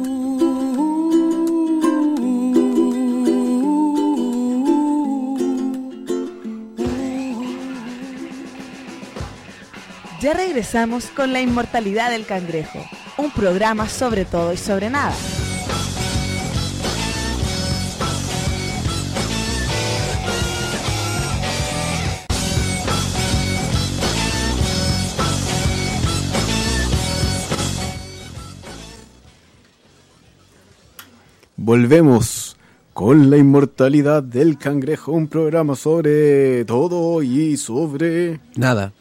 S9: Ya regresamos con La Inmortalidad del Cangrejo, un programa sobre todo y sobre nada.
S2: Volvemos con La Inmortalidad del Cangrejo, un programa sobre todo y sobre...
S3: Nada.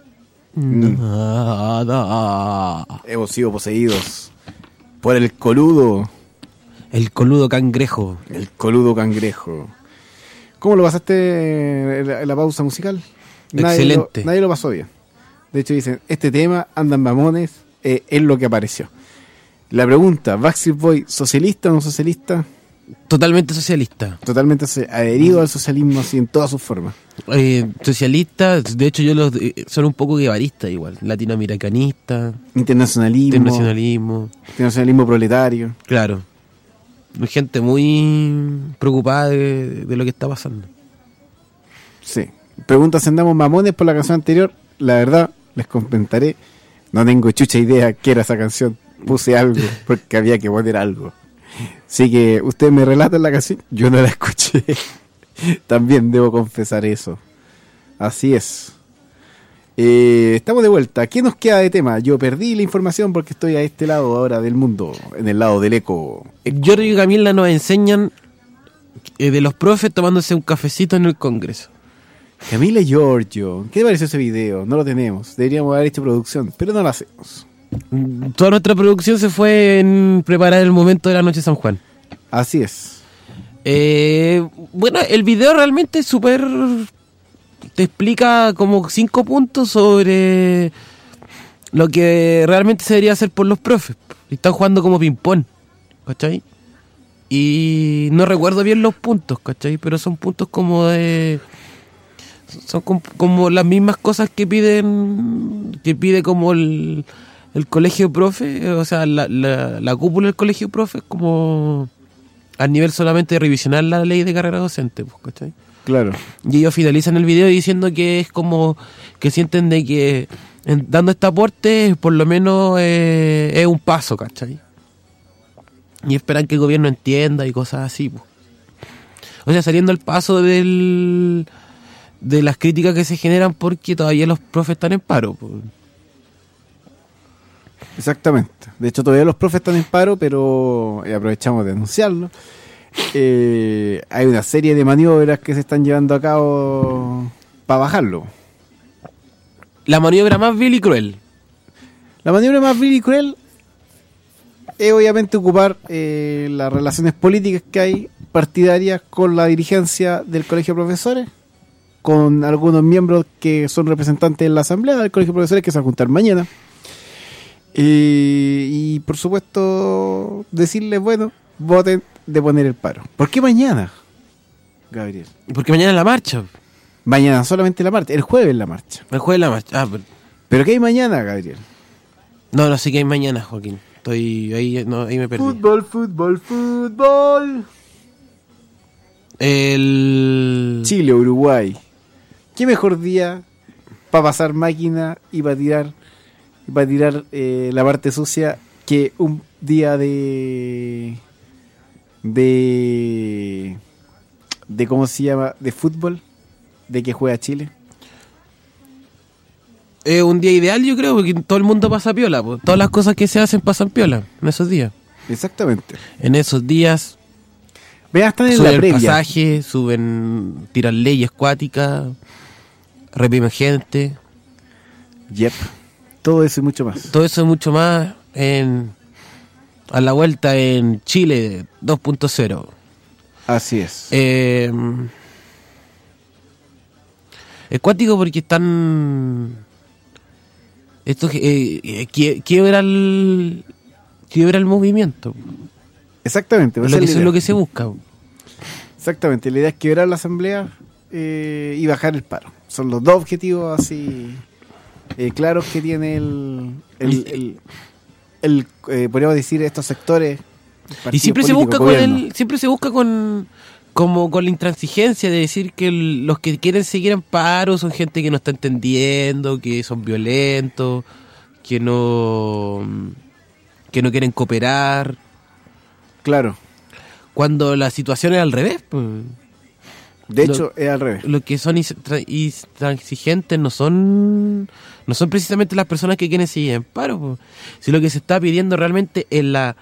S2: Nada. Hemos sido poseídos por el coludo.
S3: El coludo cangrejo.
S2: El coludo cangrejo. ¿Cómo lo pasaste en la, en la pausa musical? Nadie
S3: Excelente.
S2: Lo, nadie lo pasó bien. De hecho dicen, este tema, andan mamones, eh, es lo que apareció. La pregunta, ¿Backstreet Boy socialista o no socialista?
S3: Totalmente socialista.
S2: Totalmente adherido al socialismo así en todas sus formas.
S3: Eh, socialista, de hecho yo los eh, son un poco guevaristas igual, latinoamericanista,
S2: Internacionalismo.
S3: internacionalismo,
S2: Internacionalismo proletario.
S3: claro, gente muy preocupada de, de lo que está pasando.
S2: Sí. Pregunta si andamos mamones por la canción anterior. La verdad, les comentaré, no tengo chucha idea qué era esa canción. Puse algo porque había que poner algo. Así que ustedes me relatan la canción, yo no la escuché. También debo confesar eso. Así es. Eh, estamos de vuelta. ¿Qué nos queda de tema? Yo perdí la información porque estoy a este lado ahora del mundo, en el lado del eco. eco.
S3: Jordi y Camila nos enseñan eh, de los profes tomándose un cafecito en el Congreso.
S2: Camila y Giorgio, ¿qué te pareció ese video? No lo tenemos, deberíamos haber hecho producción, pero no lo hacemos.
S3: Toda nuestra producción se fue en preparar el momento de la noche de San Juan.
S2: Así es.
S3: Eh, bueno, el video realmente es súper... Te explica como cinco puntos sobre lo que realmente se debería hacer por los profes. Y están jugando como ping-pong, ¿cachai? Y no recuerdo bien los puntos, ¿cachai? Pero son puntos como de... Son como, como las mismas cosas que piden... Que pide como el... El colegio profe, o sea, la, la, la cúpula del colegio profe es como al nivel solamente de revisionar la ley de carrera docente, pues, ¿cachai?
S2: Claro.
S3: Y ellos finalizan el video diciendo que es como que sienten de que en, dando este aporte por lo menos eh, es un paso, ¿cachai? Y esperan que el gobierno entienda y cosas así, pues. O sea, saliendo al paso del de las críticas que se generan porque todavía los profes están en paro, pues.
S2: Exactamente. De hecho, todavía los profes están en paro, pero eh, aprovechamos de denunciarlo. Eh, hay una serie de maniobras que se están llevando a cabo para bajarlo.
S3: La maniobra más vil y cruel.
S2: La maniobra más vil y cruel es obviamente ocupar eh, las relaciones políticas que hay partidarias con la dirigencia del Colegio de Profesores, con algunos miembros que son representantes en la asamblea del Colegio de Profesores que se van a juntar mañana. Eh, y por supuesto decirles, bueno, voten de poner el paro. ¿Por qué mañana, Gabriel?
S3: Porque mañana es la marcha.
S2: Mañana solamente la marcha, el jueves la marcha.
S3: El jueves la marcha. Ah, pero...
S2: ¿Pero qué hay mañana, Gabriel?
S3: No, no sé qué hay mañana, Joaquín. Estoy ahí, no, ahí me perdí.
S2: Fútbol, fútbol, fútbol.
S3: El...
S2: Chile, Uruguay. ¿Qué mejor día para pasar máquina y para tirar... para tirar eh, la parte sucia que un día de de de cómo se llama, de fútbol, de que juega Chile?
S3: Es un día ideal, yo creo, porque todo el mundo pasa piola, pues. Todas las cosas que se hacen pasan piola en esos días.
S2: Exactamente.
S3: En esos días
S2: Vean, están en
S3: suben
S2: la previa.
S3: el pasaje, suben, tiran leyes acuáticas, reprimen gente.
S2: Yep. Todo eso y mucho más.
S3: Todo eso y mucho más en a la vuelta en Chile dos punto cero.
S2: Así es.
S3: Eh, es cuático porque están... Esto eh, eh, quie- quiebra el quiebra el movimiento.
S2: Exactamente.
S3: Es
S2: esa
S3: lo que,
S2: es la
S3: eso es
S2: idea.
S3: lo que se busca.
S2: Exactamente, la idea es quebrar la asamblea eh, y bajar el paro. Son los dos objetivos así eh, claros que tiene el, el, el, el eh, podríamos decir, estos sectores.
S3: Y siempre se busca con el, siempre se busca con como con la intransigencia de decir que el, los que quieren seguir en paro son gente que no está entendiendo, que son violentos, que no que no quieren cooperar.
S2: Claro.
S3: Cuando la situación es al revés, pues.
S2: De
S3: Lo,
S2: hecho, es al revés.
S3: Los que son intransigentes no son no son precisamente las personas que quieren seguir en paro, pues. Si lo que se está pidiendo realmente es la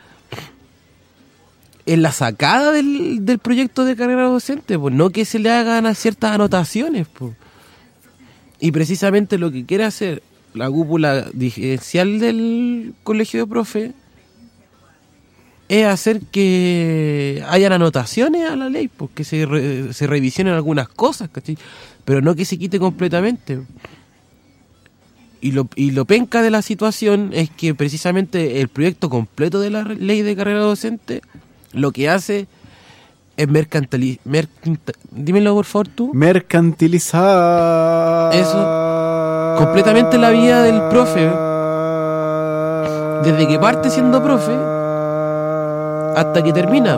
S3: en la sacada del, del proyecto de carrera docente, pues no que se le hagan a ciertas anotaciones, pues. Y precisamente lo que quiere hacer la cúpula dirigencial del colegio de profe es hacer que hayan anotaciones a la ley, pues que se, re, se revisionen algunas cosas, ¿cachai? Pero no que se quite completamente. Y lo, y lo penca de la situación es que precisamente el proyecto completo de la ley de carrera docente lo que hace es mercantilizar. Mercant dímelo por favor tú.
S2: Mercantilizar.
S3: Eso. Completamente la vida del profe. Desde que parte siendo profe hasta que termina.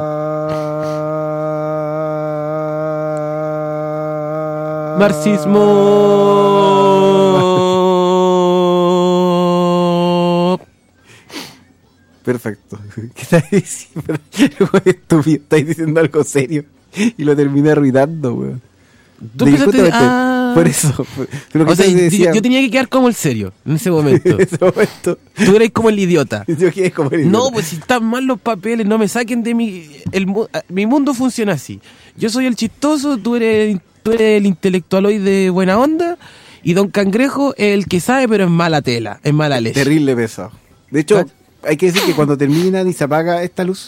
S3: Marxismo.
S2: Perfecto. ¿Qué estás diciendo? Estúpido, estás diciendo algo serio y lo terminé arruinando, weón.
S3: ¿Tú empezaste a...
S2: Por eso. Pero
S3: o sea, decía... yo, yo tenía que quedar como el serio en ese momento.
S2: En ese momento.
S3: Tú eres como el idiota.
S2: Yo quedé como el idiota.
S3: No, pues si están mal los papeles, no me saquen de mi... El, mi mundo funciona así. Yo soy el chistoso, tú eres, tú eres el intelectualoide buena onda y Don Cangrejo es el que sabe, pero es mala tela, es mala leche.
S2: Terrible pesado. De hecho... ¿Ah? Hay que decir que cuando terminan y se apaga esta luz,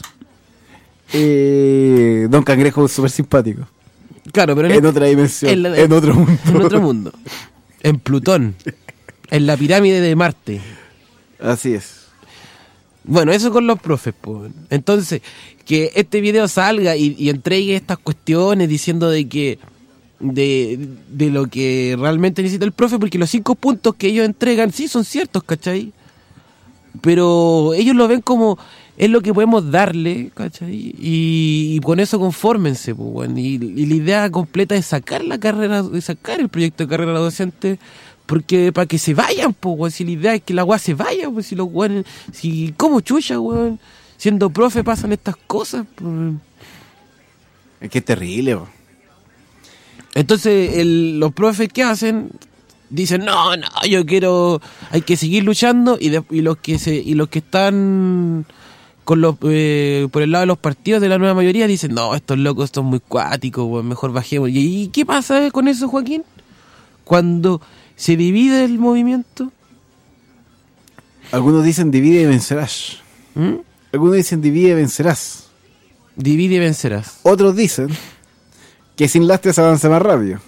S2: eh, Don Cangrejo es súper simpático.
S3: Claro, pero
S2: en, en otra dimensión,
S3: en, la,
S2: en otro mundo.
S3: En otro mundo. En Plutón. En la pirámide de Marte.
S2: Así es.
S3: Bueno, eso con los profes, pues. Entonces, que este video salga y, y entregue estas cuestiones diciendo de que de, de lo que realmente necesita el profe, porque los cinco puntos que ellos entregan sí son ciertos, ¿cachai? Pero ellos lo ven como es lo que podemos darle, ¿cachai? Y, y con eso confórmense, pues, bueno. y, y la idea completa es sacar la carrera, de sacar el proyecto de carrera docente, porque para que se vayan, pues, bueno. Si la idea es que la weá se vaya, pues, si los weones, si como chucha, weón, siendo profe pasan estas cosas, pues.
S2: Es que es terrible, weón.
S3: Entonces, el, los profes, ¿qué hacen? Dicen, no, no, yo quiero, hay que seguir luchando, y, de, y los que se y los que están con los eh, por el lado de los partidos de la nueva mayoría dicen, no, estos locos son muy cuáticos, bueno, mejor bajemos. ¿Y, ¿Y qué pasa con eso, Joaquín? Cuando se divide el movimiento.
S2: Algunos dicen divide y vencerás. ¿Mm? Algunos dicen divide y vencerás.
S3: Divide y vencerás.
S2: Otros dicen que sin lastres avanza más rápido.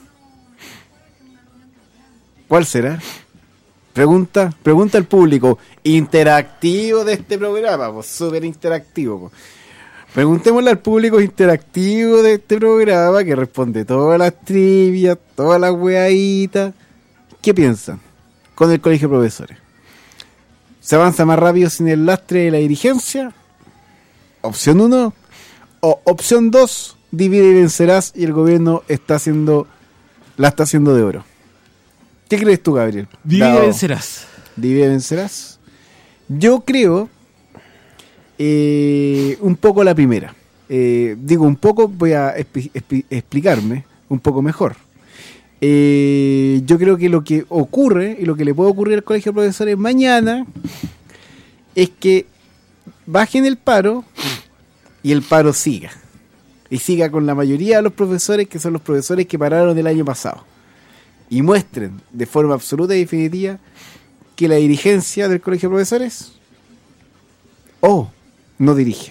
S2: ¿Cuál será? Pregunta, pregunta al público interactivo de este programa, pues súper interactivo. Pues. Preguntémosle al público interactivo de este programa que responde todas las trivias, todas las weaditas. ¿Qué piensan con el colegio de profesores? ¿Se avanza más rápido sin el lastre de la dirigencia? Opción uno. O opción dos, divide y vencerás y el gobierno está haciendo, la está haciendo de oro. ¿Qué crees tú, Gabriel?
S3: Divide y vencerás.
S2: Divide y vencerás. Yo creo eh, un poco la primera. Eh, digo un poco, voy a esp- esp- explicarme un poco mejor. Eh, yo creo que lo que ocurre y lo que le puede ocurrir al colegio de profesores mañana es que bajen el paro y el paro siga. Y siga con la mayoría de los profesores, que son los profesores que pararon el año pasado. Y muestren de forma absoluta y definitiva que la dirigencia del colegio de profesores o no dirige.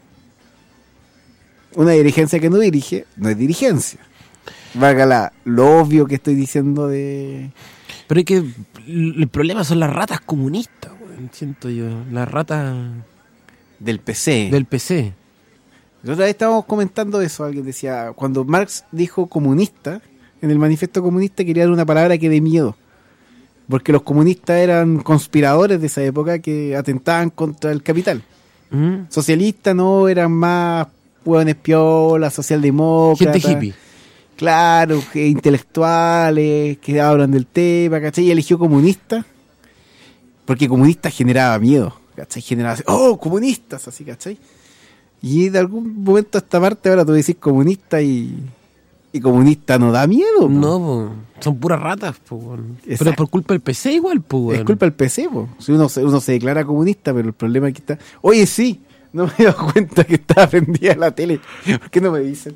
S2: Una dirigencia que no dirige no es dirigencia. Valga la, lo obvio que estoy diciendo de...
S3: Pero es que el problema son las ratas comunistas, güey, siento yo. Las ratas...
S2: Del P C.
S3: Del P C.
S2: La otra vez estábamos comentando eso, alguien decía, cuando Marx dijo comunista, en el manifiesto comunista quería dar una palabra que dé miedo, porque los comunistas eran conspiradores de esa época que atentaban contra el capital.
S3: ¿Mm?
S2: Socialistas no, eran más hueones piola, socialdemócratas.
S3: Gente hippie.
S2: Claro, que intelectuales que hablan del tema, ¿cachai? Y eligió comunista porque comunista generaba miedo, ¿cachai? Generaba, oh, comunistas, así, ¿cachai? Y de algún momento a esta parte ahora tú decís comunista y, y comunista no da miedo. Po.
S3: No, po. Son puras ratas, po. Pero es por culpa del P C igual, po.
S2: Es culpa del P C, po. Si uno, se, uno se declara comunista, pero el problema es que está... Oye, sí, no me he dado cuenta que estaba prendida la tele. ¿Por qué no me dicen?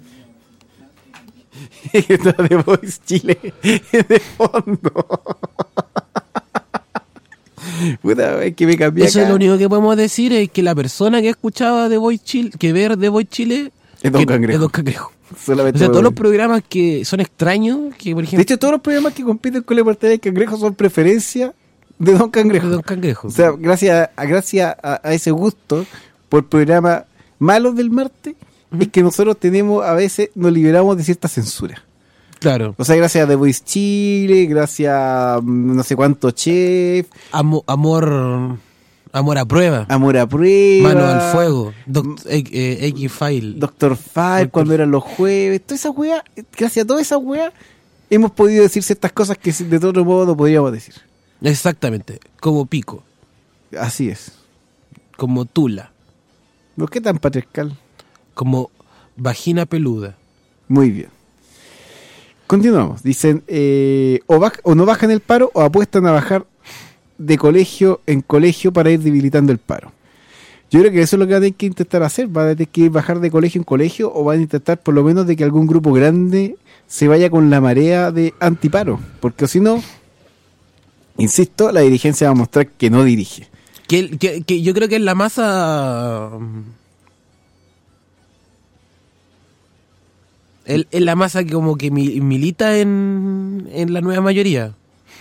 S2: Está The Voice Chile de fondo. Puta, es que me cambié
S3: Eso
S2: acá.
S3: es lo único que podemos decir, es que la persona que escuchaba The Voice Chile, que ver The Voice Chile
S2: es Don
S3: que,
S2: Cangrejo.
S3: Es Don Cangrejo.
S2: Solamente
S3: o sea, todos
S2: ver.
S3: los programas que son extraños, que por ejemplo...
S2: De hecho, todos los programas que compiten con la portada del Cangrejo son preferencia de Don Cangrejo.
S3: De Don Cangrejo.
S2: O sea, gracias a, gracias a, a ese gusto por programas malos del martes, uh-huh. es que nosotros tenemos, a veces, nos liberamos de cierta censura.
S3: Claro.
S2: O sea, gracias a The Voice Chile, gracias a no sé cuánto chef.
S3: Amo, amor... Amor a prueba.
S2: Amor a prueba.
S3: Mano al fuego. Doc, eh, eh, X-File.
S2: Doctor File, cuando eran los jueves. Toda esa wea, gracias a toda esa wea, hemos podido decir ciertas cosas que de otro modo no podríamos decir.
S3: Exactamente. Como pico.
S2: Así es.
S3: Como tula.
S2: ¿Por qué tan patriarcal?
S3: Como vagina peluda.
S2: Muy bien. Continuamos. Dicen, eh, o, baj- o no bajan el paro o apuestan a bajar de colegio en colegio para ir debilitando el paro. Yo creo que eso es lo que van a tener que intentar hacer. Van a tener que bajar de colegio en colegio o van a intentar por lo menos de que algún grupo grande se vaya con la marea de antiparo. Porque si no, insisto, la dirigencia va a mostrar que no dirige.
S3: Que, que, que yo creo que es la masa... Es la masa que como que milita en, en la nueva mayoría.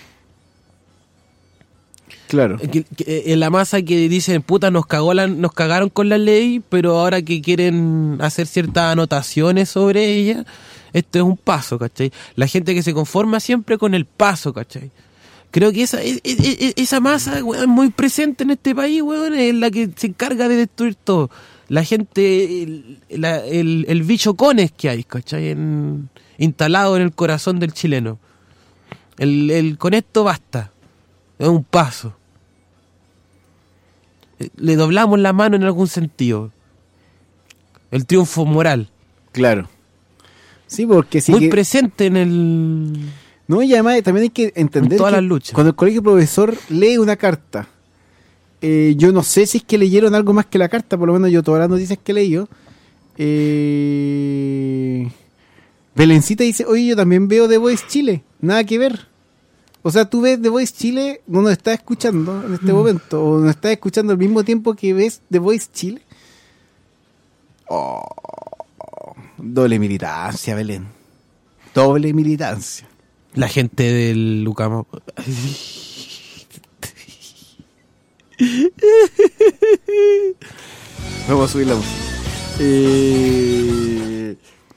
S2: Claro.
S3: Que, que, en la masa que dicen, puta, nos cagó la, nos cagaron con la ley, pero ahora que quieren hacer ciertas anotaciones sobre ella, esto es un paso, ¿cachai? La gente que se conforma siempre con el paso, ¿cachai? Creo que esa, es, es, es, esa masa, weón, muy presente en este país, weón, es la que se encarga de destruir todo. La gente, el, la, el, el bicho cones que hay, ¿cachai? En, instalado en el corazón del chileno. El, el con esto basta. Es un paso. Le doblamos la mano en algún sentido. El triunfo moral.
S2: Claro. Sí, porque sí.
S3: Muy
S2: que...
S3: presente en el...
S2: No, y además también hay que entender
S3: en todas
S2: que
S3: las luchas.
S2: Cuando el colegio profesor lee una carta, eh, yo no sé si es que leyeron algo más que la carta, por lo menos yo todas las noticias que leí yo. Eh... Belencita dice, oye, yo también veo The Voice Chile. Nada que ver. O sea, tú ves The Voice Chile, no nos estás escuchando en este mm. momento, o nos estás escuchando al mismo tiempo que ves The Voice Chile. Oh, doble militancia, Belén. Doble militancia.
S3: La gente del Lucamo.
S2: Vamos a subir la música. Eh...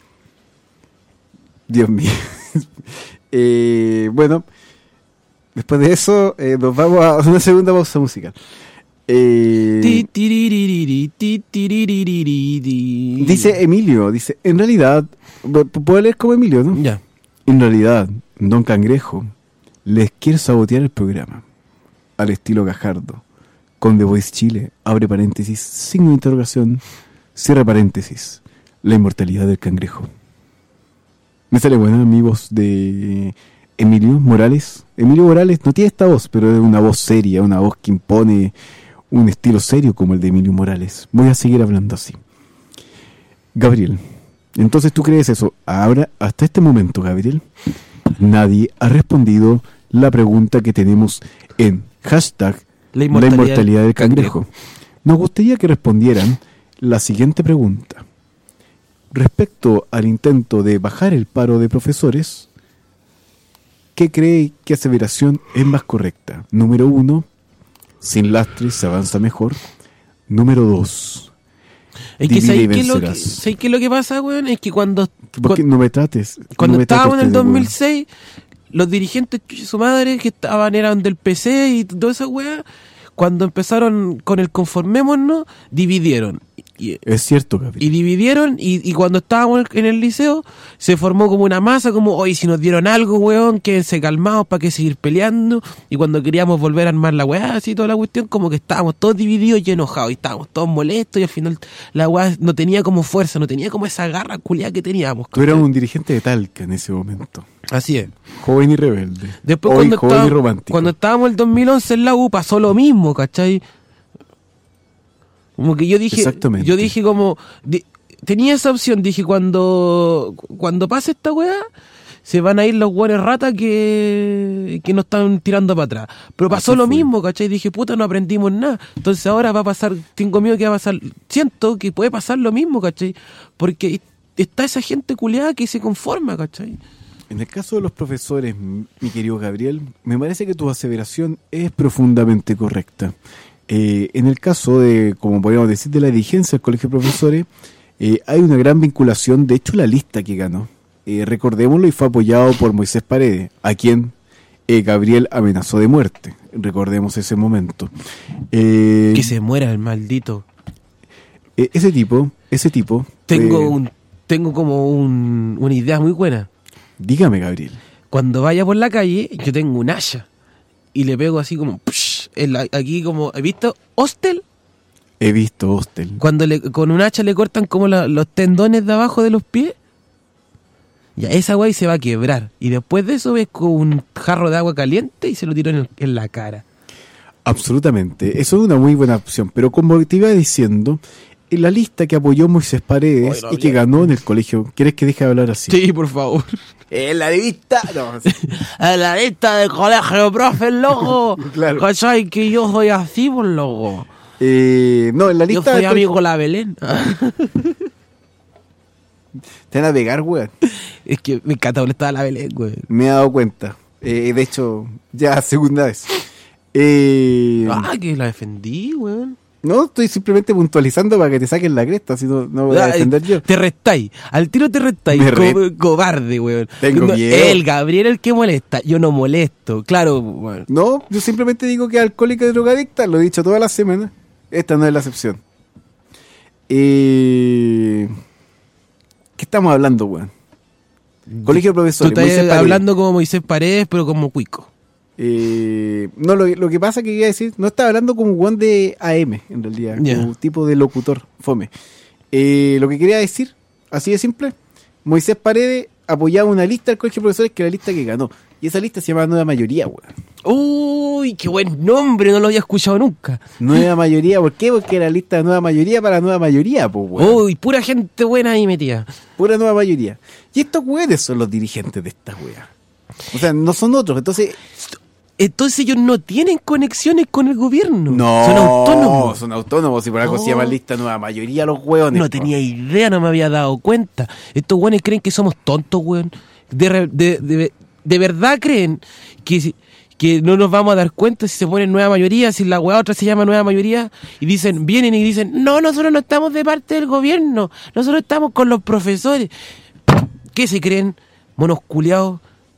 S2: Dios mío. eh, bueno. Después de eso, eh, nos vamos a una segunda pausa musical. Eh, dice Emilio, dice, en realidad, puedo leer como Emilio, ¿no?
S3: Ya.
S2: En realidad, Don Cangrejo les quiere sabotear el programa, al estilo Gajardo, con The Voice Chile, abre paréntesis, signo de interrogación, cierra paréntesis, la inmortalidad del cangrejo. Me sale buena mi voz de... Emilio Morales. Emilio Morales no tiene esta voz, pero es una voz seria, una voz que impone un estilo serio como el de Emilio Morales. Voy a seguir hablando así. Gabriel, entonces tú crees eso. Ahora, hasta este momento, Gabriel, nadie ha respondido la pregunta que tenemos en hashtag La inmortalidad, la inmortalidad del cangrejo. cangrejo. Nos gustaría que respondieran la siguiente pregunta. Respecto al intento de bajar el paro de profesores, ¿qué cree que aseveración es más correcta? Número uno, sin lastres se avanza mejor. Número dos,
S3: Es que
S2: Divide y
S3: ¿sabes qué, lo que,
S2: vencerás.
S3: ¿sabes qué lo que pasa, weón? Es que cuando,
S2: ¿Por qué no me trates?
S3: cuando
S2: no me
S3: estábamos en el
S2: trates de
S3: dos mil
S2: weón?
S3: seis, los dirigentes de su madre que estaban eran del P C y toda esa weá, cuando empezaron con el conformémonos, dividieron. Y,
S2: Es cierto, Gabriel.
S3: y dividieron y, y cuando estábamos en el liceo se formó como una masa, como, oye, si nos dieron algo, weón, quédense calmados, para qué seguir peleando. Y cuando queríamos volver a armar la weá, así toda la cuestión, como que estábamos todos divididos y enojados, y estábamos todos molestos, y al final la weá no tenía como fuerza, no tenía como esa garra culiada que teníamos.
S2: Tú eras un dirigente de Talca en ese momento.
S3: Así es.
S2: Joven y rebelde.
S3: Después
S2: Hoy
S3: cuando,
S2: joven y
S3: estábamos,
S2: romántico.
S3: cuando estábamos en el dos mil once en la U pasó lo mismo, ¿cachai? Como que yo dije,
S2: Exactamente.
S3: yo dije como, di- tenía esa opción, dije cuando cuando pase esta weá, se van a ir los buenos ratas que, que nos están tirando para atrás. Pero pasó
S2: Así
S3: lo
S2: fue.
S3: mismo, ¿cachai? Dije, puta, no aprendimos nada. Entonces ahora va a pasar, tengo miedo que va a pasar, siento que puede pasar lo mismo, ¿cachai? Porque está esa gente culiada que se conforma, ¿cachai?
S2: En el caso de los profesores, mi querido Gabriel, me parece que tu aseveración es profundamente correcta. Eh, en el caso de, como podríamos decir, de la dirigencia del Colegio de Profesores, eh, hay una gran vinculación. De hecho, la lista que ganó, eh, recordémoslo, y fue apoyado por Moisés Paredes, a quien eh, Gabriel amenazó de muerte. Recordemos ese momento. Eh,
S3: Que se muera el maldito.
S2: eh, ese tipo, ese tipo...
S3: Tengo
S2: eh,
S3: un tengo como un, una idea muy buena.
S2: Dígame, Gabriel.
S3: Cuando vaya por la calle, yo tengo un hacha. Y le pego así como... psh, en la- aquí como... ¿Has visto? Hostel.
S2: He visto Hostel.
S3: Cuando le, con un hacha le cortan como la- los tendones de abajo de los pies. Ya, esa güey se va a quebrar. Y después de eso ves con un jarro de agua caliente y se lo tiro en, el- en la cara.
S2: Absolutamente. Eso es una muy buena opción. Pero como te iba diciendo, en la lista que apoyó Moisés Paredes
S3: Ay, no
S2: y que
S3: había-
S2: ganó en el colegio... ¿Quieres que deje de hablar así?
S3: Sí, por favor.
S2: En la lista... No, sí.
S3: A la lista del colegio, profe, loco.
S2: Claro.
S3: ¿Cachai? Que yo soy así, por loco.
S2: Eh, no, en la
S3: Yo
S2: lista...
S3: soy
S2: del
S3: amigo de la Belén.
S2: Te van a pegar, weón.
S3: Es que me encanta molestar a la Belén, güey.
S2: Me he dado cuenta. Eh, de hecho, ya segunda vez. Eh,
S3: Ah, que la defendí, weón.
S2: no, estoy simplemente puntualizando para que te saquen la cresta, si no, no voy a
S3: Ay,
S2: defender yo.
S3: Te restáis. Al tiro te restáis.
S2: Me
S3: Co-
S2: re-
S3: cobarde, weón.
S2: Tengo
S3: No,
S2: miedo.
S3: El Gabriel el que molesta. Yo no molesto. Claro, weón.
S2: No, yo simplemente digo que alcohólica y drogadicta, lo he dicho toda la semana. Esta no es la excepción. Eh, ¿Qué estamos hablando, weón? Colegio de
S3: Tú
S2: Profesores.
S3: estás
S2: Moisés Paredes.
S3: hablando como Moisés Paredes, pero como cuico.
S2: Eh, no, lo, lo que pasa que quería decir, no estaba hablando como Juan de A M, en realidad,
S3: Ya.
S2: como tipo de locutor, fome. Eh, lo que quería decir, así de simple, Moisés Paredes apoyaba una lista del Colegio de Profesores que era la lista que ganó. Y esa lista se llama Nueva Mayoría, weón.
S3: Uy, qué buen nombre, no lo había escuchado nunca.
S2: Nueva Mayoría, ¿por qué? Porque era lista de Nueva Mayoría para Nueva Mayoría, pues, weón.
S3: Uy, pura gente buena ahí metida.
S2: Pura Nueva Mayoría. Y estos weones son los dirigentes de esta wea. O sea, no son otros, entonces...
S3: Entonces ellos no tienen conexiones con el gobierno.
S2: No,
S3: Son autónomos.
S2: son autónomos, y por algo
S3: No.
S2: se llama lista Nueva Mayoría los weones.
S3: No
S2: po.
S3: tenía idea, no me había dado cuenta. Estos güeyes creen que somos tontos, weón. De, re- de, de, de verdad creen que, si- que no nos vamos a dar cuenta si se pone nueva mayoría, si la weá otra se llama nueva mayoría, y dicen, vienen y dicen, no, nosotros no estamos de parte del gobierno, nosotros estamos con los profesores. ¿Qué se creen? Monos culiados.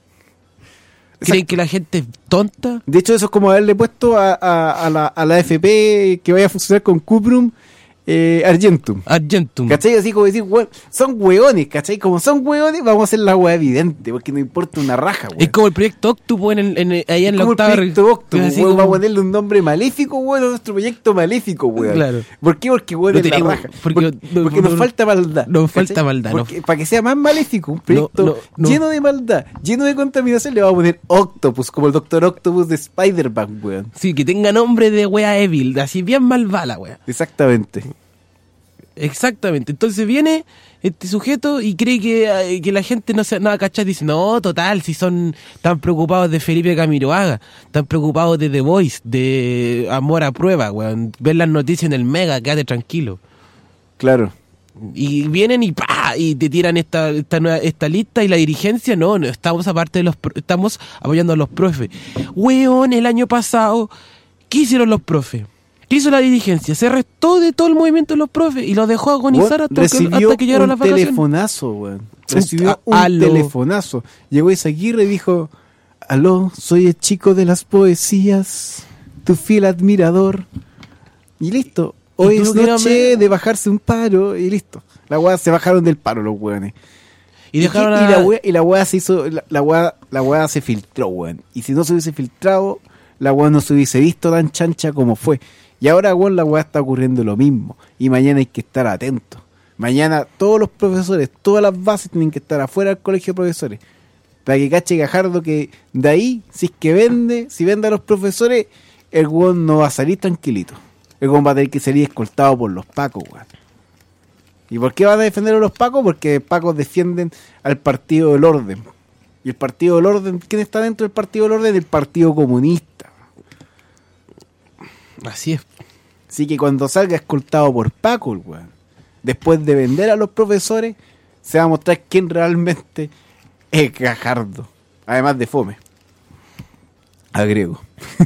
S3: ¿Creen
S2: Exacto.
S3: que la gente es tonta?
S2: De hecho, eso es como haberle puesto a, a, a la, a la F P que vaya a funcionar con Cuprum eh, Argentum.
S3: Argentum.
S2: ¿Cachai? Así como decir, weón, son hueones, ¿cachai? Como son hueones, vamos a hacer la hueá evidente, porque no importa una raja, weón.
S3: Es como el proyecto Octopus en, el- en, el- ahí en
S2: Es
S3: la
S2: como
S3: octava.
S2: el proyecto Octopus,
S3: así
S2: weón,
S3: como-
S2: vamos a ponerle un nombre maléfico, weón, a nuestro proyecto maléfico, weón.
S3: Claro.
S2: ¿Por qué? Porque, weón,
S3: No
S2: es la
S3: tenemos-
S2: raja.
S3: porque-
S2: Porque,
S3: no-
S2: porque
S3: no-
S2: nos falta maldad.
S3: nos falta
S2: ¿cachai?
S3: maldad, no.
S2: Porque, para que sea más maléfico, un proyecto
S3: no, no.
S2: lleno de maldad, lleno de contaminación, le vamos a poner Octopus, como el Doctor Octopus de Spider-Man, weón.
S3: Sí, que tenga nombre de wea evil, así bien malvada la wea.
S2: Exactamente.
S3: Exactamente. Entonces viene este sujeto y cree que, eh, que la gente no se no va a cachar. Dice, no, total, si son tan preocupados de Felipe Camiroaga, tan preocupados de The Voice, de Amor a Prueba, weón. Ver las noticias en el Mega, quédate tranquilo.
S2: Claro.
S3: Y vienen y ¡pah! Y te tiran esta esta, nueva- esta lista y la dirigencia, no, no, estamos aparte de los pro- estamos apoyando a los profes. Weón, el año pasado, ¿qué hicieron los profes? ¿Qué hizo la dirigencia? Se restó de todo el movimiento de los profes y los dejó agonizar
S2: Weón,
S3: hasta, que,
S2: recibió
S3: hasta que llegaron
S2: un
S3: las vacaciones.
S2: telefonazo, weón. Recibió
S3: A-
S2: un
S3: aló.
S2: telefonazo. Llegó Izaguirre y dijo: aló, soy el chico de las poesías, tu fiel admirador. Y listo. Hoy
S3: ¿Y tú
S2: es
S3: no quieres
S2: noche
S3: hablar?
S2: de bajarse un paro y listo. La weá se bajaron del paro los weones.
S3: Y dejaron
S2: y,
S3: a...
S2: y la weá, y la weá se hizo, la, la weá, la weá se filtró, weón. Y si no se hubiese filtrado, la weá no se hubiese visto tan chancha como fue. Y ahora, weón, la weá está ocurriendo lo mismo. Y mañana hay que estar atentos. Mañana todos los profesores, todas las bases tienen que estar afuera del colegio de profesores. Para que cache Gajardo que de ahí, si es que vende, si vende a los profesores, el weón no va a salir tranquilito. El weón va a tener que salir escoltado por los pacos, weón. ¿Y por qué van a defender a los pacos? Porque pacos defienden al Partido del Orden. Y el Partido del Orden, ¿quién está dentro del Partido del Orden? El Partido Comunista.
S3: Así es.
S2: Así que cuando salga escoltado por Paco, weón, después de vender a los profesores, se va a mostrar quién realmente es Gajardo. Además de fome. Agrego.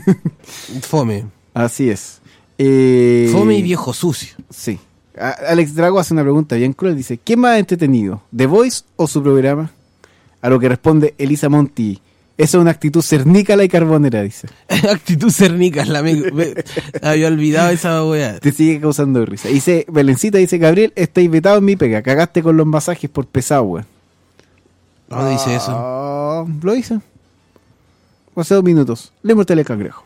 S3: Fome.
S2: Así es. Eh,
S3: Fome y viejo sucio.
S2: Sí. A- Alex Drago hace una pregunta bien cruel. Dice: ¿qué más entretenido? ¿The Voice o su programa? A lo que responde Elisa Monti: eso es una actitud cernícala y carbonera, dice.
S3: Actitud cernicas, la me, me- había olvidado esa weá.
S2: Te sigue causando risa. Dice Belencita, dice: Gabriel, estáis vetado en mi pega. Cagaste con los masajes por pesado, weón.
S3: ¿Dónde dice eso?
S2: Ah, lo hice. Hace dos minutos. Le mortalé el cangrejo.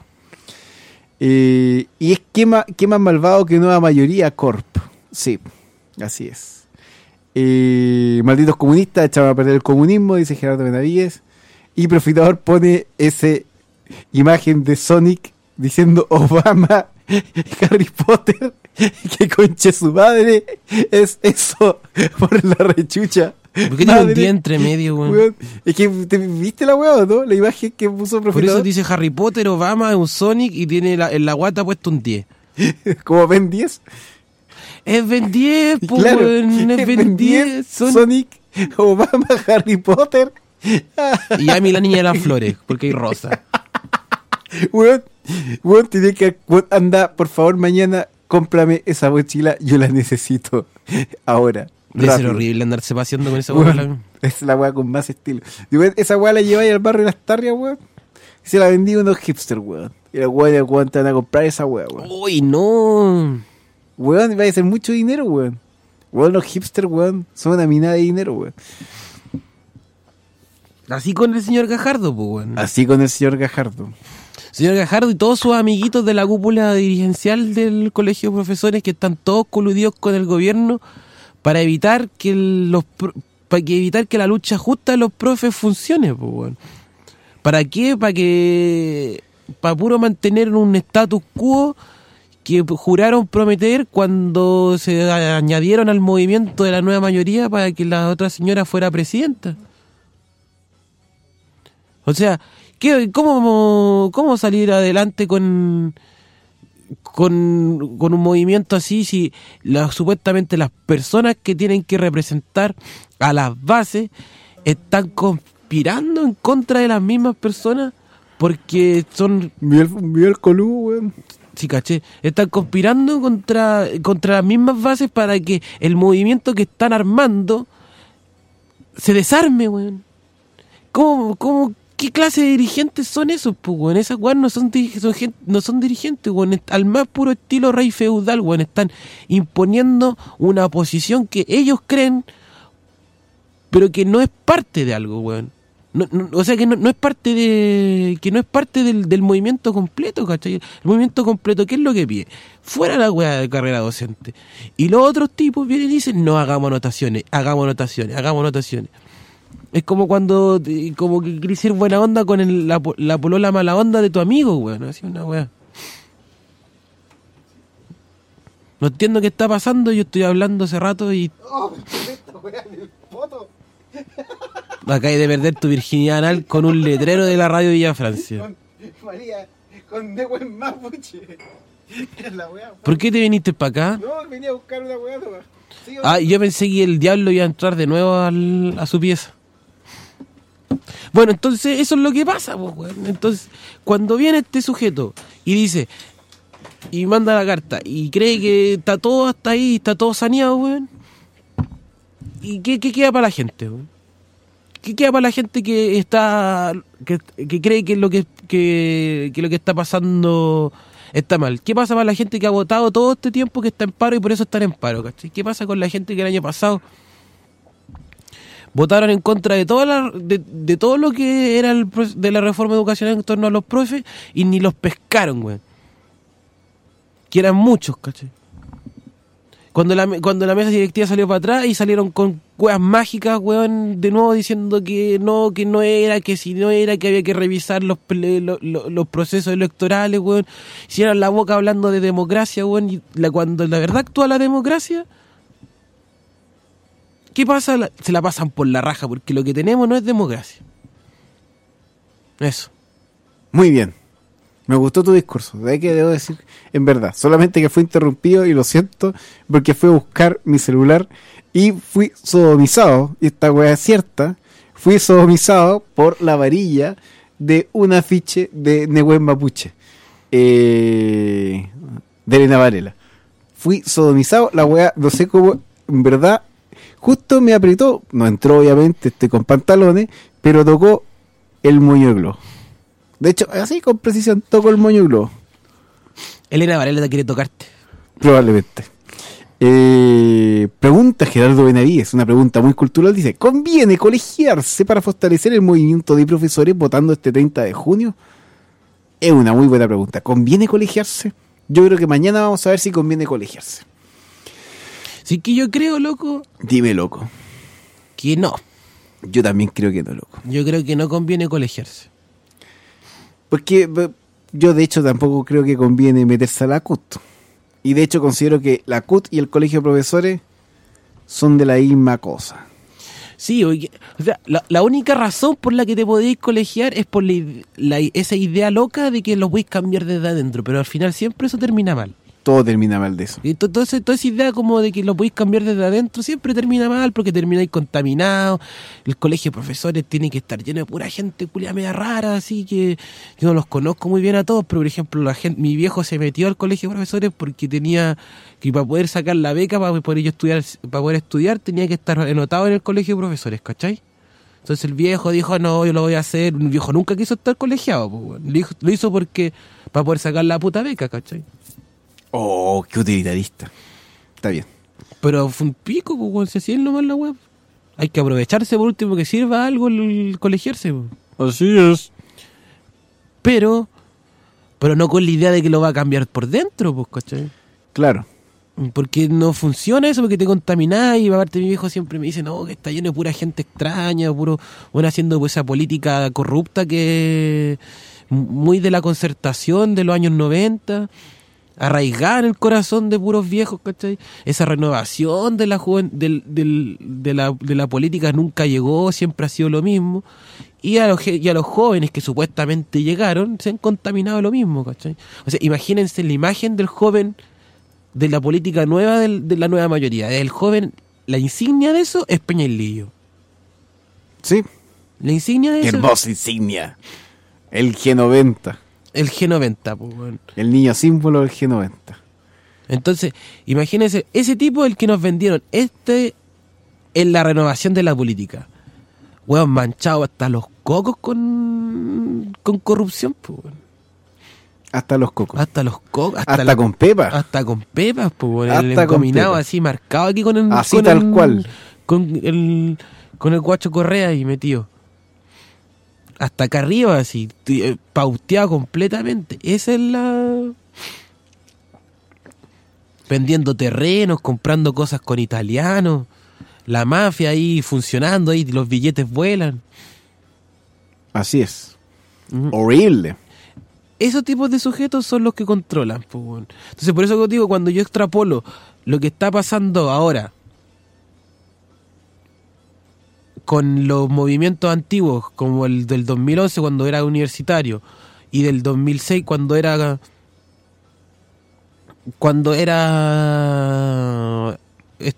S2: Eh, y es que más, qué más malvado que Nueva Mayoría Corp. Sí, así es. Eh, malditos comunistas, echaban a perder el comunismo, dice Gerardo Benavides. Y Profitador pone esa imagen de Sonic diciendo: Obama, Harry Potter, que conche su madre, es eso por la rechucha.
S3: ¿Por qué tiene un día entre medio, weón?
S2: Weón, es que te viste la weá, ¿no? La imagen que puso
S3: Por
S2: Profitador.
S3: eso dice Harry Potter, Obama, un Sonic y tiene la, en la guata puesto un diez.
S2: Como Ben diez.
S3: Es Ben diez, pues,
S2: Claro,
S3: weón, es Ben diez. Son...
S2: Sonic, Obama, Harry Potter.
S3: Y Amy la niña de las flores, porque hay rosa.
S2: Weón, weón, tiene que weón, anda, por favor, mañana cómprame esa mochila, yo la necesito ahora.
S3: Debe ser
S2: rápido.
S3: horrible andarse paseando con esa
S2: Weón,
S3: weá.
S2: es la weá con más estilo. Y, weón, esa weá la lleváis al barrio de las Tarrias, weón. Y se la vendí a unos hipsters, weón. Y los weones, weón, te van a comprar esa weá, weón.
S3: Uy, no.
S2: Weón, va a ser mucho dinero, weón. Weón, los hipsters, weón, son una mina de dinero, weón.
S3: Así con el señor Gajardo, pues, weón.
S2: Así con el señor Gajardo.
S3: Señor Gajardo y todos sus amiguitos de la cúpula dirigencial del colegio de profesores que están todos coludidos con el gobierno para evitar que los pro- para que evitar que la lucha justa de los profes funcione, pues, weón. ¿Para qué? Para que para puro mantener un status quo que juraron prometer cuando se añadieron al movimiento de la nueva mayoría para que la otra señora fuera presidenta. O sea, ¿qué, cómo, ¿cómo salir adelante con, con, con un movimiento así si la, supuestamente las personas que tienen que representar a las bases están conspirando en contra de las mismas personas porque son...
S2: Miguel, Miguel Colú, weón.
S3: Sí, caché. Están conspirando contra, contra las mismas bases para que el movimiento que están armando se desarme, weón. ¿Cómo, cómo, qué clase de dirigentes son esos, pues, weón? Esas weón no son, diri- son gente, no son dirigentes, weón. Est- Al más puro estilo rey feudal, weón. Están imponiendo una posición que ellos creen, pero que no es parte de algo, weón. No, no, o sea que no, no es parte de que no es parte del, del movimiento completo, ¿cachai? El movimiento completo, ¿qué es lo que pide? Fuera la weá de carrera docente. Y los otros tipos vienen y dicen, no, hagamos anotaciones, hagamos anotaciones, hagamos anotaciones. Es como cuando, eh, como que quieres ser buena onda con el, la, po- la polola mala onda de tu amigo, weón, así una weá. No entiendo qué está pasando, yo estoy hablando hace rato y... Acabas de perder tu virginidad anal con un letrero de la radio Villa Francia.
S2: María, con de buen mapuche. La weá.
S3: ¿Por qué te viniste para acá?
S2: No, venía a buscar una weá, nomás. Sí,
S3: Ah, yo pensé que el diablo iba a entrar de nuevo al- a su pieza. Bueno, entonces eso es lo que pasa, pues, weón. Entonces, cuando viene este sujeto y dice, y manda la carta y cree que está todo hasta ahí, está todo saneado, weón. ¿Y qué, qué queda para la gente, weón? ¿Qué queda para la gente que está que, que cree que lo que, que, que lo que está pasando está mal? ¿Qué pasa para la gente que ha votado todo este tiempo, que está en paro y por eso están en paro, ¿cachai? ¿Qué pasa con la gente que el año pasado votaron en contra de toda la, de, de todo lo que era el, de la reforma educacional en torno a los profes y ni los pescaron, weón? Que eran muchos, ¿cachai? Cuando la, cuando la mesa directiva salió para atrás y salieron con weas mágicas, weón, de nuevo diciendo que no, que no era, que si no era, que había que revisar los, los, los procesos electorales, weón. Hicieron la boca hablando de democracia, weón, y la, cuando la verdad actúa la democracia, ¿qué pasa? La, se la pasan por la raja, porque lo que tenemos no es democracia. Eso.
S2: Muy bien. Me gustó tu discurso, de que debo decir, en verdad, solamente que fue interrumpido y lo siento, porque fui a buscar mi celular y fui sodomizado, y esta weá es cierta, fui sodomizado por la varilla de un afiche de Nehuen Mapuche, eh, de Elena Varela. Fui sodomizado, la weá, no sé cómo, en verdad, justo me apretó, no entró obviamente, estoy con pantalones, pero tocó el moño de globo. De hecho, así con precisión, toco el moño globo.
S3: Elena Varela te quiere tocarte.
S2: Probablemente. Eh, pregunta Gerardo Benavides, una pregunta muy cultural. Dice, ¿conviene colegiarse para fortalecer el movimiento de profesores votando este treinta de junio? Es una muy buena pregunta. ¿Conviene colegiarse? Yo creo que mañana vamos a ver si conviene colegiarse.
S3: Sí, que yo creo, loco.
S2: Dime, loco.
S3: Que no.
S2: Yo también creo que no, loco.
S3: Yo creo que no conviene colegiarse.
S2: Porque yo de hecho tampoco creo que conviene meterse a la C U T. Y de hecho considero que la C U T y el colegio de profesores son de la misma cosa.
S3: Sí, o sea, la, la única razón por la que te podéis colegiar es por la, la, esa idea loca de que lo podéis cambiar desde adentro, pero al final siempre eso termina mal.
S2: Todo termina mal de eso.
S3: Y entonces toda esa idea como de que lo podéis cambiar desde adentro siempre termina mal porque termináis contaminados. El colegio de profesores tiene que estar lleno de pura gente culia media rara, así que yo no los conozco muy bien a todos, pero por ejemplo la gente, mi viejo se metió al colegio de profesores porque tenía que para poder sacar la beca, para poder yo estudiar, para poder estudiar tenía que estar anotado en el colegio de profesores, ¿cachai? Entonces el viejo dijo, no, yo lo voy a hacer. El viejo nunca quiso estar colegiado, pues, lo, hizo, lo hizo porque para poder sacar la puta beca, ¿cachai?
S2: Oh, qué utilitarista. Está bien.
S3: Pero fue un pico, pues, se hacía nomás la web. Hay que aprovecharse por último que sirva algo el colegiarse, pues.
S2: Así es.
S3: Pero, pero no con la idea de que lo va a cambiar por dentro, pues, ¿cachai?
S2: Claro.
S3: Porque no funciona eso, porque te contaminás y aparte mi viejo siempre me dice, no, que está lleno de pura gente extraña, puro, bueno, haciendo pues, esa política corrupta que muy de la concertación de los años noventa, arraigada en el corazón de puros viejos, ¿cachai? Esa renovación de la, joven, del, del, de, la, de la política nunca llegó, siempre ha sido lo mismo. Y a, los, y a los jóvenes que supuestamente llegaron se han contaminado lo mismo, ¿cachai? O sea, imagínense la imagen del joven de la política nueva del, de la nueva mayoría. El joven, la insignia de eso es Peña y Lillo.
S2: Sí.
S3: La insignia de eso.
S2: Hermosa insignia. El G noventa.
S3: El G noventa, pues, bueno.
S2: El niño símbolo del G noventa.
S3: Entonces, imagínense, ese tipo es el que nos vendieron. Este es la renovación de la política. Huevos manchados hasta los cocos con, con corrupción, pues, bueno.
S2: Hasta los cocos.
S3: Hasta los cocos. Hasta,
S2: hasta
S3: la,
S2: con pepas.
S3: Hasta con pepas, pues, bueno.
S2: Hasta
S3: El encominado así marcado aquí con el...
S2: Así
S3: con
S2: tal
S3: el,
S2: cual.
S3: Con el, con el guacho Correa ahí metido. Hasta acá arriba, así, pauteado completamente. Esa es la... Vendiendo terrenos, comprando cosas con italianos. La mafia ahí funcionando, ahí los billetes vuelan.
S2: Así es. Uh-huh. Horrible.
S3: Esos tipos de sujetos son los que controlan. Pues, bueno. Entonces, por eso digo, cuando yo extrapolo lo que está pasando ahora con los movimientos antiguos, como el del dos mil once cuando era universitario y del dos mil seis cuando era cuando era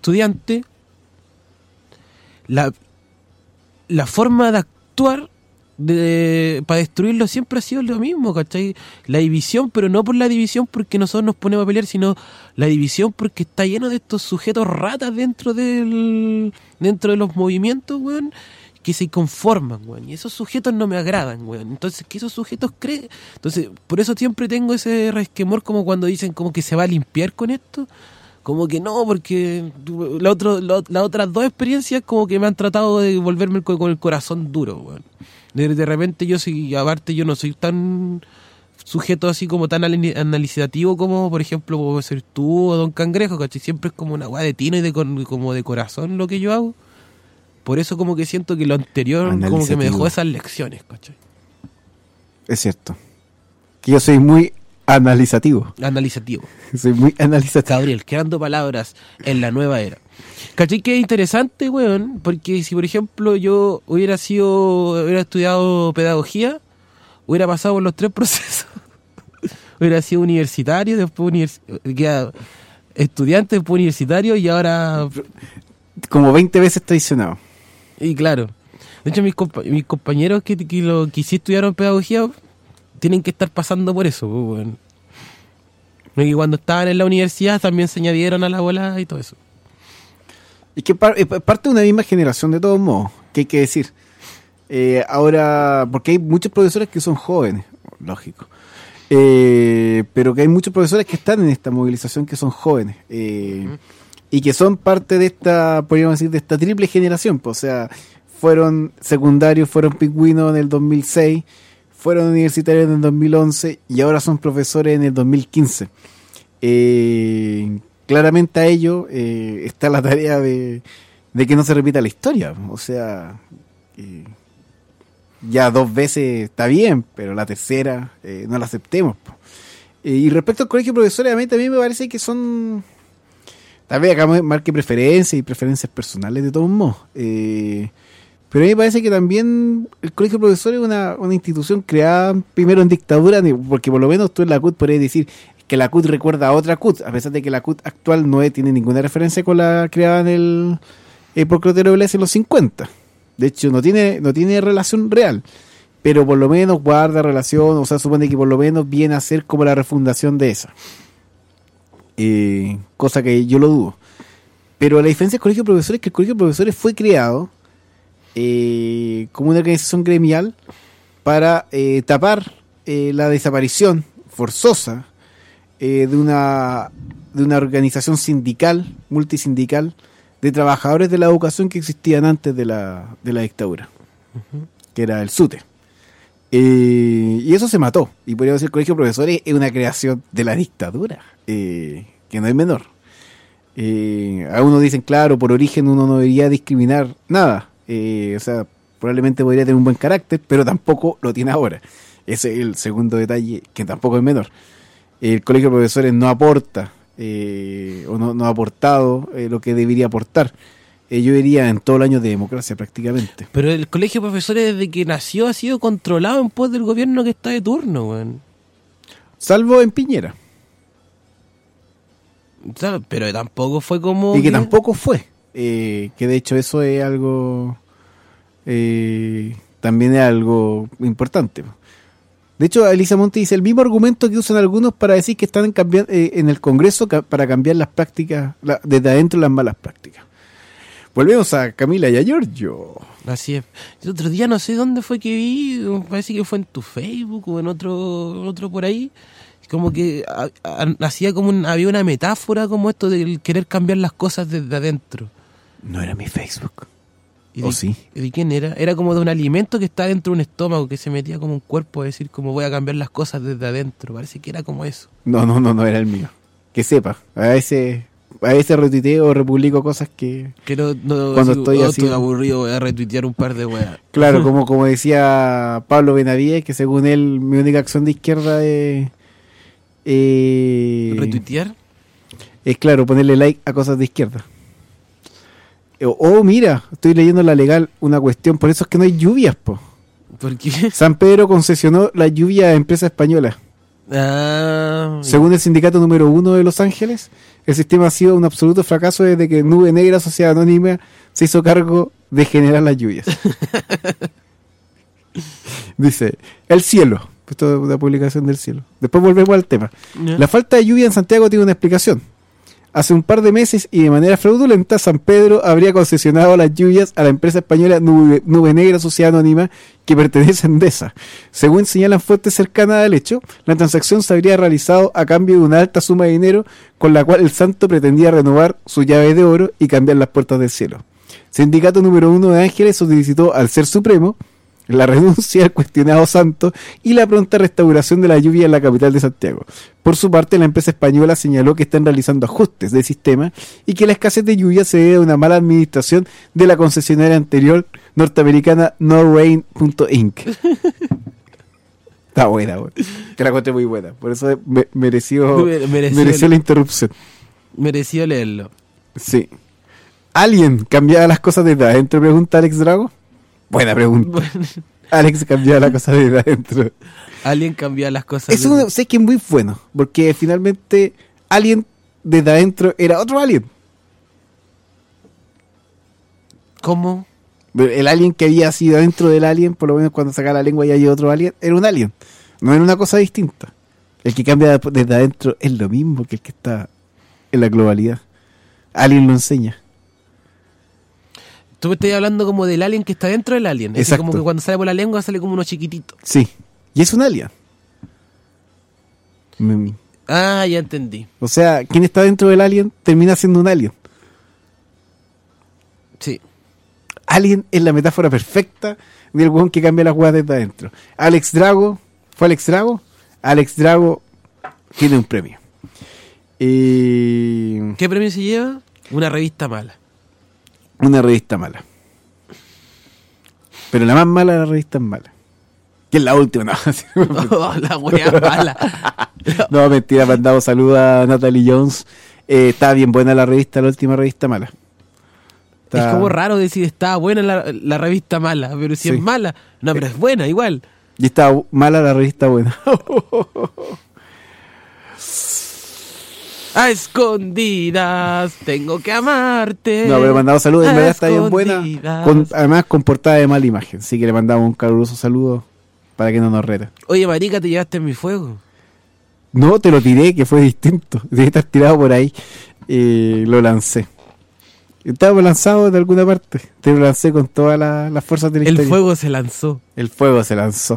S3: estudiante, la, la forma de actuar de, para destruirlo siempre ha sido lo mismo, ¿cachai? La división, pero no por la división porque nosotros nos ponemos a pelear, sino la división porque está lleno de estos sujetos ratas dentro del dentro de los movimientos, weón, que se conforman, weón, y esos sujetos no me agradan, weón. Entonces, que esos sujetos creen, entonces, por eso siempre tengo ese resquemor como cuando dicen como que se va a limpiar con esto. Como que no, porque la otro, la, las otras dos experiencias como que me han tratado de volverme con, con el corazón duro, weón. De, de repente yo soy, aparte yo no soy tan sujeto así como tan analizativo como, por ejemplo, puedo ser tú o Don Cangrejo, ¿cachai? Siempre es como una weá de tino y de como de corazón lo que yo hago. Por eso como que siento que lo anterior como que me dejó esas lecciones, ¿cachai?
S2: Es cierto. Que yo soy muy analizativo.
S3: Analizativo.
S2: Soy muy analizativo.
S3: Gabriel, creando palabras en la nueva era. ¿Cachai? Que es interesante, weón, porque si por ejemplo yo hubiera sido, hubiera estudiado pedagogía, hubiera pasado por los tres procesos. Hubiera sido universitario, después univers... estudiante, después universitario y ahora...
S2: Como veinte veces traicionado.
S3: Y claro. De hecho, mis, compa- mis compañeros que, que, lo, que sí estudiaron pedagogía tienen que estar pasando por eso, weón. Y cuando estaban en la universidad también se añadieron a la bola y todo eso.
S2: Y que par- es parte de una misma generación de todos modos, que hay que decir. Eh, ahora, porque hay muchos profesores que son jóvenes, lógico. Eh, pero que hay muchos profesores que están en esta movilización que son jóvenes. Eh, uh-huh. Y que son parte de esta, podríamos decir, de esta triple generación. Pues, o sea, fueron secundarios, fueron pingüinos en el dos mil seis, fueron universitarios en el dos mil once y ahora son profesores en el dos mil quince. Eh, claramente a ello eh, está la tarea de, de que no se repita la historia. O sea, eh, ya dos veces está bien, pero la tercera eh, no la aceptemos. Eh, y respecto al colegio de profesores, a mí también me parece que son... Tal vez acá marque preferencias y preferencias personales de todos modos. Eh, pero a mí me parece que también el colegio de profesores es una, una institución creada primero en dictadura, porque por lo menos tú en la C U T podrías decir que la C U T recuerda a otra C U T, a pesar de que la C U T actual no tiene ninguna referencia con la creada en el, el por Clotario Blesa en los cincuenta. De hecho, no tiene, no tiene relación real, pero por lo menos guarda relación, o sea, supone que por lo menos viene a ser como la refundación de esa. Eh, cosa que yo lo dudo. Pero la diferencia del colegio de profesores es que el colegio de profesores fue creado eh, como una organización gremial para eh, tapar eh, la desaparición forzosa eh, de una de una organización sindical, multisindical, de trabajadores de la educación que existían antes de la, de la dictadura, uh-huh. que era el SUTE. Eh, y eso se mató. Y podríamos decir que el colegio de profesores es una creación de la dictadura, eh, que no es menor. Eh, a uno dicen, claro, por origen uno no debería discriminar nada. Eh, o sea, probablemente podría tener un buen carácter, pero tampoco lo tiene ahora. Ese es el segundo detalle, que tampoco es menor. El colegio de profesores no aporta, eh, o no, no ha aportado eh, lo que debería aportar. Yo diría en todo el año de democracia prácticamente.
S3: Pero el colegio de profesores desde que nació ha sido controlado en pos del gobierno que está de turno, weón.
S2: Salvo en Piñera.
S3: O sea, pero tampoco fue como...
S2: Y que, que... tampoco fue. Eh, que de hecho eso es algo... Eh, también es algo importante. De hecho, Elisa Monti dice el mismo argumento que usan algunos para decir que están en, cambiar, eh, en el Congreso ca- para cambiar las prácticas, la, desde adentro las malas prácticas. Volvemos a Camila y a Giorgio.
S3: Así es. El otro día no sé dónde fue que vi, parece que fue en tu Facebook o en otro otro por ahí, como que a, a, hacía como un, había una metáfora como esto de querer cambiar las cosas desde adentro.
S2: No era mi Facebook.
S3: ¿Y
S2: ¿O
S3: de,
S2: sí?
S3: ¿De quién era? Era como de un alimento que está dentro de un estómago, que se metía como un cuerpo a decir como voy a cambiar las cosas desde adentro. Parece que era como eso.
S2: No, no, no, no era el mío. Que sepa, a veces... A veces retuiteo o republico cosas que...
S3: Que no, no
S2: cuando
S3: así,
S2: estoy
S3: oh,
S2: así...
S3: estoy aburrido, voy a retuitear un par de weas.
S2: Claro, como, como decía Pablo Benavides, que según él mi única acción de izquierda es... Eh,
S3: ¿Retuitear?
S2: Es claro, ponerle like a cosas de izquierda. Oh, oh, mira, estoy leyendo la legal una cuestión, por eso es que no hay lluvias, po.
S3: ¿Por qué?
S2: San Pedro concesionó la lluvia a empresa española.
S3: Ah,
S2: según el sindicato número uno de Los Ángeles, el sistema ha sido un absoluto fracaso desde que Nube Negra, Sociedad Anónima, se hizo cargo de generar las lluvias. Dice, el cielo. Esto es una publicación del cielo. Después volvemos al tema.
S3: Ya.
S2: La falta de lluvia en Santiago tiene una explicación. Hace un par de meses y de manera fraudulenta, San Pedro habría concesionado las lluvias a la empresa española Nube, Nube Negra Sociedad Anónima, que pertenece a Endesa. Según señalan fuentes cercanas al hecho, la transacción se habría realizado a cambio de una alta suma de dinero con la cual el santo pretendía renovar su llave de oro y cambiar las puertas del cielo. Sindicato número uno de Ángeles solicitó al Ser Supremo la renuncia del cuestionado santo y la pronta restauración de la lluvia en la capital de Santiago. Por su parte, la empresa española señaló que están realizando ajustes del sistema y que la escasez de lluvia se debe a una mala administración de la concesionaria anterior norteamericana NoRain punto inc. Está buena, güey. Te la encontré muy buena. Por eso me, mereció,
S3: Mereció,
S2: mereció la interrupción.
S3: Mereció leerlo.
S2: Sí. ¿Alguien cambiaba las cosas desde adentro? Pregunta Alex Drago. Buena pregunta. Alex cambiaba las cosas desde adentro.
S3: Alguien cambiaba las cosas.
S2: Eso
S3: desde...
S2: sé que es muy bueno, porque finalmente Alien desde adentro era otro Alien.
S3: ¿Cómo?
S2: El Alien que había sido dentro del Alien, por lo menos cuando sacaba la lengua y hay otro Alien, era un Alien. No era una cosa distinta. El que cambia desde adentro es lo mismo que el que está en la globalidad. Alien lo enseña.
S3: Tú me estás hablando como del alien que está dentro del alien. Es como que cuando sale por la lengua sale como uno chiquitito.
S2: Sí. Y es un alien. Mm.
S3: Ah, ya entendí.
S2: O sea, quien está dentro del alien termina siendo un alien.
S3: Sí.
S2: Alien es la metáfora perfecta del hueón que cambia las huevas desde adentro. Alex Drago, ¿fue Alex Drago? Alex Drago tiene un premio. Eh...
S3: ¿Qué premio se lleva? Una revista mala.
S2: Una revista mala. Pero la más mala de la revista es mala. Que es la última, no.
S3: Oh, la wea mala.
S2: No, mentira, mandamos saludos a Natalie Jones. Eh, está bien buena la revista, la última revista mala. Está...
S3: Es como raro decir está buena la, la revista mala, pero si
S2: sí.
S3: es mala, no, pero es buena igual.
S2: Y está mala la revista buena.
S3: A escondidas, tengo que amarte.
S2: No, pero mandamos saludos, en verdad está bien buena.
S3: Escondidas.
S2: Con, además con portada de mala imagen. Así que le mandamos un caluroso saludo para que no nos reta.
S3: Oye, marica, te llevaste en mi fuego.
S2: No, te lo tiré, que fue distinto. Debe estar tirado por ahí. Eh, lo lancé. Estaba lanzado de alguna parte. Te lo lancé con todas las la fuerzas de la
S3: El
S2: historia.
S3: fuego se lanzó.
S2: El fuego se lanzó.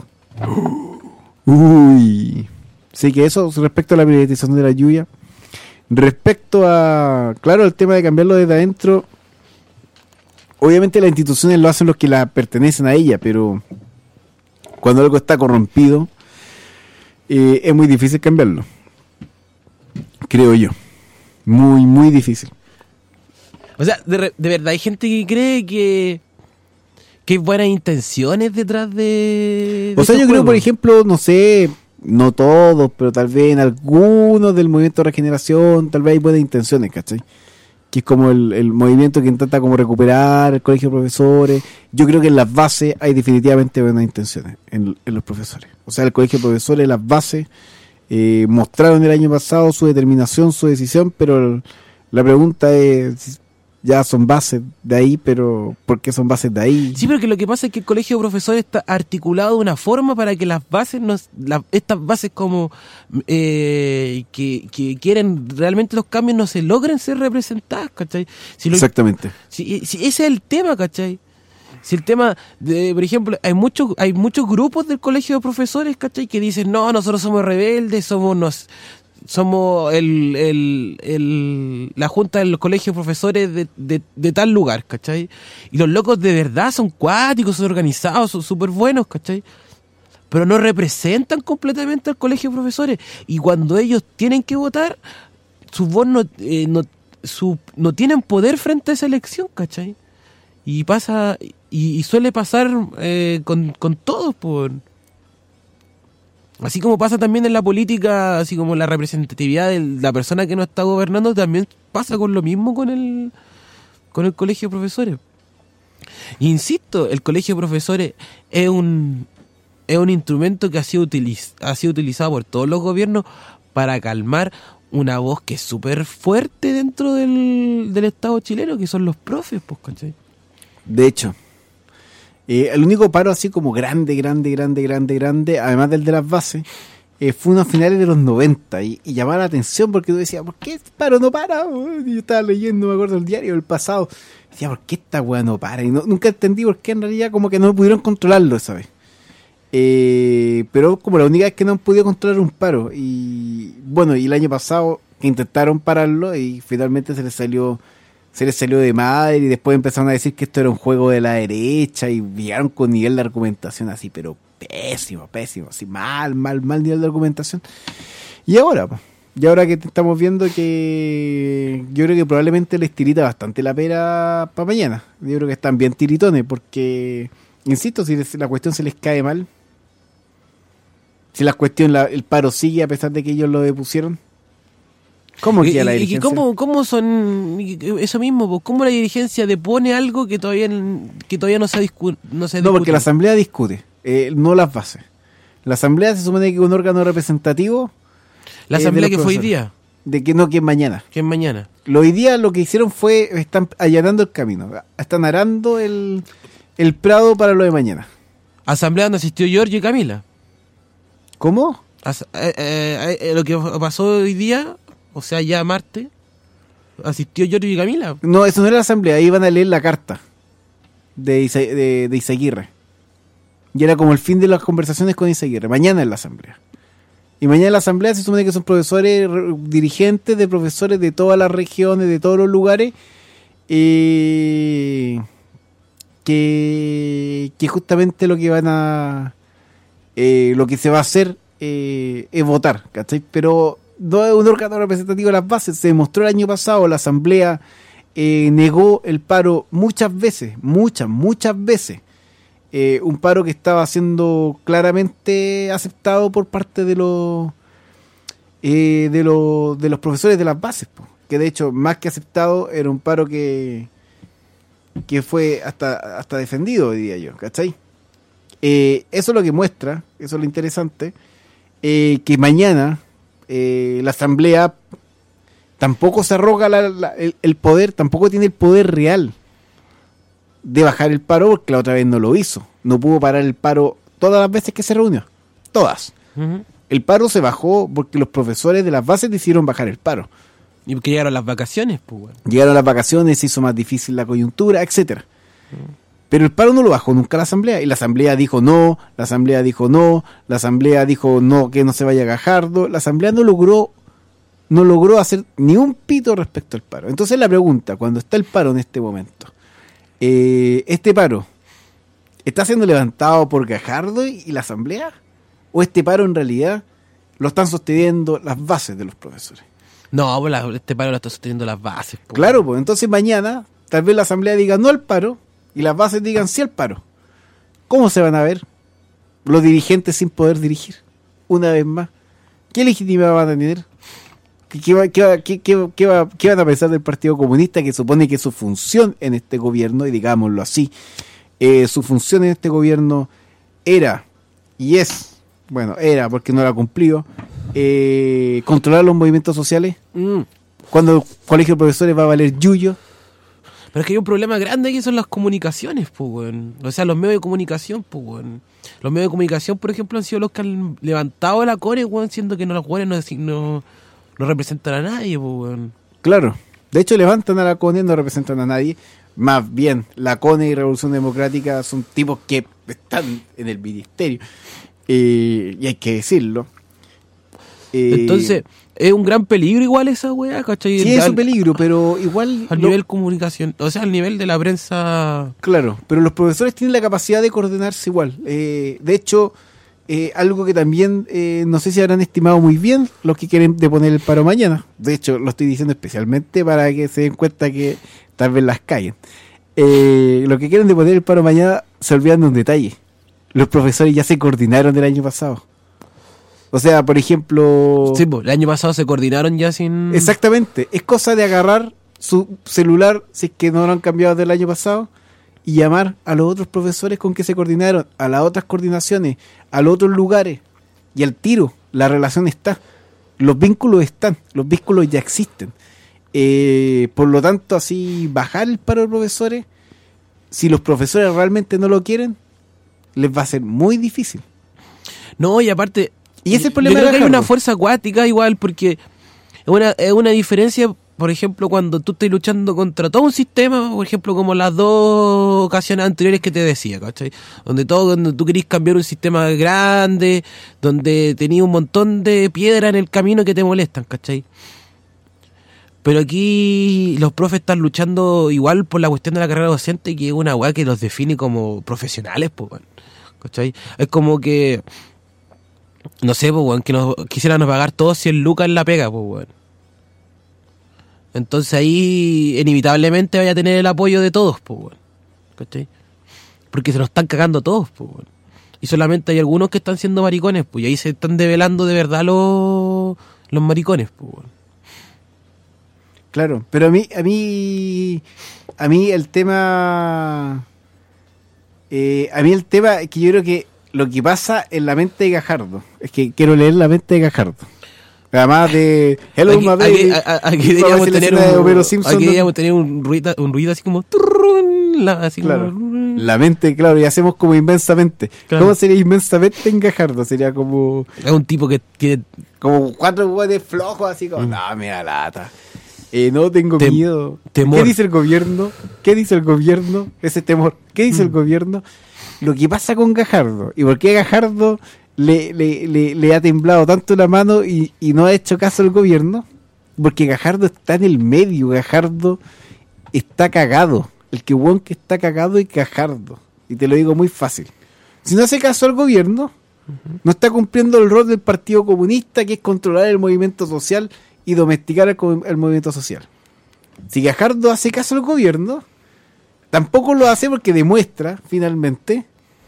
S2: Uy. Sí, que eso respecto a la privatización de la lluvia. Respecto a, claro, el tema de cambiarlo desde adentro, obviamente las instituciones lo hacen los que la pertenecen a ella, pero cuando algo está corrompido, eh, es muy difícil cambiarlo. Creo yo. Muy, muy difícil.
S3: O sea, de, de verdad hay gente que cree que que hay buenas intenciones detrás de... de
S2: o sea, yo
S3: juegos.
S2: creo, por ejemplo, no sé... No todos, pero tal vez en algunos del movimiento de regeneración, tal vez hay buenas intenciones, ¿cachai? Que es como el, el movimiento que intenta como recuperar el colegio de profesores. Yo creo que en las bases hay definitivamente buenas intenciones en, en los profesores. O sea, el colegio de profesores, las bases, eh, mostraron el año pasado su determinación, su decisión, pero el, la pregunta es... Ya son bases de ahí, pero ¿por qué son bases de ahí?
S3: Sí, pero que lo que pasa es que el colegio de profesores está articulado de una forma para que las bases, no, la, estas bases como eh, que, que quieren realmente los cambios no se logren ser representadas, ¿cachai? Si lo,
S2: Exactamente.
S3: Si, si ese es el tema, ¿cachai? Si el tema, de, por ejemplo, hay muchos hay muchos grupos del colegio de profesores, ¿cachai? Que dicen, no, nosotros somos rebeldes, somos... Nos, somos el, el, el, la junta del colegio de profesores de, de, de tal lugar, ¿cachai? Y los locos de verdad son cuáticos, son organizados, son súper buenos, ¿cachai? Pero no representan completamente al colegio de profesores. Y cuando ellos tienen que votar, su voz no, eh, no, su, no tienen poder frente a esa elección, ¿cachai? Y pasa, y, y suele pasar eh, con, con todos, por... Así como pasa también en la política, así como la representatividad de la persona que no está gobernando, también pasa con lo mismo con el con el colegio de profesores. Y insisto, el colegio de profesores es un es un instrumento que ha sido, utiliz, ha sido utilizado por todos los gobiernos para calmar una voz que es súper fuerte dentro del, del Estado chileno, que son los profes, pues, ¿cachai?
S2: De hecho, Eh, el único paro así como grande, grande, grande, grande, grande, además del de las bases, eh, fue unos finales de los noventa y, y llamaba la atención porque tú decías, ¿por qué este paro no para? Y yo estaba leyendo, me acuerdo, el diario del pasado. Decía, ¿por qué esta weá no para? Y no, nunca entendí por qué en realidad como que no pudieron controlarlo esa vez. Eh, pero como la única vez que no han podido controlar un paro. Y bueno, y el año pasado que intentaron pararlo y finalmente se les salió se les salió de madre y después empezaron a decir que esto era un juego de la derecha y llegaron con nivel de argumentación así, pero pésimo, pésimo, así mal, mal, mal nivel de argumentación. Y ahora, pues, y ahora que estamos viendo que yo creo que probablemente les tirita bastante la pera para mañana. Yo creo que están bien tiritones porque, insisto, si les, la cuestión se les cae mal, si la cuestión, la, el paro sigue a pesar de que ellos lo depusieron, ¿cómo queda la dirigencia?
S3: ¿Y cómo, cómo son eso mismo? Pues, ¿cómo la dirigencia depone algo que todavía que todavía no se discute? No, se
S2: no porque la asamblea discute, eh, no las bases. La asamblea se supone que es un órgano representativo.
S3: La asamblea eh, que fue hoy día.
S2: De que no, que es mañana.
S3: Que es mañana.
S2: Lo hoy día lo que hicieron fue, están allanando el camino, están arando el, el prado para lo de mañana.
S3: Asamblea donde asistió Giorgio y Camila.
S2: ¿Cómo?
S3: As, eh, eh, eh, lo que pasó hoy día, o sea, ya martes, asistió Giorgio y Camila.
S2: No, eso no era la asamblea, ahí iban a leer la carta de, Isa, de, de Izaguirre. Y era como el fin de las conversaciones con Izaguirre. Mañana es la asamblea. Y mañana en la asamblea se supone que son profesores, dirigentes de profesores de todas las regiones, de todos los lugares, eh, que, que justamente lo que van a, eh, lo que se va a hacer eh, es votar, ¿cachai? Pero no es un órgano representativo de las bases. Se demostró el año pasado, la asamblea eh, negó el paro muchas veces, muchas, muchas veces. Eh, un paro que estaba siendo claramente aceptado por parte de los eh, de los de los profesores de las bases, po. Que de hecho más que aceptado era un paro que que fue hasta hasta defendido, diría yo, ¿cachai? Eh, eso es lo que muestra, eso es lo interesante, eh, que mañana eh, la asamblea tampoco se arroga la, la, el, el poder, tampoco tiene el poder real de bajar el paro, porque la otra vez no lo hizo. No pudo parar el paro todas las veces que se reunió. Todas. Uh-huh. El paro se bajó porque los profesores de las bases decidieron bajar el paro.
S3: Y porque llegaron las vacaciones, pues, bueno.
S2: Llegaron las vacaciones, se hizo más difícil la coyuntura, etcétera. Uh-huh. Pero el paro no lo bajó nunca la asamblea. Y la asamblea dijo no, la asamblea dijo no, la asamblea dijo no, que no se vaya Gajardo. La asamblea no logró, no logró hacer ni un pito respecto al paro. Entonces la pregunta, cuando está el paro en este momento, Eh, ¿este paro está siendo levantado por Gajardo y la asamblea? ¿O este paro en realidad lo están sosteniendo las bases de los profesores?
S3: No, pues la, este paro lo está sosteniendo las bases. Po.
S2: Claro, pues entonces mañana tal vez la asamblea diga no al paro y las bases digan sí al paro. ¿Cómo se van a ver los dirigentes sin poder dirigir? Una vez más, ¿qué legitimidad van a tener? ¿Qué, va, qué, va, qué, qué, qué, va, ¿Qué van a pensar del Partido Comunista, que supone que su función en este gobierno, y digámoslo así, eh, su función en este gobierno era, y es, bueno, era porque no la cumplió, eh, controlar los movimientos sociales? Mm. Cuando el colegio de profesores va a valer yuyo.
S3: Pero es que hay un problema grande aquí, son las comunicaciones, pues, bueno. O sea, los medios de comunicación, pues, bueno. Los medios de comunicación, por ejemplo, han sido los que han levantado la core, bueno, siendo que no, los jóvenes no... no no representan a nadie, pues, weón.
S2: Claro. De hecho, levantan a la CONE, no representan a nadie. Más bien, la CONE y Revolución Democrática son tipos que están en el ministerio. Eh, y hay que decirlo. Eh,
S3: Entonces, es un gran peligro igual esa weá, ¿cachai?
S2: Sí, es un peligro, pero igual...
S3: Al lo, nivel comunicación, o sea, al nivel de la prensa...
S2: Claro, pero los profesores tienen la capacidad de coordinarse igual. Eh, de hecho... Eh, algo que también eh, no sé si habrán estimado muy bien los que quieren deponer el paro mañana. De hecho, lo estoy diciendo especialmente para que se den cuenta que tal vez las callen. Eh, los que quieren deponer el paro mañana se olvidan de un detalle. Los profesores ya se coordinaron del año pasado. O sea, por ejemplo...
S3: Sí, pues, el año pasado se coordinaron ya sin...
S2: Exactamente. Es cosa de agarrar su celular, si es que no lo han cambiado del año pasado, y llamar a los otros profesores con que se coordinaron, a las otras coordinaciones, a los otros lugares, y al tiro, la relación está, los vínculos están, los vínculos ya existen. Eh, por lo tanto, así, bajar el paro de profesores si los profesores realmente no lo quieren, les va a ser muy difícil.
S3: No, y aparte,
S2: y ese es el problema.
S3: Yo creo
S2: de
S3: que hay una fuerza acuática igual, porque es una, es una diferencia, por ejemplo, cuando tú estás luchando contra todo un sistema, por ejemplo, como las dos ocasiones anteriores que te decía, ¿cachai? Donde todo, donde tú querís cambiar un sistema grande, donde tenías un montón de piedras en el camino que te molestan, ¿cachai? Pero aquí los profes están luchando igual por la cuestión de la carrera docente, que es una weá que los define como profesionales, pues, weón. ¿Cachai? Es como que, no sé, pues, weón, que nos quisieran pagar todos cien lucas en la pega, pues, weón. Entonces ahí inevitablemente vaya a tener el apoyo de todos, pues, weón. ¿Cachai? Porque se nos están cagando todos, pues, weón. Y solamente hay algunos que están siendo maricones, pues, y ahí se están develando de verdad los, los maricones, pues, weón.
S2: Claro, pero a mí, a mí, a mí el tema, eh, a mí el tema es que yo creo que lo que pasa en la mente de Gajardo, es que quiero leer la mente de Gajardo. Además de Hello
S3: aquí,
S2: my baby,
S3: aquí, aquí deberíamos tener un,
S2: de Homero Simpson,
S3: aquí deberíamos tener un ruido, un ruido así como, turrún, la, así
S2: claro,
S3: como,
S2: la mente, claro, y hacemos como inmensamente.
S3: Claro.
S2: ¿Cómo sería inmensamente en Gajardo? Sería como,
S3: es un tipo que tiene
S2: como cuatro hueones flojos, así como,
S3: Mm.
S2: no, me da lata. Eh, no tengo
S3: Tem-
S2: miedo.
S3: temor.
S2: ¿Qué dice el gobierno? ¿Qué dice el gobierno? Ese temor. ¿Qué dice el
S3: Mm.
S2: gobierno? Lo que pasa con Gajardo. ¿Y por qué Gajardo le, le, le, le ha temblado tanto la mano y, y no ha hecho caso al gobierno? Porque Gajardo está en el medio. Gajardo está cagado. El que hueón que está cagado es Gajardo. Y te lo digo muy fácil. Si no hace caso al gobierno, no está cumpliendo el rol del Partido Comunista, que es controlar el movimiento social y domesticar el, co- el movimiento social. Si Gajardo hace caso al gobierno, tampoco lo hace porque demuestra, finalmente,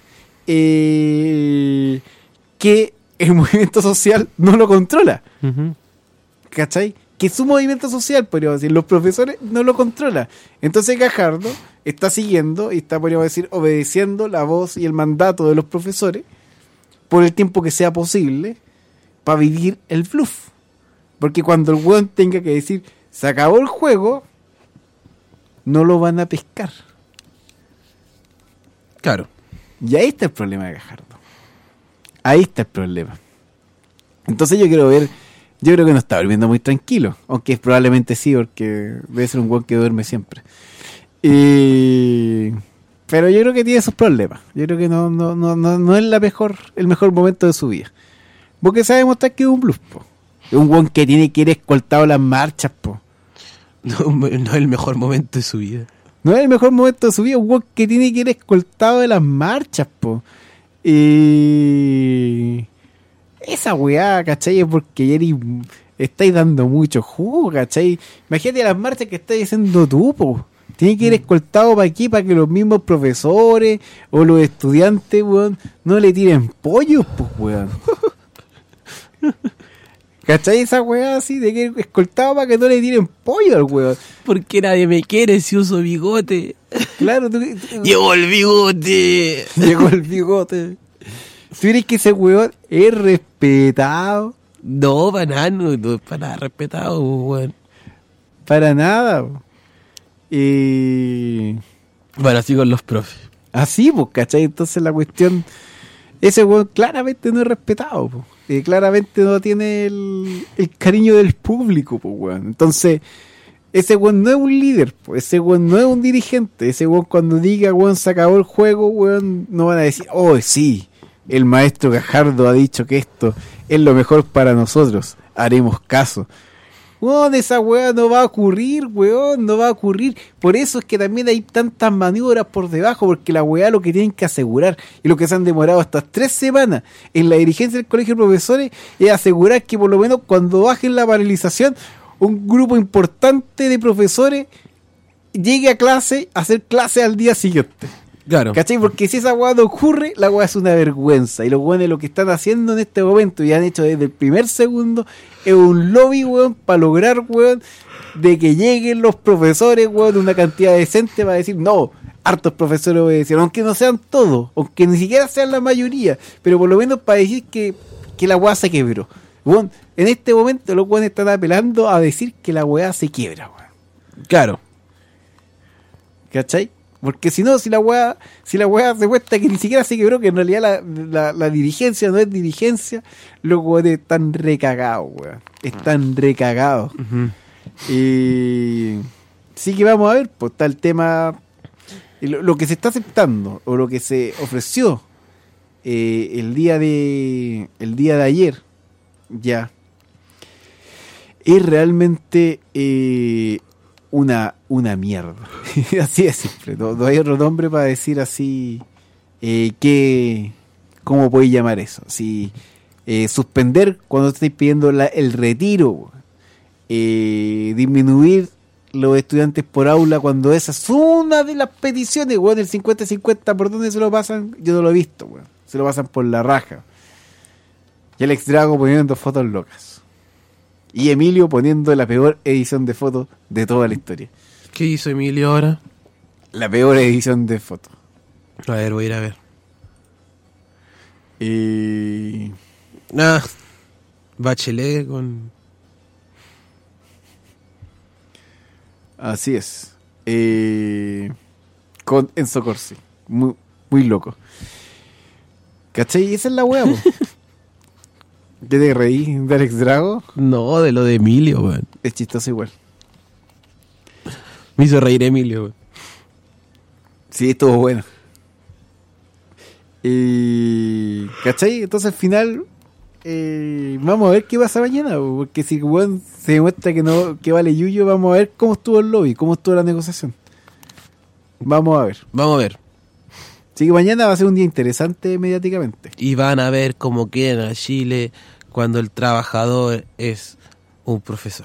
S2: eh, que el movimiento social no lo controla.
S3: uh-huh.
S2: ¿Cachai? Que su movimiento social, podríamos decir, los profesores no lo controla. Entonces Gajardo está siguiendo y está, podríamos decir, obedeciendo la voz y el mandato de los profesores por el tiempo que sea posible para vivir el bluff. Porque cuando el weón tenga que decir se acabó el juego, no lo van a pescar.
S3: Claro.
S2: Y ahí está el problema de Gajardo. Ahí está el problema. Entonces yo quiero ver, yo creo que no está durmiendo muy tranquilo, aunque probablemente sí, porque debe ser un weón que duerme siempre. Y... pero yo creo que tiene sus problemas. Yo creo que no, no, no, no, no es la mejor, el mejor momento de su vida. Porque sabe demostrar que es un bluff, po. Es un weón que tiene que ir escoltado a las marchas, po.
S3: No, no es el mejor momento de su vida.
S2: No es el mejor momento de su vida, un weón que tiene que ir escoltado de las marchas, po. Y... esa weá, ¿cachai? Es porque Jerry estáis dando mucho jugo, ¿cachai? Imagínate las marchas que estáis haciendo tú, po. Tiene que ir escoltado para aquí, para que los mismos profesores o los estudiantes, weón, no le tiren pollos, pues, weón. ¿Cachai? Esa weá así de que ir escoltado para que no le tiren pollo al weón.
S3: Porque nadie me quiere si uso bigote.
S2: Claro, tú, tú-
S3: Llegó el bigote.
S2: llegó el bigote. ¿Tú crees que ese weón es respetado?
S3: No, para nada, no, no es para nada respetado, weón.
S2: Para nada. po. Y...
S3: Bueno, así con los profes.
S2: así, pues, ¿cachai? Entonces la cuestión... ese weón claramente no es respetado, po. Eh, claramente no tiene el, el cariño del público, pues, weón. Entonces, ese weón no es un líder, po. Ese weón no es un dirigente. Ese weón cuando diga, weón, se acabó el juego, weón, no van a decir, oh, sí, el maestro Gajardo ha dicho que esto es lo mejor para nosotros, haremos caso. Weón, esa weá no va a ocurrir, weón, no va a ocurrir. Por eso es que también hay tantas maniobras por debajo, porque la weá lo que tienen que asegurar, y lo que se han demorado hasta tres semanas en la dirigencia del colegio de profesores, es asegurar que por lo menos cuando bajen la paralización, un grupo importante de profesores llegue a clase, a hacer clase al día siguiente.
S3: Claro.
S2: ¿Cachai? Porque si esa weá no ocurre, la weá es una vergüenza. Y los weones lo que están haciendo en este momento, y han hecho desde el primer segundo, es un lobby, weón, para lograr, weón, de que lleguen los profesores, weón, una cantidad decente para decir, no, hartos profesores obedecieron, aunque no sean todos, aunque ni siquiera sean la mayoría, pero por lo menos para decir que, que la weá se quebró. Weón, en este momento los weones están apelando a decir que la weá se quiebra, weón.
S3: Claro.
S2: ¿Cachai? Porque si no, si la weá, si la weá se muestra que ni siquiera se quebró, que en realidad la, la, la dirigencia no es dirigencia, los weones están recagados, weón. Están recagados.
S3: Ujú.
S2: Y sí que vamos a ver, pues está el tema, lo, lo que se está aceptando, o lo que se ofreció eh, el día de el día de ayer, ya, es realmente eh, una, una mierda. Así de simple. No, no hay otro nombre para decir así eh, que, ¿cómo podéis llamar eso? Si eh, suspender cuando estáis pidiendo la, el retiro, eh, disminuir los estudiantes por aula cuando esa es una de las peticiones, weón, el cincuenta cincuenta, ¿por dónde se lo pasan? Yo no lo he visto, weón. Se lo pasan por la raja. Y Alex Drago poniendo fotos locas. Y Emilio poniendo la peor edición de fotos de toda la historia.
S3: ¿Qué hizo Emilio ahora?
S2: La peor edición de fotos.
S3: A ver, voy a ir a ver.
S2: Y...
S3: Ah, Bachelet con...
S2: Así es. Eh, con Enzo Corsi. Muy, muy loco. ¿Cachai? Y esa es la wea, po. ¿Qué te reí de Alex Drago?
S3: No, de lo de Emilio, weón.
S2: Es chistoso igual.
S3: Me hizo reír Emilio, weón.
S2: Sí, estuvo bueno. Y... ¿Cachai? Entonces al final... Eh, vamos a ver qué pasa mañana, porque si bueno, se demuestra que no que vale yuyo, vamos a ver cómo estuvo el lobby, cómo estuvo la negociación. Vamos a ver.
S3: Vamos a ver.
S2: Así que mañana va a ser un día interesante mediáticamente.
S3: Y van a ver cómo queda Chile cuando el trabajador es un profesor.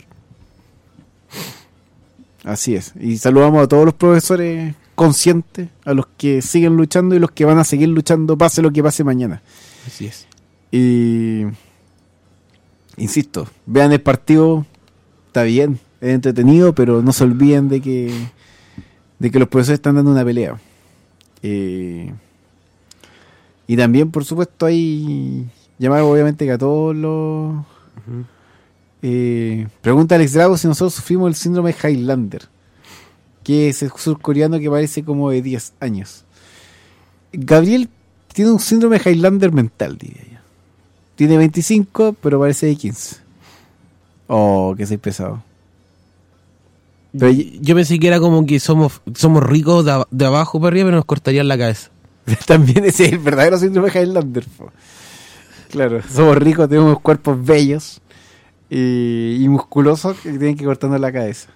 S2: Así es. Y saludamos a todos los profesores conscientes, a los que siguen luchando y los que van a seguir luchando, pase lo que pase mañana.
S3: Así es.
S2: Y insisto, vean el partido, está bien, es entretenido, pero no se olviden de que de que los profesores están dando una pelea. Eh, y también, por supuesto, hay llamar obviamente que a todos los... Uh-huh. eh, pregunta Alex Drago si nosotros sufrimos el síndrome de Highlander, que es el surcoreano que parece como de diez años. Gabriel tiene un síndrome de Highlander mental, diría yo. Tiene veinticinco, pero parece de quince. Oh, que soy pesado.
S3: Pero yo pensé que era como que somos somos ricos de, de abajo para arriba, pero nos cortarían la cabeza.
S2: También ese es el verdadero síndrome de Highlander. Po. Claro, somos ricos, tenemos cuerpos bellos y, y musculosos que tienen que cortarnos la cabeza.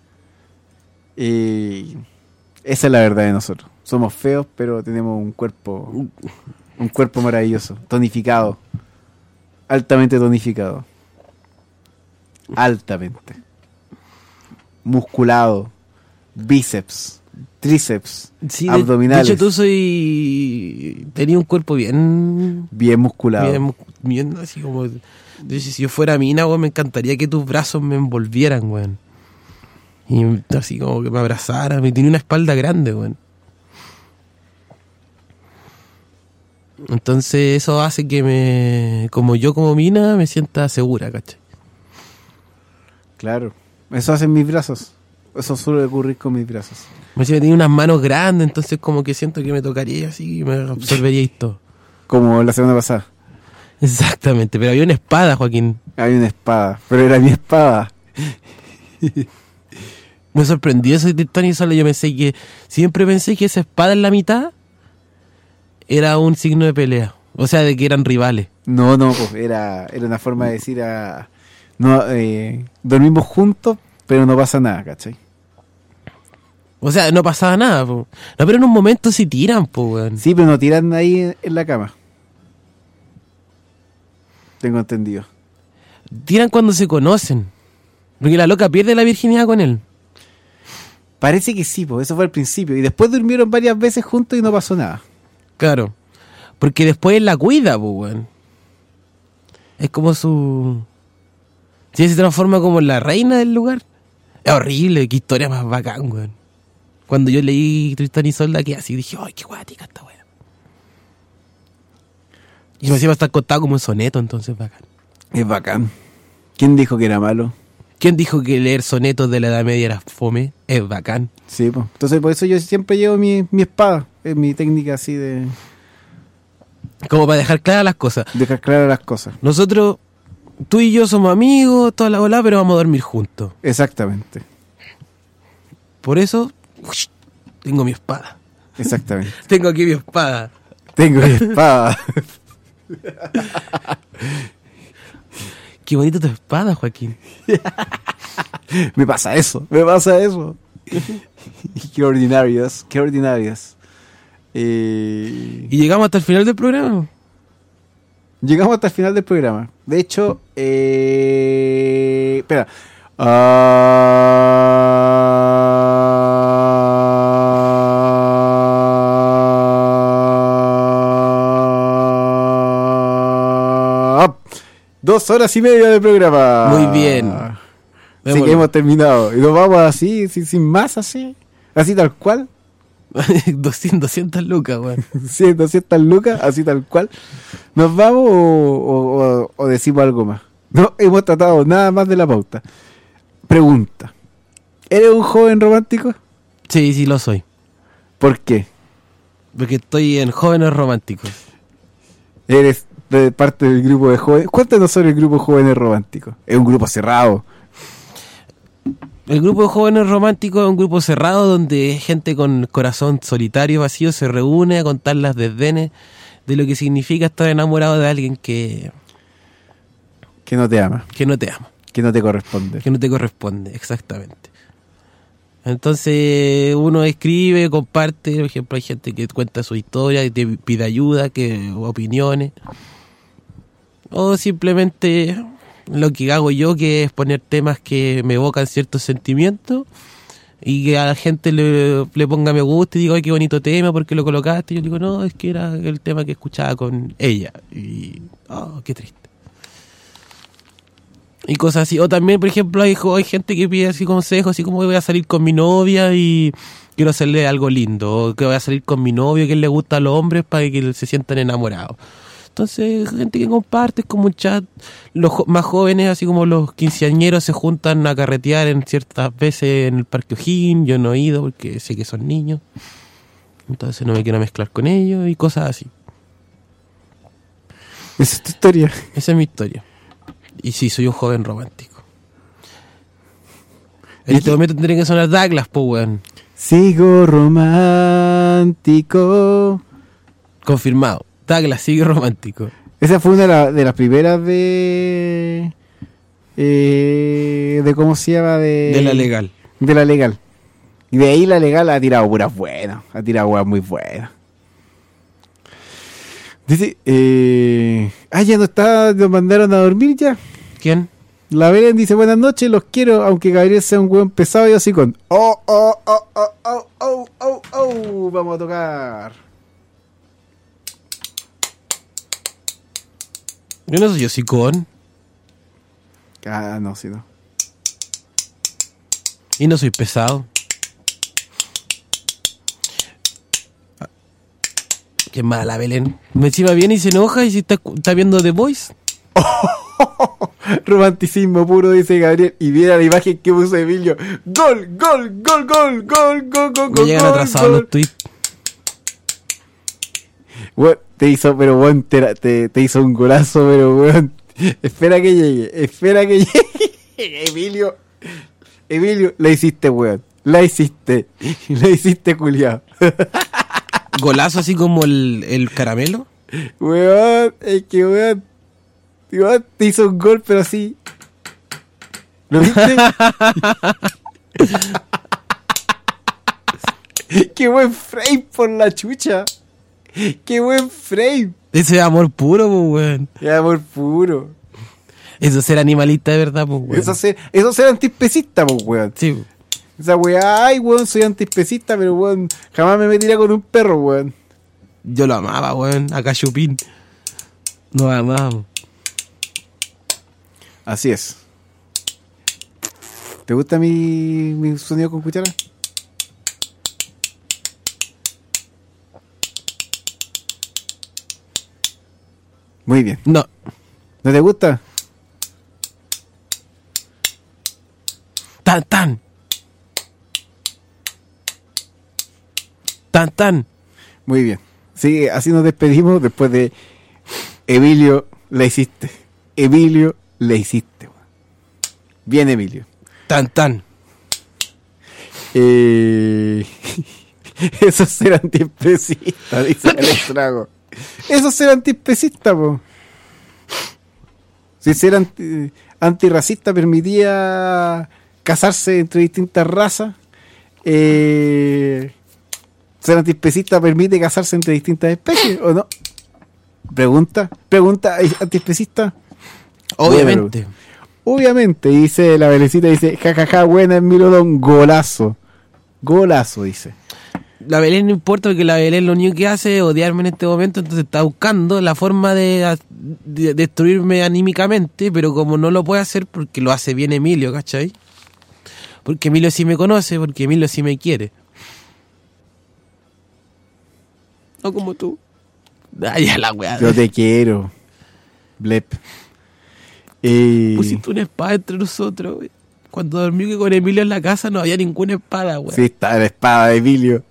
S2: Y esa es la verdad de nosotros. Somos feos, pero tenemos un cuerpo, un cuerpo maravilloso, tonificado. Altamente tonificado. Altamente. Musculado. Bíceps. Tríceps. Sí, abdominales.
S3: De hecho, tú soy... Tenía un cuerpo bien...
S2: Bien musculado.
S3: Bien, bien así como... De hecho, si yo fuera mina, güey, me encantaría que tus brazos me envolvieran, güey. Y así como que me abrazaran. Me tenía una espalda grande, güey. Entonces eso hace que me, como yo como mina, me sienta segura, ¿cachai?
S2: Claro, eso hacen mis brazos. Eso suele ocurrir con mis brazos.
S3: Me tenía unas manos grandes, entonces como que siento que me tocaría así y me absorbería todo.
S2: Como la semana pasada.
S3: Exactamente, pero había una espada, Joaquín.
S2: Había una espada, pero era mi espada.
S3: Me sorprendió eso de Tony Sola. Yo pensé que, siempre pensé que esa espada en la mitad era un signo de pelea. O sea, de que eran rivales.
S2: No, no, pues era, era una forma de decir a... No, eh, dormimos juntos, pero no pasa nada, ¿cachai?
S3: O sea, no pasaba nada, po. No, pero en un momento sí tiran, po, weón.
S2: Sí, pero no tiran ahí en, en la cama. Tengo entendido.
S3: Tiran cuando se conocen. Porque la loca pierde la virginidad con él.
S2: Parece que sí, pues eso fue al principio. Y después durmieron varias veces juntos y no pasó nada.
S3: Claro, porque después él la cuida, pues, weón. Es como su... Si se transforma como en la reina del lugar. Es horrible, qué historia más bacán, weón. Cuando yo leí Tristán y Isolda, que así dije, ¡ay, qué guática esta weón! Y me encima está contado como un soneto, entonces bacán.
S2: Es bacán. ¿Quién dijo que era malo?
S3: ¿Quién dijo que leer sonetos de la Edad Media era fome? Es bacán.
S2: Sí, pues. Entonces por eso yo siempre llevo mi, mi espada. Es mi técnica así de...
S3: Como para dejar claras las cosas.
S2: Dejar claras las cosas.
S3: Nosotros, tú y yo somos amigos, toda la bola, pero vamos a dormir juntos.
S2: Exactamente.
S3: Por eso, ush, tengo mi espada.
S2: Exactamente.
S3: Tengo aquí mi espada.
S2: Tengo mi espada.
S3: Qué bonita tu espada, Joaquín.
S2: Me pasa eso, me pasa eso. Qué ordinarios, qué ordinarios. Eh...
S3: Y llegamos hasta el final del programa.
S2: Llegamos hasta el final del programa. De hecho, eh... espera. Uh... Dos horas y media de programa.
S3: Muy bien.
S2: Así que hemos terminado. Y nos vamos así, sin, sin más, así. Así tal cual.
S3: doscientas lucas, weón.
S2: cien, doscientas lucas, así tal cual. ¿Nos vamos o, o, o, o decimos algo más? No hemos tratado nada más de la pauta. Pregunta. ¿Eres un joven romántico?
S3: Sí, sí lo soy.
S2: ¿Por qué?
S3: Porque estoy en Jóvenes Románticos.
S2: ¿Eres de parte del grupo de jóvenes? Cuéntanos sobre el grupo de Jóvenes Románticos. Es un grupo cerrado.
S3: El grupo de Jóvenes Románticos es un grupo cerrado donde gente con corazón solitario, vacío, se reúne a contar las desdenes de lo que significa estar enamorado de alguien que...
S2: Que no te ama.
S3: Que no te ama.
S2: Que no te corresponde.
S3: Que no te corresponde, exactamente. Entonces uno escribe, comparte, por ejemplo hay gente que cuenta su historia y te pide ayuda, que opiniones. O simplemente... lo que hago yo, que es poner temas que me evocan ciertos sentimientos y que a la gente le, le ponga me gusta y digo, ay, qué bonito tema, ¿por qué lo colocaste? Y yo digo, no, es que era el tema que escuchaba con ella. Y, oh, qué triste. Y cosas así. O también, por ejemplo, hay, hay gente que pide así consejos, así como voy a salir con mi novia y quiero hacerle algo lindo. O que voy a salir con mi novio, que le gusta a los hombres para que se sientan enamorados. Entonces, gente que comparte, es como un chat. Los jo- más jóvenes, así como los quinceañeros, se juntan a carretear en ciertas veces en el Parque O'Higgins. Yo no he ido porque sé que son niños. Entonces no me quiero mezclar con ellos y cosas así.
S2: Esa es tu historia.
S3: Esa es mi historia. Y sí, soy un joven romántico. En este momento tendría que sonar Douglas, po, weón.
S2: Sigo romántico.
S3: Confirmado. Douglas sigue romántico.
S2: Esa fue una de, la, de las primeras de... Eh, de cómo se llama de...
S3: De la legal.
S2: De la legal. Y de ahí la legal ha tirado puras buenas. Ha tirado buenas muy buenas. Dice... Eh, ah, ya no está... Nos mandaron a dormir ya.
S3: ¿Quién?
S2: La Belén dice, buenas noches, los quiero, aunque Gabriel sea un hueón pesado y así con... Oh, oh, oh, oh, oh, oh, oh, oh. Vamos a tocar...
S3: Yo no soy yo, sí con.
S2: Ah, no, sí, no.
S3: Y no soy pesado. Qué mala, Belén. Me encima viene y se enoja y si está, está viendo The Voice.
S2: Romanticismo puro, dice Gabriel. Y viera la imagen que puso Emilio. Gol, gol, gol, gol, gol, gol, gol,
S3: Me llegan
S2: gol,
S3: atrasados
S2: gol.
S3: los tweets.
S2: Bueno, te hizo, pero bueno, te, te, te hizo un golazo, pero bueno. Espera que llegue, espera que llegue. Emilio, Emilio, la hiciste, weón. La hiciste, la hiciste, culiao.
S3: Golazo así como el, el caramelo.
S2: Weón, es que weón, weón, te hizo un gol, pero así. ¿Lo viste? Qué buen frame por la chucha. Qué buen frame.
S3: Ese es amor puro, pues, weón.
S2: Qué amor puro.
S3: Eso es ser animalista de verdad, pues, weón.
S2: Eso ser, eso ser antiespecista, pues, weón.
S3: Sí.
S2: Esa weá, ay, weón, soy antiespecista, pero weón, jamás me metiría con un perro, weón.
S3: Yo lo amaba, weón. A Cachupín. Nos amamos.
S2: Así es. ¿Te gusta mi, mi sonido con cuchara? Muy bien.
S3: No.
S2: ¿No te gusta?
S3: Tan, tan. Tan, tan.
S2: Muy bien. Sí, así nos despedimos después de Emilio, la hiciste. Emilio, la hiciste. Bien, Emilio.
S3: Tan, tan.
S2: Eh... Eso es ser antiespecista, dice Alex Drago. Eso es ser antiespecista, po. Si ser anti, antirracista permitía casarse entre distintas razas, eh, ser antiespecista permite casarse entre distintas especies, ¿o no? Pregunta, pregunta, antiespecista.
S3: Obviamente.
S2: Obviamente, dice la Belecita, dice, jajaja, ja, ja, buena Milodón, golazo. Golazo, dice.
S3: La Belén no importa porque la Belén lo único que hace es odiarme en este momento, entonces está buscando la forma de, de destruirme anímicamente, pero como no lo puede hacer porque lo hace bien Emilio, ¿cachai? Porque Emilio sí me conoce, porque Emilio sí me quiere. No como tú. Ay, ya la weá.
S2: Yo te quiero. Blep. Eh...
S3: Pusiste una espada entre nosotros, güey. Cuando dormí que con Emilio en la casa no había ninguna espada, güey.
S2: Sí, está la espada de Emilio.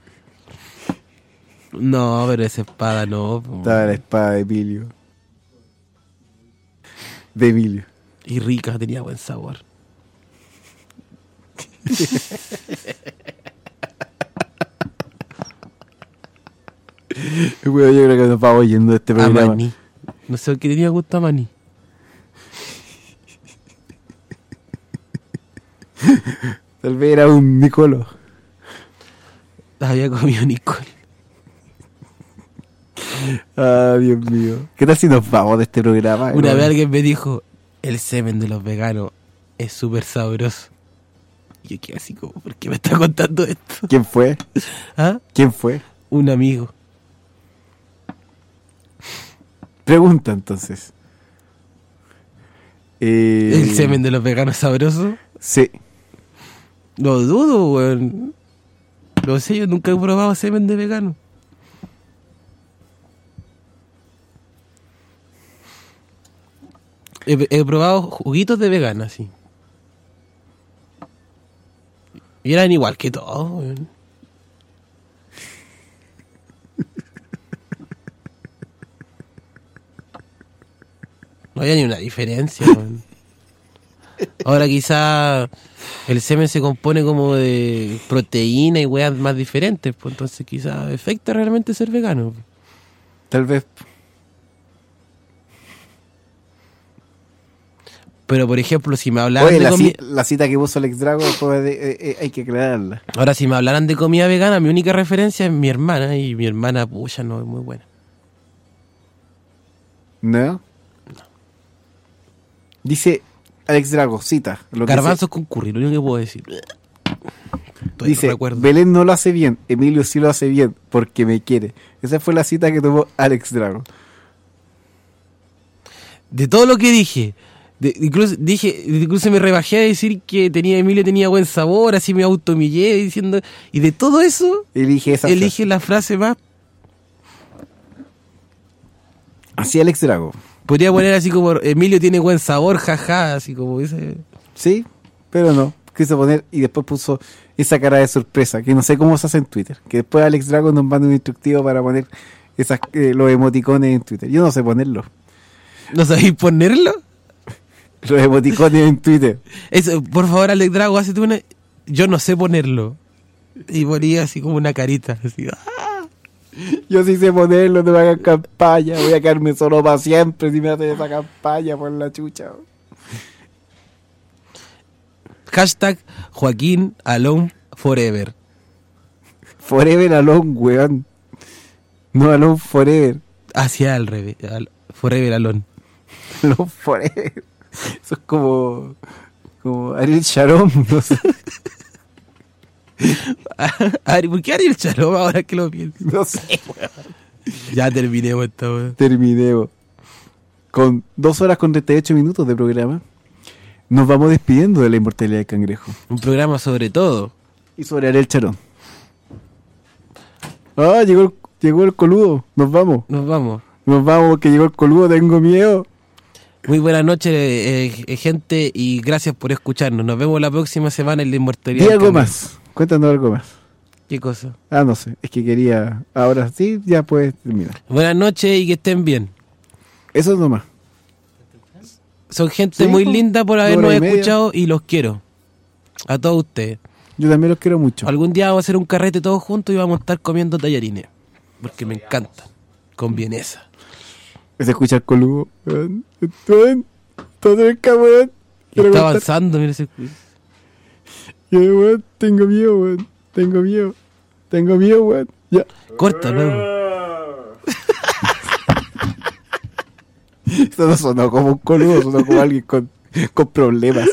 S3: No, pero esa espada no.
S2: Estaba la espada de Emilio. De Emilio.
S3: Y rica, tenía buen sabor.
S2: Bueno, yo creo que nos vamos yendo de este programa.
S3: A maní. No sé qué tenía gusto a maní.
S2: Tal vez era un Nicolo.
S3: Había comido Nicole.
S2: Ah, Dios mío. ¿Qué tal si nos vamos de este programa?
S3: Una vez alguien me dijo, el semen de los veganos es súper sabroso. Y yo quedé así como, ¿por qué me está contando esto?
S2: ¿Quién fue?
S3: ¿Ah?
S2: ¿Quién fue?
S3: Un amigo.
S2: Pregunta entonces. Eh...
S3: ¿El semen de los veganos es sabroso?
S2: Sí.
S3: Lo dudo, weón. No sé, yo nunca he probado semen de vegano. He, he probado juguitos de vegana, sí. Y eran igual que todos, weón. No había ni una diferencia, weón. Ahora quizá el semen se compone como de proteína y weas más diferentes, pues entonces quizá afecta realmente ser vegano.
S2: Tal vez.
S3: Pero por ejemplo, si me hablaran
S2: Oye,
S3: de
S2: la,
S3: comida...
S2: cita, la cita que puso Alex Drago, pues, eh, eh, hay que aclararla.
S3: Ahora, si me hablaran de comida vegana, mi única referencia es mi hermana, y mi hermana, pucha, no es muy buena.
S2: ¿No? No. Dice Alex Drago, cita. Lo
S3: Garbanzos con curry, lo único que puedo decir.
S2: Dice, Belén no lo hace bien, Emilio sí lo hace bien, porque me quiere. Esa fue la cita que tomó Alex Drago.
S3: De todo lo que dije, de, incluso dije, incluso me rebajé a decir que tenía Emilio tenía buen sabor, así me automillé diciendo, y de todo eso,
S2: elige esa
S3: elige
S2: frase.
S3: la frase más.
S2: Así Alex Drago.
S3: Podría poner así como, Emilio tiene buen sabor, jaja, así como ese.
S2: Sí, pero no. Quiso poner y después puso esa cara de sorpresa, que no sé cómo se hace en Twitter. Que después Alex Drago nos manda un instructivo para poner esas eh, los emoticones en Twitter. Yo no sé ponerlo.
S3: ¿No sabéis ponerlo?
S2: Los emoticones en Twitter.
S3: Eso, por favor, Alex Drago, hazte una... Yo no sé ponerlo. Y ponía así como una carita, así. ¡Ah!
S2: Yo sí sé ponerlo, no me hagan campaña. Voy a quedarme solo para siempre si me hacen esa campaña por la chucha.
S3: Hashtag Joaquín Alone Forever.
S2: Forever Alone, weón. No Alone Forever.
S3: Hacia al revés. Al, forever Alone.
S2: Alone Forever. Eso es como... Como Ariel Sharon, no sé.
S3: Ari, ¿por qué Ariel Sharon ahora que lo pienso?
S2: No sé, weón.
S3: Ya terminemos esta weón.
S2: Terminemos. Con dos horas con treinta y ocho minutos de programa, nos vamos despidiendo de la inmortalidad del cangrejo.
S3: Un programa sobre todo.
S2: Y sobre Ariel Charón. Ah, llegó el, llegó el coludo. Nos vamos.
S3: Nos vamos.
S2: Nos vamos porque llegó el coludo. Tengo miedo.
S3: Muy buenas noches, eh, eh, gente, y gracias por escucharnos. Nos vemos la próxima semana en La Inmortalidad.
S2: Di algo más. Cuéntanos algo más.
S3: ¿Qué cosa?
S2: Ah, no sé. Es que quería... Ahora sí, ya puedes terminar.
S3: Buenas noches y que estén bien.
S2: Eso es nomás.
S3: Son gente
S2: Sí,
S3: muy
S2: po.
S3: linda por
S2: Hora
S3: habernos
S2: y media.
S3: escuchado y los quiero. A todos ustedes.
S2: Yo también los quiero mucho.
S3: Algún día vamos a hacer un carrete todos juntos y vamos a estar comiendo tallarines. Porque me encantan. Con vienesa.
S2: Se escucha el colugo. Weón. Weón. Todo cerca, weón.
S3: Y
S2: Quiero
S3: está
S2: contar.
S3: avanzando, mira ese...
S2: Ya, weón. Tengo miedo, weón. Tengo miedo. Tengo miedo, weón. Ya.
S3: Corta, luego.
S2: Esto no sonó como un colugo, sonó como alguien con, con problemas.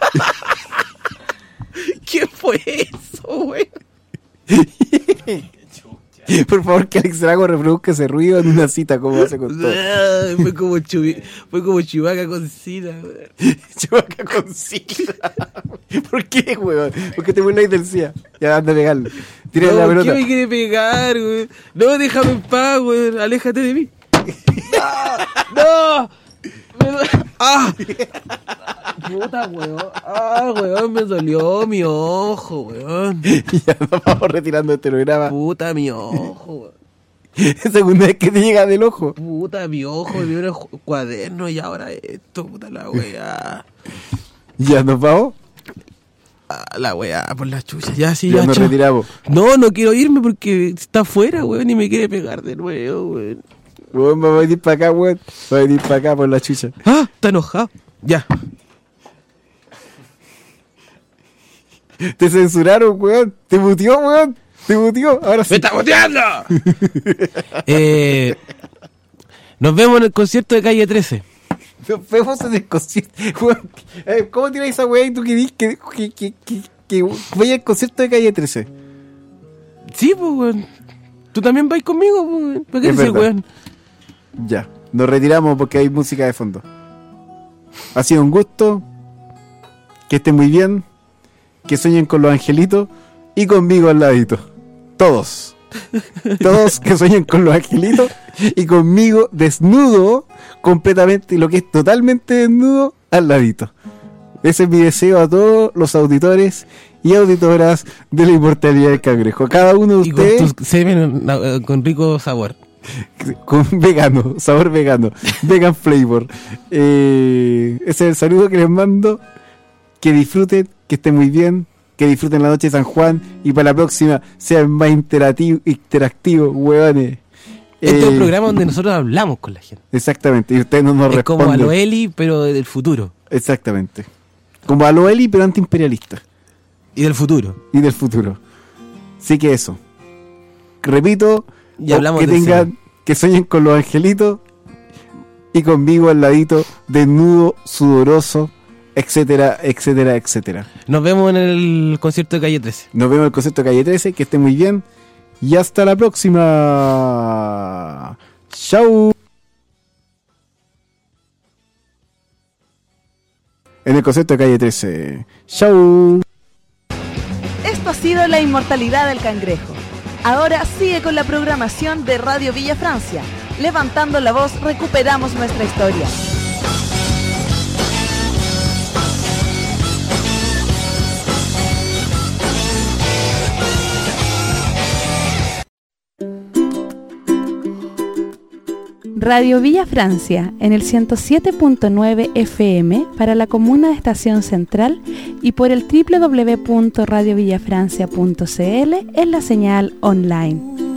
S3: ¿Qué fue eso, güey?
S2: Por favor, que Alex Drago reproduzca ese ruido en una cita como hace con todo.
S3: Fue como chubi- fue como Chewbacca con sida, güey.
S2: Chewbacca con sida. ¿Por qué, weón? ¿Por qué te burláis del C I A? Ya, anda a pegarle. Tírale
S3: No,
S2: la
S3: ¿por
S2: pelota.
S3: qué me quiere pegar, güey? No, déjame en paz, güey. Aléjate de mí. ¡No! Me do- ¡Ah! Puta, weón. ¡Ah, weón! Me dolió mi ojo, weón.
S2: Ya nos vamos retirando este programa.
S3: Puta, mi ojo, weón.
S2: Segunda vez que te llega del ojo.
S3: Puta, mi ojo. Me dio un cuaderno y ahora esto. Puta la weá.
S2: Ya nos vamos.
S3: Ah, la weá, por la chucha. Ya, sí,
S2: Ya
S3: ya,
S2: nos
S3: chao.
S2: retiramos.
S3: No, no quiero irme porque está afuera, weón, y me quiere pegar de nuevo, weón.
S2: Weón, vamos a venir para acá, weón. Vamos a venir para acá por la chucha.
S3: Ah, está enojado. Ya.
S2: Te censuraron, weón. Te muteó, weón. Te muteó. Ahora sí.
S3: ¡Me está boteando! eh, nos vemos en el concierto de Calle trece.
S2: Nos vemos en el concierto. Weón, eh, ¿cómo tiras esa weá y tú que dices que, que, que, que, que voy al concierto de Calle trece?
S3: Sí, pues, weón. Tú también vas conmigo, pues, weón. ¿Por qué
S2: Es
S3: dices,
S2: verdad.
S3: weón?
S2: Ya, nos retiramos porque hay música de fondo. Ha sido un gusto. Que estén muy bien. Que sueñen con los angelitos. Y conmigo al ladito. Todos. Todos que sueñen con los angelitos. Y conmigo desnudo. Completamente, lo que es totalmente desnudo, al ladito. Ese es mi deseo a todos los auditores y auditoras de La Inmortalidad del Cangrejo. A cada uno de
S3: Y con
S2: ustedes.
S3: tu semen eh, con rico sabor.
S2: Con vegano, sabor vegano, vegan flavor. Eh, ese es el saludo que les mando. Que disfruten, que estén muy bien, que disfruten la noche de San Juan y para la próxima sean más interactivos, interactivos, huevones.
S3: Este es un
S2: Eh,
S3: programa donde nosotros hablamos con la gente.
S2: Exactamente, y ustedes no nos
S3: Es como
S2: responden.
S3: a lo Eli, pero del futuro.
S2: Exactamente. Como a lo Eli, pero antiimperialista.
S3: Y del futuro.
S2: Y del futuro. Así que eso. Repito,
S3: Y hablamos
S2: que
S3: del
S2: tengan,
S3: semen.
S2: que sueñen con los angelitos y conmigo al ladito, desnudo, sudoroso, etcétera, etcétera, etcétera.
S3: Nos vemos en el concierto de Calle trece.
S2: Nos vemos en el concierto de Calle trece, que estén muy bien y hasta la próxima. Chau. En el concierto de Calle trece. Chau.
S9: Esto ha sido La Inmortalidad del Cangrejo. Ahora sigue con la programación de Radio Villa Francia. Levantando la voz, recuperamos nuestra historia.
S1: Radio Villa Francia en el ciento siete punto nueve F M para la comuna de Estación Central y por el doble u doble u doble u punto radio villa francia punto c l en la señal online.